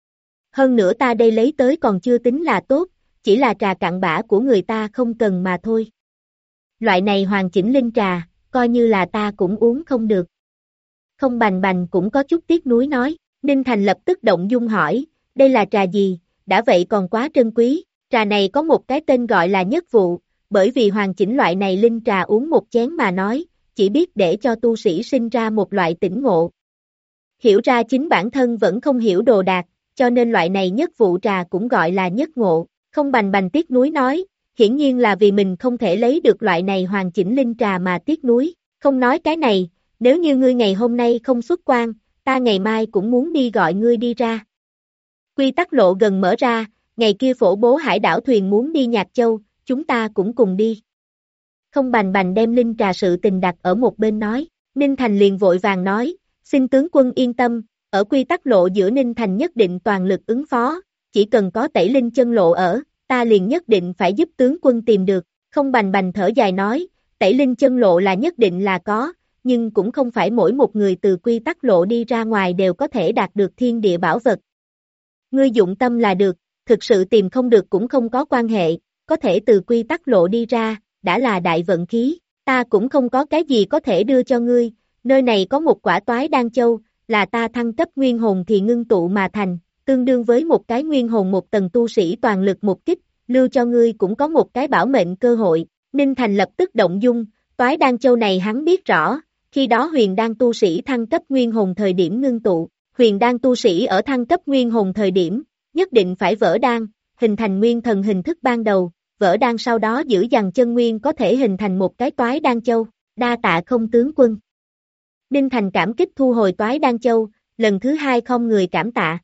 Hơn nữa ta đây lấy tới còn chưa tính là tốt, chỉ là trà cặn bã của người ta không cần mà thôi. Loại này hoàn chỉnh linh trà, coi như là ta cũng uống không được. Không Bành Bành cũng có chút tiếc nuối nói, Ninh Thành lập tức động dung hỏi, đây là trà gì, đã vậy còn quá trân quý. Trà này có một cái tên gọi là nhất vụ, bởi vì hoàn chỉnh loại này linh trà uống một chén mà nói, chỉ biết để cho tu sĩ sinh ra một loại tỉnh ngộ. Hiểu ra chính bản thân vẫn không hiểu đồ đạc, cho nên loại này nhất vụ trà cũng gọi là nhất ngộ. Không Bành Bành tiếc nuối nói, hiển nhiên là vì mình không thể lấy được loại này hoàn chỉnh linh trà mà tiếc nuối, không nói cái này, nếu như ngươi ngày hôm nay không xuất quan, ta ngày mai cũng muốn đi gọi ngươi đi ra. Quy tắc lộ gần mở ra, ngày kia phổ bố hải đảo thuyền muốn đi Nhạc Châu, chúng ta cũng cùng đi. Không Bành Bành đem linh trà sự tình đặt ở một bên nói, Ninh Thành liền vội vàng nói, xin tướng quân yên tâm, ở quy tắc lộ giữa Ninh Thành nhất định toàn lực ứng phó, chỉ cần có tẩy linh chân lộ ở, ta liền nhất định phải giúp tướng quân tìm được. Không Bành Bành thở dài nói, tẩy linh chân lộ là nhất định là có, nhưng cũng không phải mỗi một người từ quy tắc lộ đi ra ngoài đều có thể đạt được thiên địa bảo vật. Ngươi dụng tâm là được, thực sự tìm không được cũng không có quan hệ, có thể từ quy tắc lộ đi ra, đã là đại vận khí, ta cũng không có cái gì có thể đưa cho ngươi, nơi này có một quả toái đan châu, là ta thăng cấp nguyên hồn thì ngưng tụ mà thành, tương đương với một cái nguyên hồn một tầng tu sĩ toàn lực một kích, lưu cho ngươi cũng có một cái bảo mệnh cơ hội. Ninh Thành lập tức động dung, toái đan châu này hắn biết rõ, khi đó huyền đan tu sĩ thăng cấp nguyên hồn thời điểm ngưng tụ, huyền đan tu sĩ ở thăng cấp nguyên hồn thời điểm, nhất định phải vỡ đan, hình thành nguyên thần hình thức ban đầu, vỡ đan sau đó giữ dằn chân nguyên có thể hình thành một cái toái đan châu, đa tạ không tướng quân. Ninh Thành cảm kích thu hồi toái đan châu, lần thứ hai không người cảm tạ.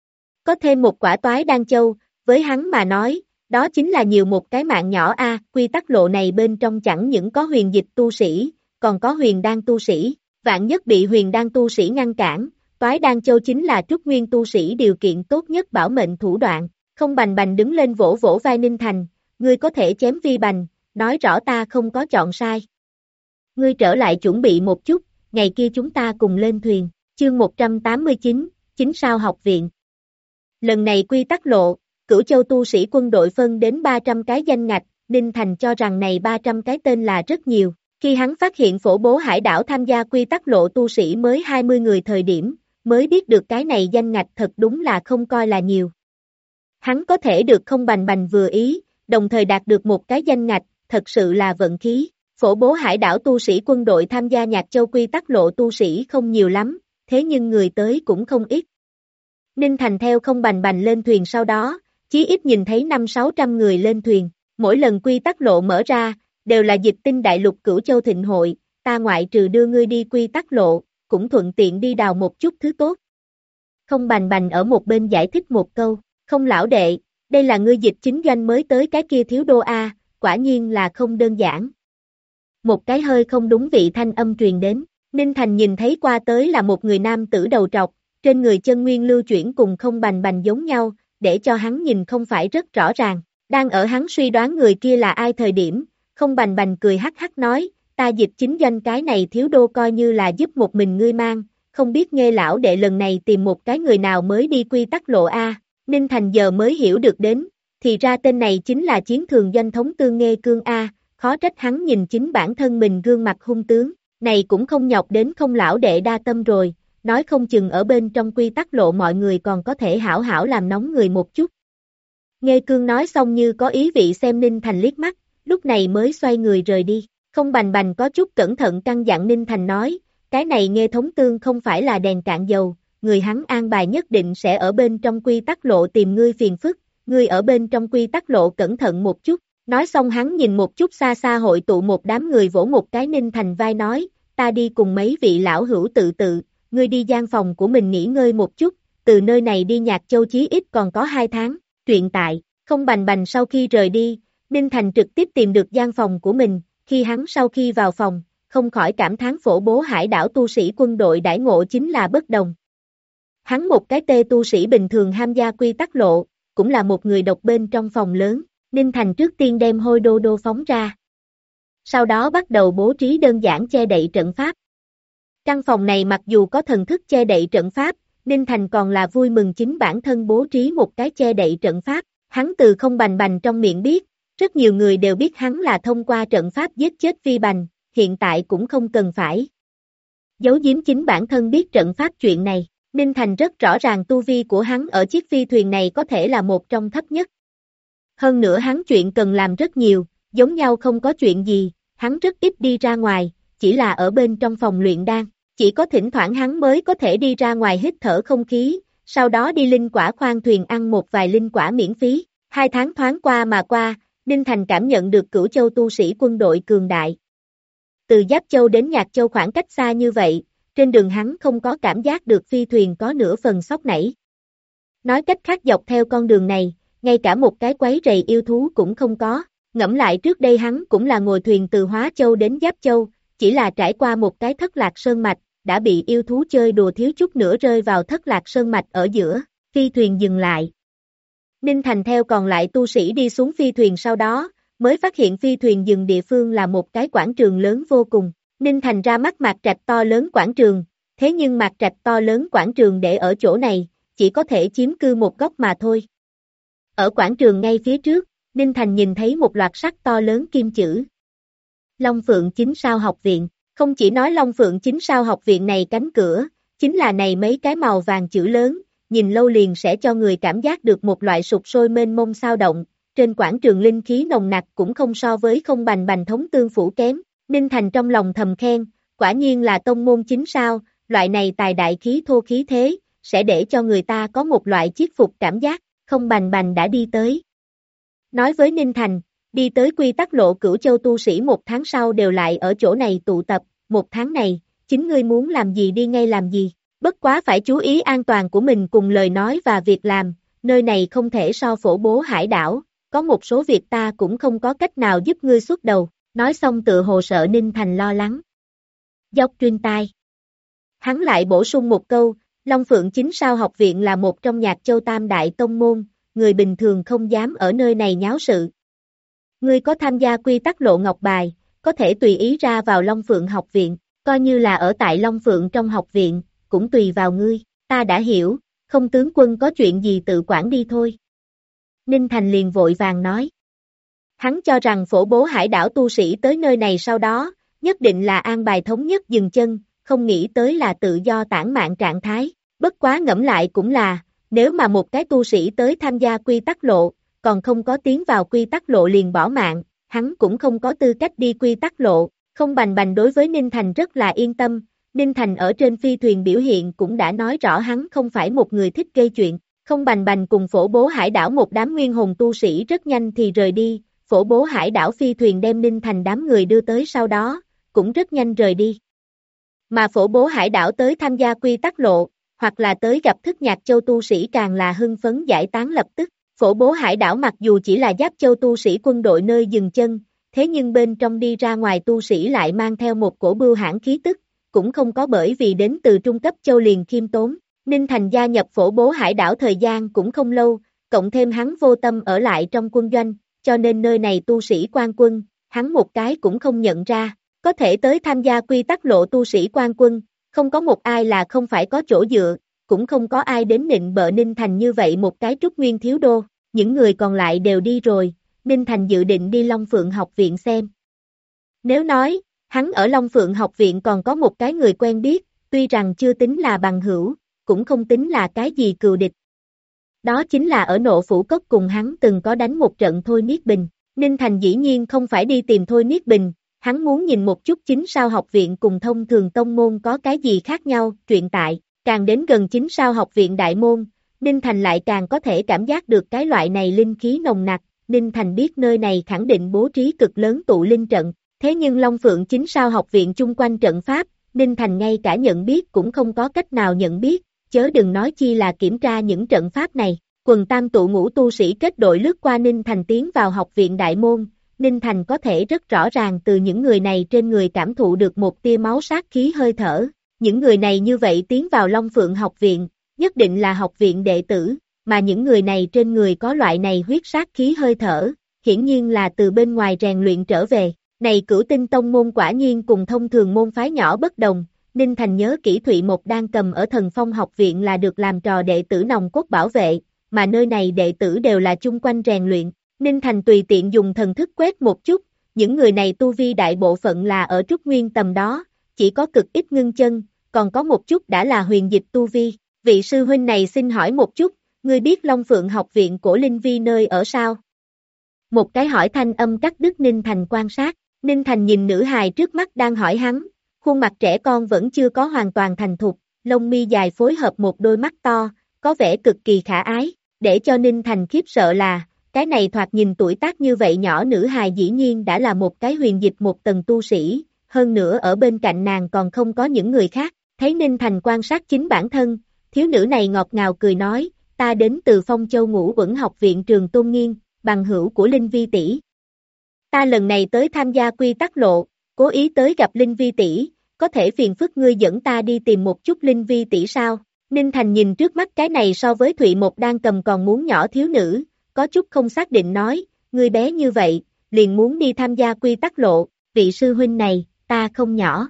Có thêm một quả toái đan châu, với hắn mà nói, đó chính là nhiều một cái mạng nhỏ a. Quy tắc lộ này bên trong chẳng những có huyền dịch tu sĩ, còn có huyền đan tu sĩ, vạn nhất bị huyền đan tu sĩ ngăn cản, toái đan châu chính là trúc nguyên tu sĩ điều kiện tốt nhất bảo mệnh thủ đoạn. Không Bành Bành đứng lên vỗ vỗ vai Ninh Thành, ngươi có thể chém Vi Bành, nói rõ ta không có chọn sai. Ngươi trở lại chuẩn bị một chút, ngày kia chúng ta cùng lên thuyền, chương 189, chính sao học viện. Lần này quy tắc lộ, Cửu Châu tu sĩ quân đội phân đến 300 cái danh ngạch, Ninh Thành cho rằng này 300 cái tên là rất nhiều. Khi hắn phát hiện phổ bố hải đảo tham gia quy tắc lộ tu sĩ mới 20 người thời điểm, mới biết được cái này danh ngạch thật đúng là không coi là nhiều. Hắn có thể được Không Bành Bành vừa ý, đồng thời đạt được một cái danh ngạch, thật sự là vận khí. Phổ bố hải đảo tu sĩ quân đội tham gia Nhạc Châu quy tắc lộ tu sĩ không nhiều lắm, thế nhưng người tới cũng không ít. Ninh Thành theo Không Bành Bành lên thuyền sau đó, chí ít nhìn thấy 500-600 người lên thuyền, mỗi lần quy tắc lộ mở ra, đều là Dịch Tinh đại lục Cửu Châu thịnh hội, ta ngoại trừ đưa ngươi đi quy tắc lộ, cũng thuận tiện đi đào một chút thứ tốt. Không Bành Bành ở một bên giải thích một câu, không lão đệ, đây là ngươi Dịch chính doanh mới tới cái kia thiếu đô A, quả nhiên là không đơn giản. Một cái hơi không đúng vị thanh âm truyền đến, Ninh Thành nhìn thấy qua tới là một người nam tử đầu trọc, trên người chân nguyên lưu chuyển cùng Không Bành Bành giống nhau, để cho hắn nhìn không phải rất rõ ràng. Đang ở hắn suy đoán người kia là ai thời điểm, Không Bành Bành cười hắc hắc nói, ta Dịch chính doanh cái này thiếu đô coi như là giúp một mình ngươi mang, không biết nghe lão đệ lần này tìm một cái người nào mới đi quy tắc lộ A. Ninh Thành giờ mới hiểu được đến, thì ra tên này chính là chiến thường doanh thống Tương Nghê Cương A, khó trách hắn nhìn chính bản thân mình gương mặt hung tướng, này cũng không nhọc đến Không lão đệ đa tâm rồi, nói không chừng ở bên trong quy tắc lộ mọi người còn có thể hảo hảo làm nóng người một chút. Nghê Cương nói xong như có ý vị xem Ninh Thành liếc mắt, lúc này mới xoay người rời đi. Không Bành Bành có chút cẩn thận căn dặn Ninh Thành nói, cái này Nghê thống tương không phải là đèn cạn dầu, người hắn an bài nhất định sẽ ở bên trong quy tắc lộ tìm ngươi phiền phức, ngươi ở bên trong quy tắc lộ cẩn thận một chút. Nói xong hắn nhìn một chút xa xa hội tụ một đám người vỗ một cái Ninh Thành vai nói, ta đi cùng mấy vị lão hữu tự, ngươi đi gian phòng của mình nghỉ ngơi một chút, từ nơi này đi Nhạc Châu chí ít còn có 2 tháng, truyện tại, Không Bành Bành sau khi rời đi, Ninh Thành trực tiếp tìm được gian phòng của mình, khi hắn sau khi vào phòng, không khỏi cảm thán phổ bố hải đảo tu sĩ quân đội đãi ngộ chính là bất đồng. Hắn một cái tê tu sĩ bình thường tham gia quy tắc lộ, cũng là một người độc bên trong phòng lớn, Ninh Thành trước tiên đem hôi đô đô phóng ra. Sau đó bắt đầu bố trí đơn giản che đậy trận pháp. Căn phòng này mặc dù có thần thức che đậy trận pháp, Ninh Thành còn là vui mừng chính bản thân bố trí một cái che đậy trận pháp. Hắn từ Không Bành Bành trong miệng biết, rất nhiều người đều biết hắn là thông qua trận pháp giết chết Vi Bành, hiện tại cũng không cần phải giấu giếm chính bản thân biết trận pháp chuyện này. Ninh Thành rất rõ ràng tu vi của hắn ở chiếc phi thuyền này có thể là một trong thấp nhất. Hơn nữa hắn chuyện cần làm rất nhiều, giống nhau không có chuyện gì, hắn rất ít đi ra ngoài, chỉ là ở bên trong phòng luyện đan, chỉ có thỉnh thoảng hắn mới có thể đi ra ngoài hít thở không khí, sau đó đi linh quả khoang thuyền ăn một vài linh quả miễn phí. 2 tháng thoáng qua mà qua, Ninh Thành cảm nhận được Cửu Châu tu sĩ quân đội cường đại. Từ Giáp Châu đến Nhạc Châu khoảng cách xa như vậy, trên đường hắn không có cảm giác được phi thuyền có nửa phần sóc nảy. Nói cách khác dọc theo con đường này, ngay cả một cái quấy rầy yêu thú cũng không có. Ngẫm lại trước đây hắn cũng là ngồi thuyền từ Hóa Châu đến Giáp Châu, chỉ là trải qua một cái Thất Lạc Sơn Mạch, đã bị yêu thú chơi đùa thiếu chút nữa rơi vào Thất Lạc Sơn Mạch ở giữa, phi thuyền dừng lại. Ninh Thành theo còn lại tu sĩ đi xuống phi thuyền sau đó, mới phát hiện phi thuyền dừng địa phương là một cái quảng trường lớn vô cùng. Ninh Thành ra mắt mạc trạch to lớn quảng trường, thế nhưng mạc trạch to lớn quảng trường để ở chỗ này, chỉ có thể chiếm cư một góc mà thôi. Ở quảng trường ngay phía trước, Ninh Thành nhìn thấy một loạt sắc to lớn kim chữ. Long Phượng Chính Sao Học Viện, không chỉ nói Long Phượng Chính Sao Học Viện này cánh cửa, chính là này mấy cái màu vàng chữ lớn, nhìn lâu liền sẽ cho người cảm giác được một loại sục sôi mênh mông sao động, trên quảng trường linh khí nồng nặc cũng không so với không bành bành thống tương phủ kém. Ninh Thành trong lòng thầm khen, quả nhiên là tông môn chính sao, loại này tài đại khí thô khí thế, sẽ để cho người ta có một loại chiết phục cảm giác, không bành bành đã đi tới. Nói với Ninh Thành, đi tới Quy Tắc Lộ Cửu Châu tu sĩ 1 tháng sau đều lại ở chỗ này tụ tập, 1 tháng này, chính ngươi muốn làm gì đi ngay làm gì, bất quá phải chú ý an toàn của mình cùng lời nói và việc làm, nơi này không thể so Phổ Bố Hải đảo, có một số việc ta cũng không có cách nào giúp ngươi xuất đầu. Nói xong tự hồ sợ Ninh Thành lo lắng. Dốc truyền tai. Hắn lại bổ sung một câu, Long Phượng Chính Sao Học Viện là một trong Nhạc Châu Tam Đại Tông Môn, người bình thường không dám ở nơi này nháo sự. Ngươi có tham gia Quy Tắc Lộ Ngọc Bài, có thể tùy ý ra vào Long Phượng Học Viện, coi như là ở tại Long Phượng trong học viện, cũng tùy vào ngươi, ta đã hiểu, không tướng quân có chuyện gì tự quản đi thôi. Ninh Thành liền vội vàng nói. Hắn cho rằng Phổ Bố Hải đảo tu sĩ tới nơi này sau đó, nhất định là an bài thống nhất dừng chân, không nghĩ tới là tự do tản mạn trạng thái. Bất quá ngẫm lại cũng là, nếu mà một cái tu sĩ tới tham gia Quy Tắc Lộ, còn không có tiến vào Quy Tắc Lộ liền bỏ mạng, hắn cũng không có tư cách đi Quy Tắc Lộ. Không bành bành đối với Ninh Thành rất là yên tâm, Ninh Thành ở trên phi thuyền biểu hiện cũng đã nói rõ hắn không phải một người thích gây chuyện. Không bành bành cùng Phổ Bố Hải đảo một đám nguyên hồn tu sĩ rất nhanh thì rời đi. Phổ Bố Hải đảo phi thuyền đem Ninh Thành đám người đưa tới sau đó, cũng rất nhanh rời đi. Mà Phổ Bố Hải đảo tới tham gia Quy Tắc Lộ, hoặc là tới gặp thức Nhạc Châu tu sĩ càng là hưng phấn giải tán lập tức. Phổ Bố Hải đảo mặc dù chỉ là Giáp Châu tu sĩ quân đội nơi dừng chân, thế nhưng bên trong đi ra ngoài tu sĩ lại mang theo một cổ bưu hãn khí tức, cũng không có bởi vì đến từ trung cấp châu liền khiêm tốn. Ninh Thành gia nhập Phổ Bố Hải đảo thời gian cũng không lâu, cộng thêm hắn vô tâm ở lại trong quân doanh, cho nên nơi này tu sĩ quan quân, hắn một cái cũng không nhận ra, có thể tới tham gia Quy Tắc Lộ tu sĩ quan quân, không có một ai là không phải có chỗ dựa, cũng không có ai đến nịnh bợ Ninh Thành như vậy một cái Trúc Nguyên thiếu đô, những người còn lại đều đi rồi, Ninh Thành dự định đi Long Phượng học viện xem. Nếu nói, hắn ở Long Phượng học viện còn có một cái người quen biết, tuy rằng chưa tính là bằng hữu, cũng không tính là cái gì cừu địch. Đó chính là ở Nộ Phủ Cốc cùng hắn từng có đánh một trận Thôi Niết Bình. Ninh Thành dĩ nhiên không phải đi tìm Thôi Niết Bình, hắn muốn nhìn một chút chính sao học viện cùng thông thường tông môn có cái gì khác nhau, truyện tại, càng đến gần chính sao học viện đại môn, Ninh Thành lại càng có thể cảm giác được cái loại này linh khí nồng nặc, Ninh Thành biết nơi này khẳng định bố trí cực lớn tụ linh trận, thế nhưng Long Phượng chính sao học viện chung quanh trận pháp, Ninh Thành ngay cả nhận biết cũng không có cách nào nhận biết, chớ đừng nói chi là kiểm tra những trận pháp này. Quần tam tụ ngũ tu sĩ kết đội lướt qua Ninh Thành tiến vào học viện đại môn, Ninh Thành có thể rất rõ ràng từ những người này trên người cảm thụ được một tia máu sát khí hơi thở. Những người này như vậy tiến vào Long Phượng học viện, nhất định là học viện đệ tử, mà những người này trên người có loại này huyết sát khí hơi thở, hiển nhiên là từ bên ngoài rèn luyện trở về. Này Cửu Tinh tông môn quả nhiên cùng thông thường môn phái nhỏ bất đồng, Ninh Thành nhớ kỹ Thụy Một đang cầm ở Thần Phong học viện là được làm trò đệ tử nòng cốt bảo vệ, mà nơi này đệ tử đều là chung quanh rèn luyện. Ninh Thành tùy tiện dùng thần thức quét một chút, những người này tu vi đại bộ phận là ở Trúc Nguyên tầm đó, chỉ có cực ít ngưng chân, còn có một chút đã là huyền dịch tu vi. Vị sư huynh này xin hỏi một chút, ngươi biết Long Phượng học viện của Linh Vi nơi ở sao? Một cái hỏi thanh âm cắt đứt Ninh Thành quan sát, Ninh Thành nhìn nữ hài trước mắt đang hỏi hắn, khuôn mặt trẻ con vẫn chưa có hoàn toàn thành thục, lông mi dài phối hợp một đôi mắt to, có vẻ cực kỳ khả ái, để cho Ninh Thành khiếp sợ là, cái này thoạt nhìn tuổi tác như vậy nhỏ nữ hài dĩ nhiên đã là một cái huyền dịch một tầng tu sĩ, hơn nữa ở bên cạnh nàng còn không có những người khác, thấy Ninh Thành quan sát chính bản thân, thiếu nữ này ngọt ngào cười nói, ta đến từ Phong Châu Ngũ Uẩn học viện Trường Tôn Nghiên, bằng hữu của Linh Vi tỷ. Ta lần này tới tham gia quy tắc lộ, cố ý tới gặp Linh Vi tỷ, có thể phiền phức ngươi dẫn ta đi tìm một chút Linh Vi tỷ sao? Ninh Thành nhìn trước mắt cái này so với Thụy Một đang cầm còn muốn nhỏ thiếu nữ, có chút không xác định nói, ngươi bé như vậy, liền muốn đi tham gia quy tắc lộ, vị sư huynh này, ta không nhỏ.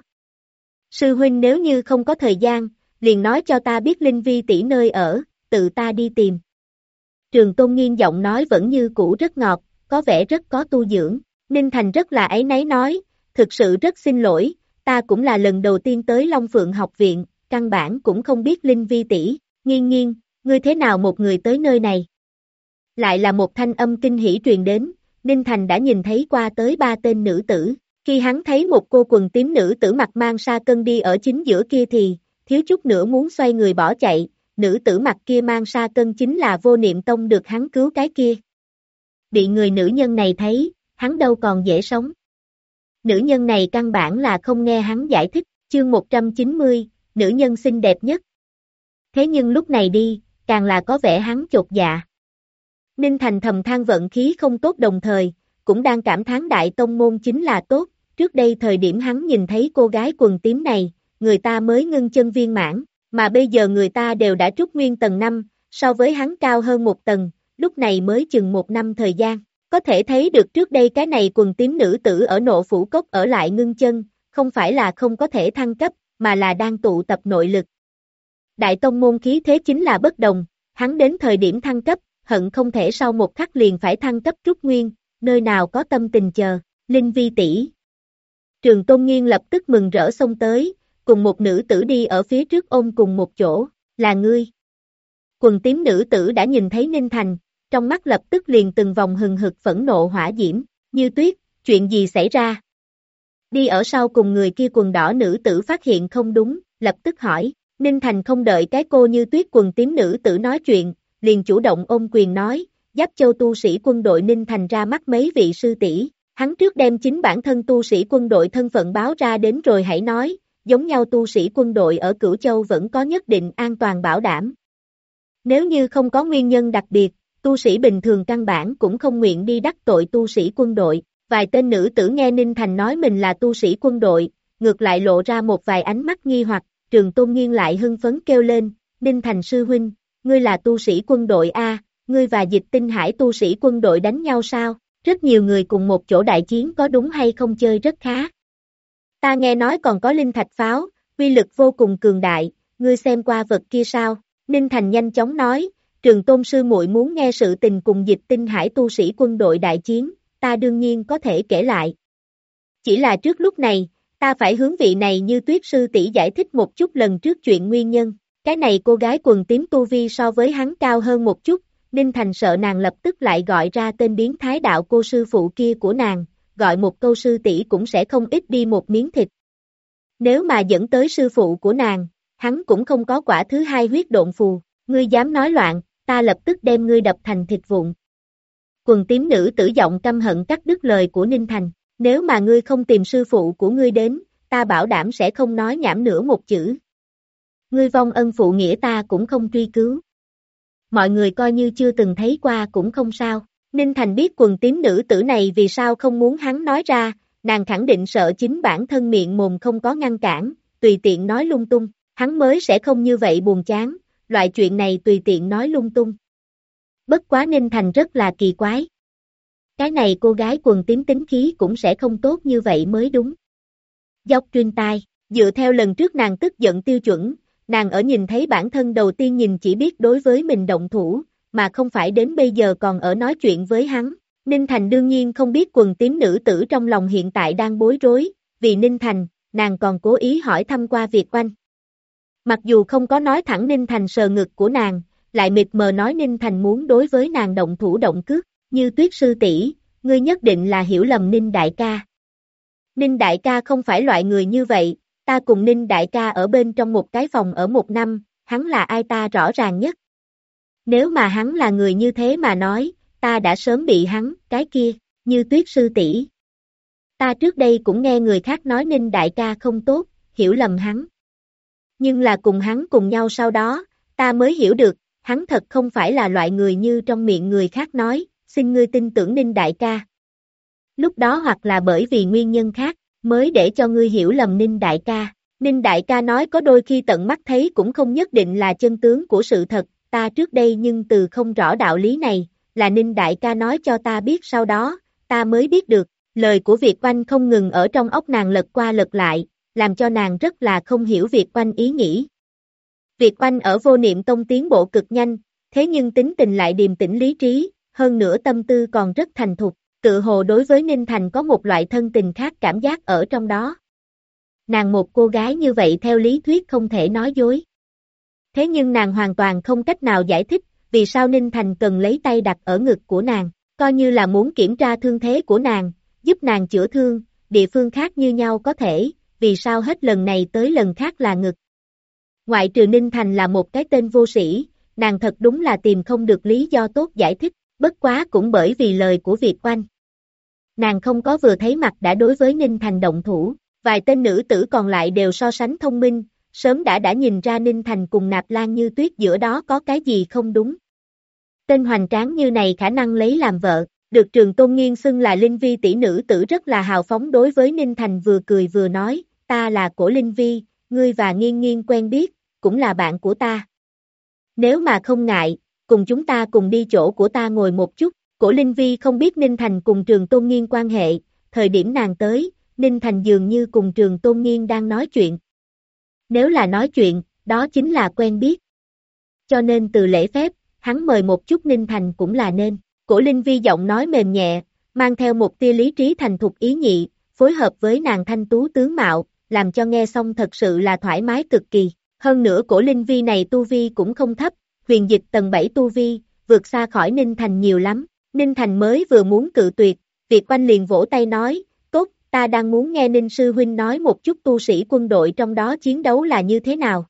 Sư huynh nếu như không có thời gian, liền nói cho ta biết Linh Vi tỷ nơi ở, tự ta đi tìm. Trường Tôn Nghiên giọng nói vẫn như cũ rất ngọt, có vẻ rất có tu dưỡng. Ninh Thành rất là áy náy nói, thực sự rất xin lỗi, ta cũng là lần đầu tiên tới Long Phượng học viện, căn bản cũng không biết Linh Vi tỷ. Nghiên nghiên, ngươi thế nào một người tới nơi này? Lại là một thanh âm kinh hỉ truyền đến, Ninh Thành đã nhìn thấy qua tới 3 tên nữ tử, khi hắn thấy một cô quần tím nữ tử mặt mang sa cân đi ở chính giữa kia thì, thiếu chút nữa muốn xoay người bỏ chạy, nữ tử mặt kia mang sa cân chính là Vô Niệm Tông được hắn cứu cái kia. Bị người nữ nhân này thấy, hắn đâu còn dễ sống. Nữ nhân này căn bản là không nghe hắn giải thích, chương 190, nữ nhân xinh đẹp nhất. Thế nhưng lúc này đi, càng là có vẻ hắn chột dạ. Ninh Thành thầm than vận khí không tốt đồng thời, cũng đang cảm thán đại tông môn chính là tốt, trước đây thời điểm hắn nhìn thấy cô gái quần tím này, người ta mới ngưng chân viên mãn, mà bây giờ người ta đều đã trúc nguyên tầng 5, so với hắn cao hơn một tầng, lúc này mới chừng 1 năm thời gian. Có thể thấy được trước đây cái này quần tím nữ tử ở Nộ Phủ Cốc ở lại ngưng chân, không phải là không có thể thăng cấp, mà là đang tụ tập nội lực. Đại tông môn khí thế chính là bất đồng, hắn đến thời điểm thăng cấp, hận không thể sau một khắc liền phải thăng cấp trúc nguyên, nơi nào có tâm tình chờ, Linh Vi tỷ. Trường Tôn Nghiên lập tức mừng rỡ xông tới, cùng một nữ tử đi ở phía trước ôm cùng một chỗ, là ngươi. Quần tím nữ tử đã nhìn thấy Ninh Thành, trong mắt lập tức liền từng vòng hừng hực phẫn nộ hỏa diễm, Như Tuyết, chuyện gì xảy ra? Đi ở sau cùng người kia quần đỏ nữ tử phát hiện không đúng, lập tức hỏi, Ninh Thành không đợi cái cô Như Tuyết quần tím nữ tử nói chuyện, liền chủ động ôm quyền nói, Giáp Châu tu sĩ quân đội Ninh Thành ra mắt mấy vị sư tỷ, hắn trước đem chính bản thân tu sĩ quân đội thân phận báo ra đến rồi hãy nói, giống nhau tu sĩ quân đội ở Cửu Châu vẫn có nhất định an toàn bảo đảm. Nếu như không có nguyên nhân đặc biệt, tu sĩ bình thường căn bản cũng không nguyện đi đắc tội tu sĩ quân đội. Vài tên nữ tử nghe Ninh Thành nói mình là tu sĩ quân đội, ngược lại lộ ra một vài ánh mắt nghi hoặc, Trường Tôn Nghiên lại hưng phấn kêu lên, Ninh Thành sư huynh, ngươi là tu sĩ quân đội a, ngươi và Dịch Tinh Hải tu sĩ quân đội đánh nhau sao? Rất nhiều người cùng một chỗ đại chiến có đúng hay không chơi rất khá. Ta nghe nói còn có linh thạch pháo, uy lực vô cùng cường đại, ngươi xem qua vật kia sao? Ninh Thành nhanh chóng nói, Trường Tôn sư muội muốn nghe sự tình cùng Dịch Tinh Hải tu sĩ quân đội đại chiến, ta đương nhiên có thể kể lại. Chỉ là trước lúc này, ta phải hướng vị này Như Tuyết sư tỷ giải thích một chút lần trước chuyện nguyên nhân. Cái này cô gái quần tím tu vi so với hắn cao hơn một chút, Ninh Thành sợ nàng lập tức lại gọi ra tên biến thái đạo cô sư phụ kia của nàng, gọi một câu sư tỷ cũng sẽ không ít đi một miếng thịt. Nếu mà dẫn tới sư phụ của nàng, hắn cũng không có quả thứ hai huyết độn phù, ngươi dám nói loạn, ta lập tức đem ngươi đập thành thịt vụn. Quần tím nữ tử giọng căm hận cắt đứt lời của Ninh Thành, nếu mà ngươi không tìm sư phụ của ngươi đến, ta bảo đảm sẽ không nói nhảm nữa một chữ. Ngươi vong ân phụ nghĩa ta cũng không truy cứu. Mọi người coi như chưa từng thấy qua cũng không sao. Ninh Thành biết quần tím nữ tử này vì sao không muốn hắn nói ra, nàng khẳng định sợ chính bản thân miệng mồm không có ngăn cản, tùy tiện nói lung tung, hắn mới sẽ không như vậy buồn chán, loại chuyện này tùy tiện nói lung tung. Bất quá Ninh Thành rất là kỳ quái. Cái này cô gái quần tím tính khí cũng sẽ không tốt như vậy mới đúng. Dốc truyền tai, dựa theo lần trước nàng tức giận tiêu chuẩn, nàng ở nhìn thấy bản thân đầu tiên nhìn chỉ biết đối với mình động thủ, mà không phải đến bây giờ còn ở nói chuyện với hắn. Ninh Thành đương nhiên không biết quần tím nữ tử trong lòng hiện tại đang bối rối, vì Ninh Thành, nàng còn cố ý hỏi thăm qua việc oanh. Mặc dù không có nói thẳng Ninh Thành sờ ngực của nàng, lại mịt mờ nói Ninh Thành muốn đối với nàng động thủ động cước, Như Tuyết sư tỷ, ngươi nhất định là hiểu lầm Ninh đại ca. Ninh đại ca không phải loại người như vậy, ta cùng Ninh đại ca ở bên trong một cái phòng ở 1 năm, hắn là ai ta rõ ràng nhất. Nếu mà hắn là người như thế mà nói, ta đã sớm bị hắn, cái kia, Như Tuyết sư tỷ. Ta trước đây cũng nghe người khác nói Ninh đại ca không tốt, hiểu lầm hắn. Nhưng là cùng hắn cùng nhau sau đó, ta mới hiểu được, hắn thật không phải là loại người như trong miệng người khác nói, xin ngươi tin tưởng Ninh đại ca. Lúc đó hoặc là bởi vì nguyên nhân khác, mới để cho ngươi hiểu lầm Ninh đại ca. Ninh đại ca nói có đôi khi tận mắt thấy cũng không nhất định là chân tướng của sự thật, ta trước đây nhưng từ không rõ đạo lý này, là Ninh đại ca nói cho ta biết sau đó, ta mới biết được, lời của Việt Oanh không ngừng ở trong óc nàng lật qua lật lại, làm cho nàng rất là không hiểu Việt Oanh ý nghĩ. Việt Oanh ở Vô Niệm Tông tiến bộ cực nhanh, thế nhưng tính tình lại điềm tĩnh lý trí, hơn nữa tâm tư còn rất thành thục, tự hồ đối với Ninh Thành có một loại thân tình khác cảm giác ở trong đó. Nàng một cô gái như vậy theo lý thuyết không thể nói dối. Thế nhưng nàng hoàn toàn không cách nào giải thích, vì sao Ninh Thành cần lấy tay đặt ở ngực của nàng, coi như là muốn kiểm tra thương thế của nàng, giúp nàng chữa thương, địa phương khác như nhau có thể, vì sao hết lần này tới lần khác là ngực. Ngoại trừ Ninh Thành là một cái tên vô sĩ, nàng thật đúng là tìm không được lý do tốt giải thích, bất quá cũng bởi vì lời của Việt Oanh. Nàng không có vừa thấy mặt đã đối với Ninh Thành động thủ, vài tên nữ tử còn lại đều so sánh thông minh, sớm đã nhìn ra Ninh Thành cùng Nạp Lan Như Tuyết giữa đó có cái gì không đúng. Tên hoành tráng như này khả năng lấy làm vợ, được Trường Tôn Nghiên xưng là Linh Vi tỷ nữ tử rất là hào phóng đối với Ninh Thành vừa cười vừa nói, ta là Cổ Linh Vi, ngươi và Nghiên Nghiên quen biết, cũng là bạn của ta. Nếu mà không ngại, cùng chúng ta cùng đi chỗ của ta ngồi một chút, Cổ Linh Vi không biết Ninh Thành cùng Trường Tôn Nghiên quan hệ, thời điểm nàng tới, Ninh Thành dường như cùng Trường Tôn Nghiên đang nói chuyện. Nếu là nói chuyện, đó chính là quen biết. Cho nên từ lễ phép, hắn mời một chút Ninh Thành cũng là nên. Cổ Linh Vi giọng nói mềm nhẹ, mang theo một tia lý trí thành thục ý nhị, phối hợp với nàng thanh tú tướng mạo, làm cho nghe xong thật sự là thoải mái cực kỳ. Hơn nữa Cổ Linh Vi này tu vi cũng không thấp, huyền dịch tầng 7 tu vi, vượt xa khỏi Ninh Thành nhiều lắm. Ninh Thành mới vừa muốn cự tuyệt, Việt Oanh liền vỗ tay nói, tốt, ta đang muốn nghe Ninh Sư Huynh nói một chút tu sĩ quân đội trong đó chiến đấu là như thế nào.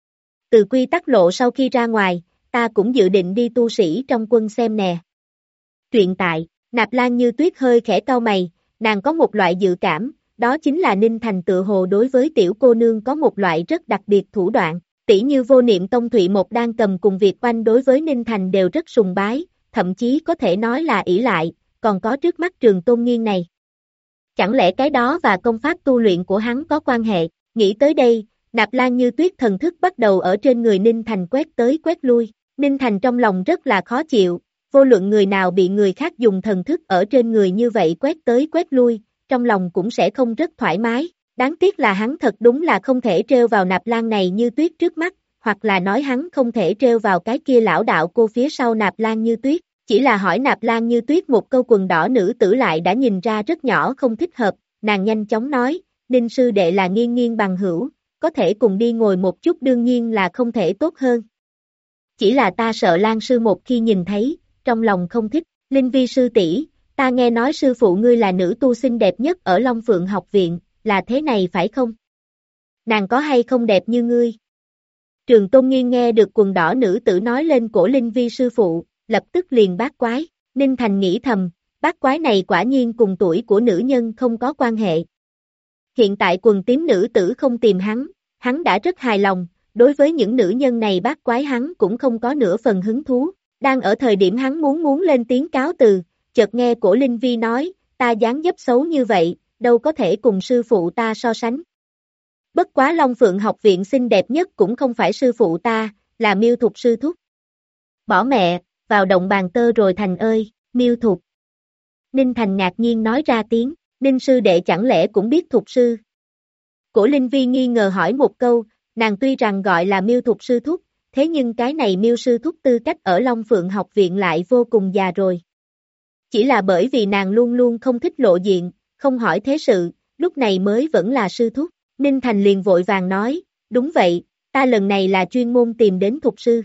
Từ quy tắc lộ sau khi ra ngoài, ta cũng dự định đi tu sĩ trong quân xem nè. Truyện tại, Nạp Lan Như Tuyết hơi khẽ cau mày, nàng có một loại dự cảm, đó chính là Ninh Thành tự hồ đối với tiểu cô nương có một loại rất đặc biệt thủ đoạn, tỉ như Vô Niệm Tông Thụy Một đang cầm cùng Việt Oanh đối với Ninh Thành đều rất sùng bái, thậm chí có thể nói là ỷ lại, còn có trước mắt Trường Tôn Nghiên này. Chẳng lẽ cái đó và công pháp tu luyện của hắn có quan hệ, nghĩ tới đây, Nạp Lan Như Tuyết thần thức bắt đầu ở trên người Ninh Thành quét tới quét lui, Ninh Thành trong lòng rất là khó chịu, vô luận người nào bị người khác dùng thần thức ở trên người như vậy quét tới quét lui, trong lòng cũng sẽ không rất thoải mái, đáng tiếc là hắn thật đúng là không thể trêu vào Nạp Lan này Như Tuyết trước mắt, hoặc là nói hắn không thể trêu vào cái kia lão đạo cô phía sau Nạp Lan Như Tuyết, chỉ là hỏi Nạp Lan Như Tuyết một câu quần đỏ nữ tử lại đã nhìn ra rất nhỏ không thích hợp, nàng nhanh chóng nói, Ninh sư đệ là Nghiên Nghiên bằng hữu, có thể cùng đi ngồi một chút đương nhiên là không thể tốt hơn. Chỉ là ta sợ Lan sư một khi nhìn thấy, trong lòng không thích, Linh Vi sư tỷ, ta nghe nói sư phụ ngươi là nữ tu xinh đẹp nhất ở Long Phượng học viện, là thế này phải không? Nàng có hay không đẹp như ngươi? Trường Tôn Nghiên nghe được quần đỏ nữ tử nói lên Cổ Linh Vi sư phụ, lập tức liền bát quái, Ninh Thành nghĩ thầm, bát quái này quả nhiên cùng tuổi của nữ nhân không có quan hệ. Hiện tại quần tím nữ tử không tìm hắn đã rất hài lòng, đối với những nữ nhân này bát quái hắn cũng không có nửa phần hứng thú, đang ở thời điểm hắn muốn lên tiếng cáo từ, chợt nghe Cổ Linh Vi nói, ta dáng dấp xấu như vậy, đâu có thể cùng sư phụ ta so sánh. Bất quá Long Phượng học viện xinh đẹp nhất cũng không phải sư phụ ta, là Miêu Thục sư thúc. Bỏ mẹ, vào động bàn tơ rồi Thành ơi, Miêu Thục. Ninh Thành ngạc nhiên nói ra tiếng, Ninh sư đệ chẳng lẽ cũng biết Thục sư. Cổ Linh Vi nghi ngờ hỏi một câu, nàng tuy rằng gọi là Miêu Thục sư thúc, thế nhưng cái này Miêu sư thúc tư cách ở Long Phượng học viện lại vô cùng già rồi. Chỉ là bởi vì nàng luôn luôn không thích lộ diện, không hỏi thế sự, lúc này mới vẫn là sư thúc. Ninh Thành liền vội vàng nói, đúng vậy, ta lần này là chuyên môn tìm đến Thục sư.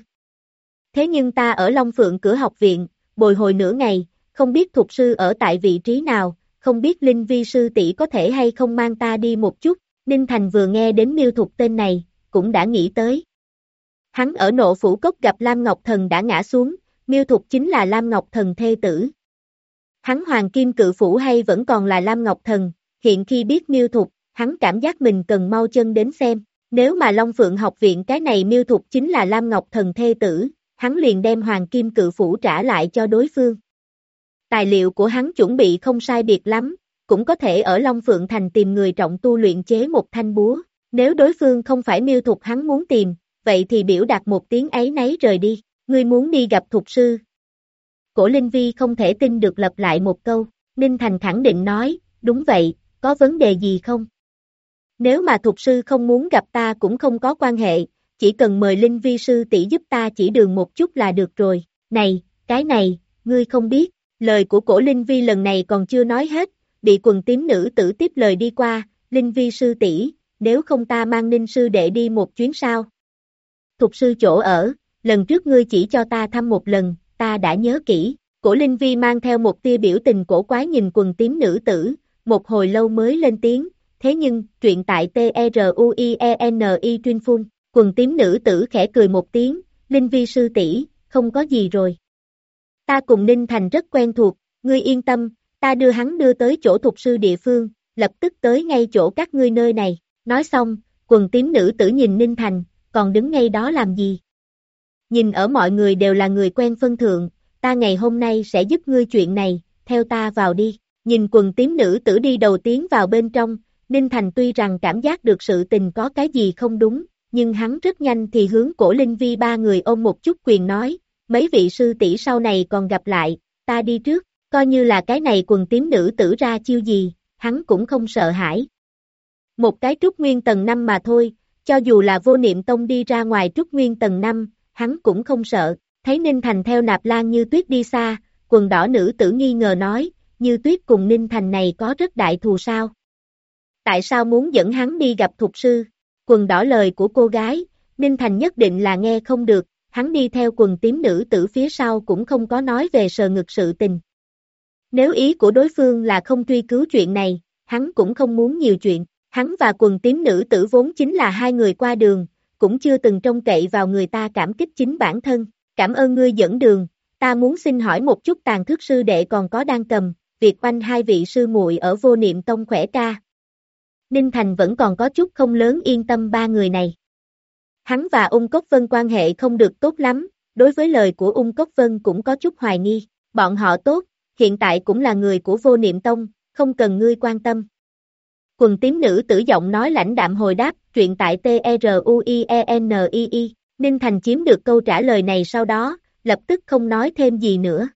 Thế nhưng ta ở Long Phượng cửa học viện, bồi hồi nửa ngày, không biết Thục sư ở tại vị trí nào, không biết Linh Vi sư tỷ có thể hay không mang ta đi một chút. Ninh Thành vừa nghe đến Miêu Thục tên này, cũng đã nghĩ tới. Hắn ở Nộ Phủ Cốc gặp Lam Ngọc Thần đã ngã xuống, Miêu Thục chính là Lam Ngọc Thần thê tử. Hắn Hoàng Kim Cự Phủ hay vẫn còn là Lam Ngọc Thần, hiện khi biết Miêu Thục, hắn cảm giác mình cần mau chân đến xem. Nếu mà Long Phượng học viện cái này Miêu Thục chính là Lam Ngọc Thần thê tử, hắn liền đem Hoàng Kim Cự Phủ trả lại cho đối phương. Tài liệu của hắn chuẩn bị không sai biệt lắm, cũng có thể ở Long Phượng Thành tìm người trọng tu luyện chế một thanh búa. Nếu đối phương không phải Miêu Thục hắn muốn tìm, vậy thì biểu đạt một tiếng áy náy rời đi. Ngươi muốn đi gặp Thục sư. Cổ Linh Vi không thể tin được lặp lại một câu. Ninh Thành khẳng định nói, đúng vậy, có vấn đề gì không? Nếu mà Thục sư không muốn gặp ta cũng không có quan hệ, chỉ cần mời Linh Vi sư tỷ giúp ta chỉ đường một chút là được rồi. Này, cái này, ngươi không biết. Lời của Cổ Linh Vi lần này còn chưa nói hết, bị quần tím nữ tử tiếp lời đi qua. Linh Vi sư tỷ, nếu không ta mang Ninh sư đệ đi một chuyến sao? Thục sư chỗ ở, lần trước ngươi chỉ cho ta thăm một lần, ta đã nhớ kỹ. Cổ Linh Vi mang theo một tia biểu tình cổ quái nhìn quần tím nữ tử, một hồi lâu mới lên tiếng, thế nhưng, truyện tại TRUIENI Tuyên Phun, quần tím nữ tử khẽ cười một tiếng, Linh Vi sư tỷ, không có gì rồi. Ta cùng Ninh Thành rất quen thuộc, ngươi yên tâm, ta đưa hắn đưa tới chỗ thục sư địa phương, lập tức tới ngay chỗ các ngươi nơi này. Nói xong, quần tím nữ tử nhìn Ninh Thành, còn đứng ngay đó làm gì? Nhìn ở mọi người đều là người quen phân thượng, ta ngày hôm nay sẽ giúp ngươi chuyện này, theo ta vào đi. Nhìn quần tím nữ tử đi đầu tiến vào bên trong, Ninh Thành tuy rằng cảm giác được sự tình có cái gì không đúng, nhưng hắn rất nhanh thì hướng Cổ Linh Vi ba người ôm một chút quyền nói, mấy vị sư tỷ sau này còn gặp lại, ta đi trước, coi như là cái này quần tím nữ tử ra chiêu gì, hắn cũng không sợ hãi. Một cái trúc nguyên tầng 5 mà thôi, cho dù là Vô Niệm Tông đi ra ngoài trúc nguyên tầng 5, hắn cũng không sợ. Thấy Ninh Thành theo Nạp Lan Như Tuyết đi xa, quần đỏ nữ tử nghi ngờ nói, Như Tuyết cùng Ninh Thành này có rất đại thù sao? Tại sao muốn dẫn hắn đi gặp thục sư? Quần đỏ lời của cô gái, Ninh Thành nhất định là nghe không được, hắn đi theo quần tím nữ tử phía sau cũng không có nói về sờ ngực sự tình. Nếu ý của đối phương là không truy cứu chuyện này, hắn cũng không muốn nhiều chuyện. Hắn và quần tím nữ tử vốn chính là hai người qua đường, cũng chưa từng trông cậy vào người ta cảm kích chính bản thân. Cảm ơn ngươi dẫn đường, ta muốn xin hỏi một chút Tàn Thước sư đệ còn có đang cầm, việc oanh hai vị sư muội ở Vô Niệm Tông khỏe ca. Ninh Thành vẫn còn có chút không lớn yên tâm ba người này. Hắn và Ung Cốc Vân quan hệ không được tốt lắm, đối với lời của Ung Cốc Vân cũng có chút hoài nghi. Bọn họ tốt, hiện tại cũng là người của Vô Niệm Tông, không cần ngươi quan tâm. Quần tím nữ tử giọng nói lãnh đạm hồi đáp, truyện tại TRUIENII. Ninh Thành chiếm được câu trả lời này sau đó, lập tức không nói thêm gì nữa.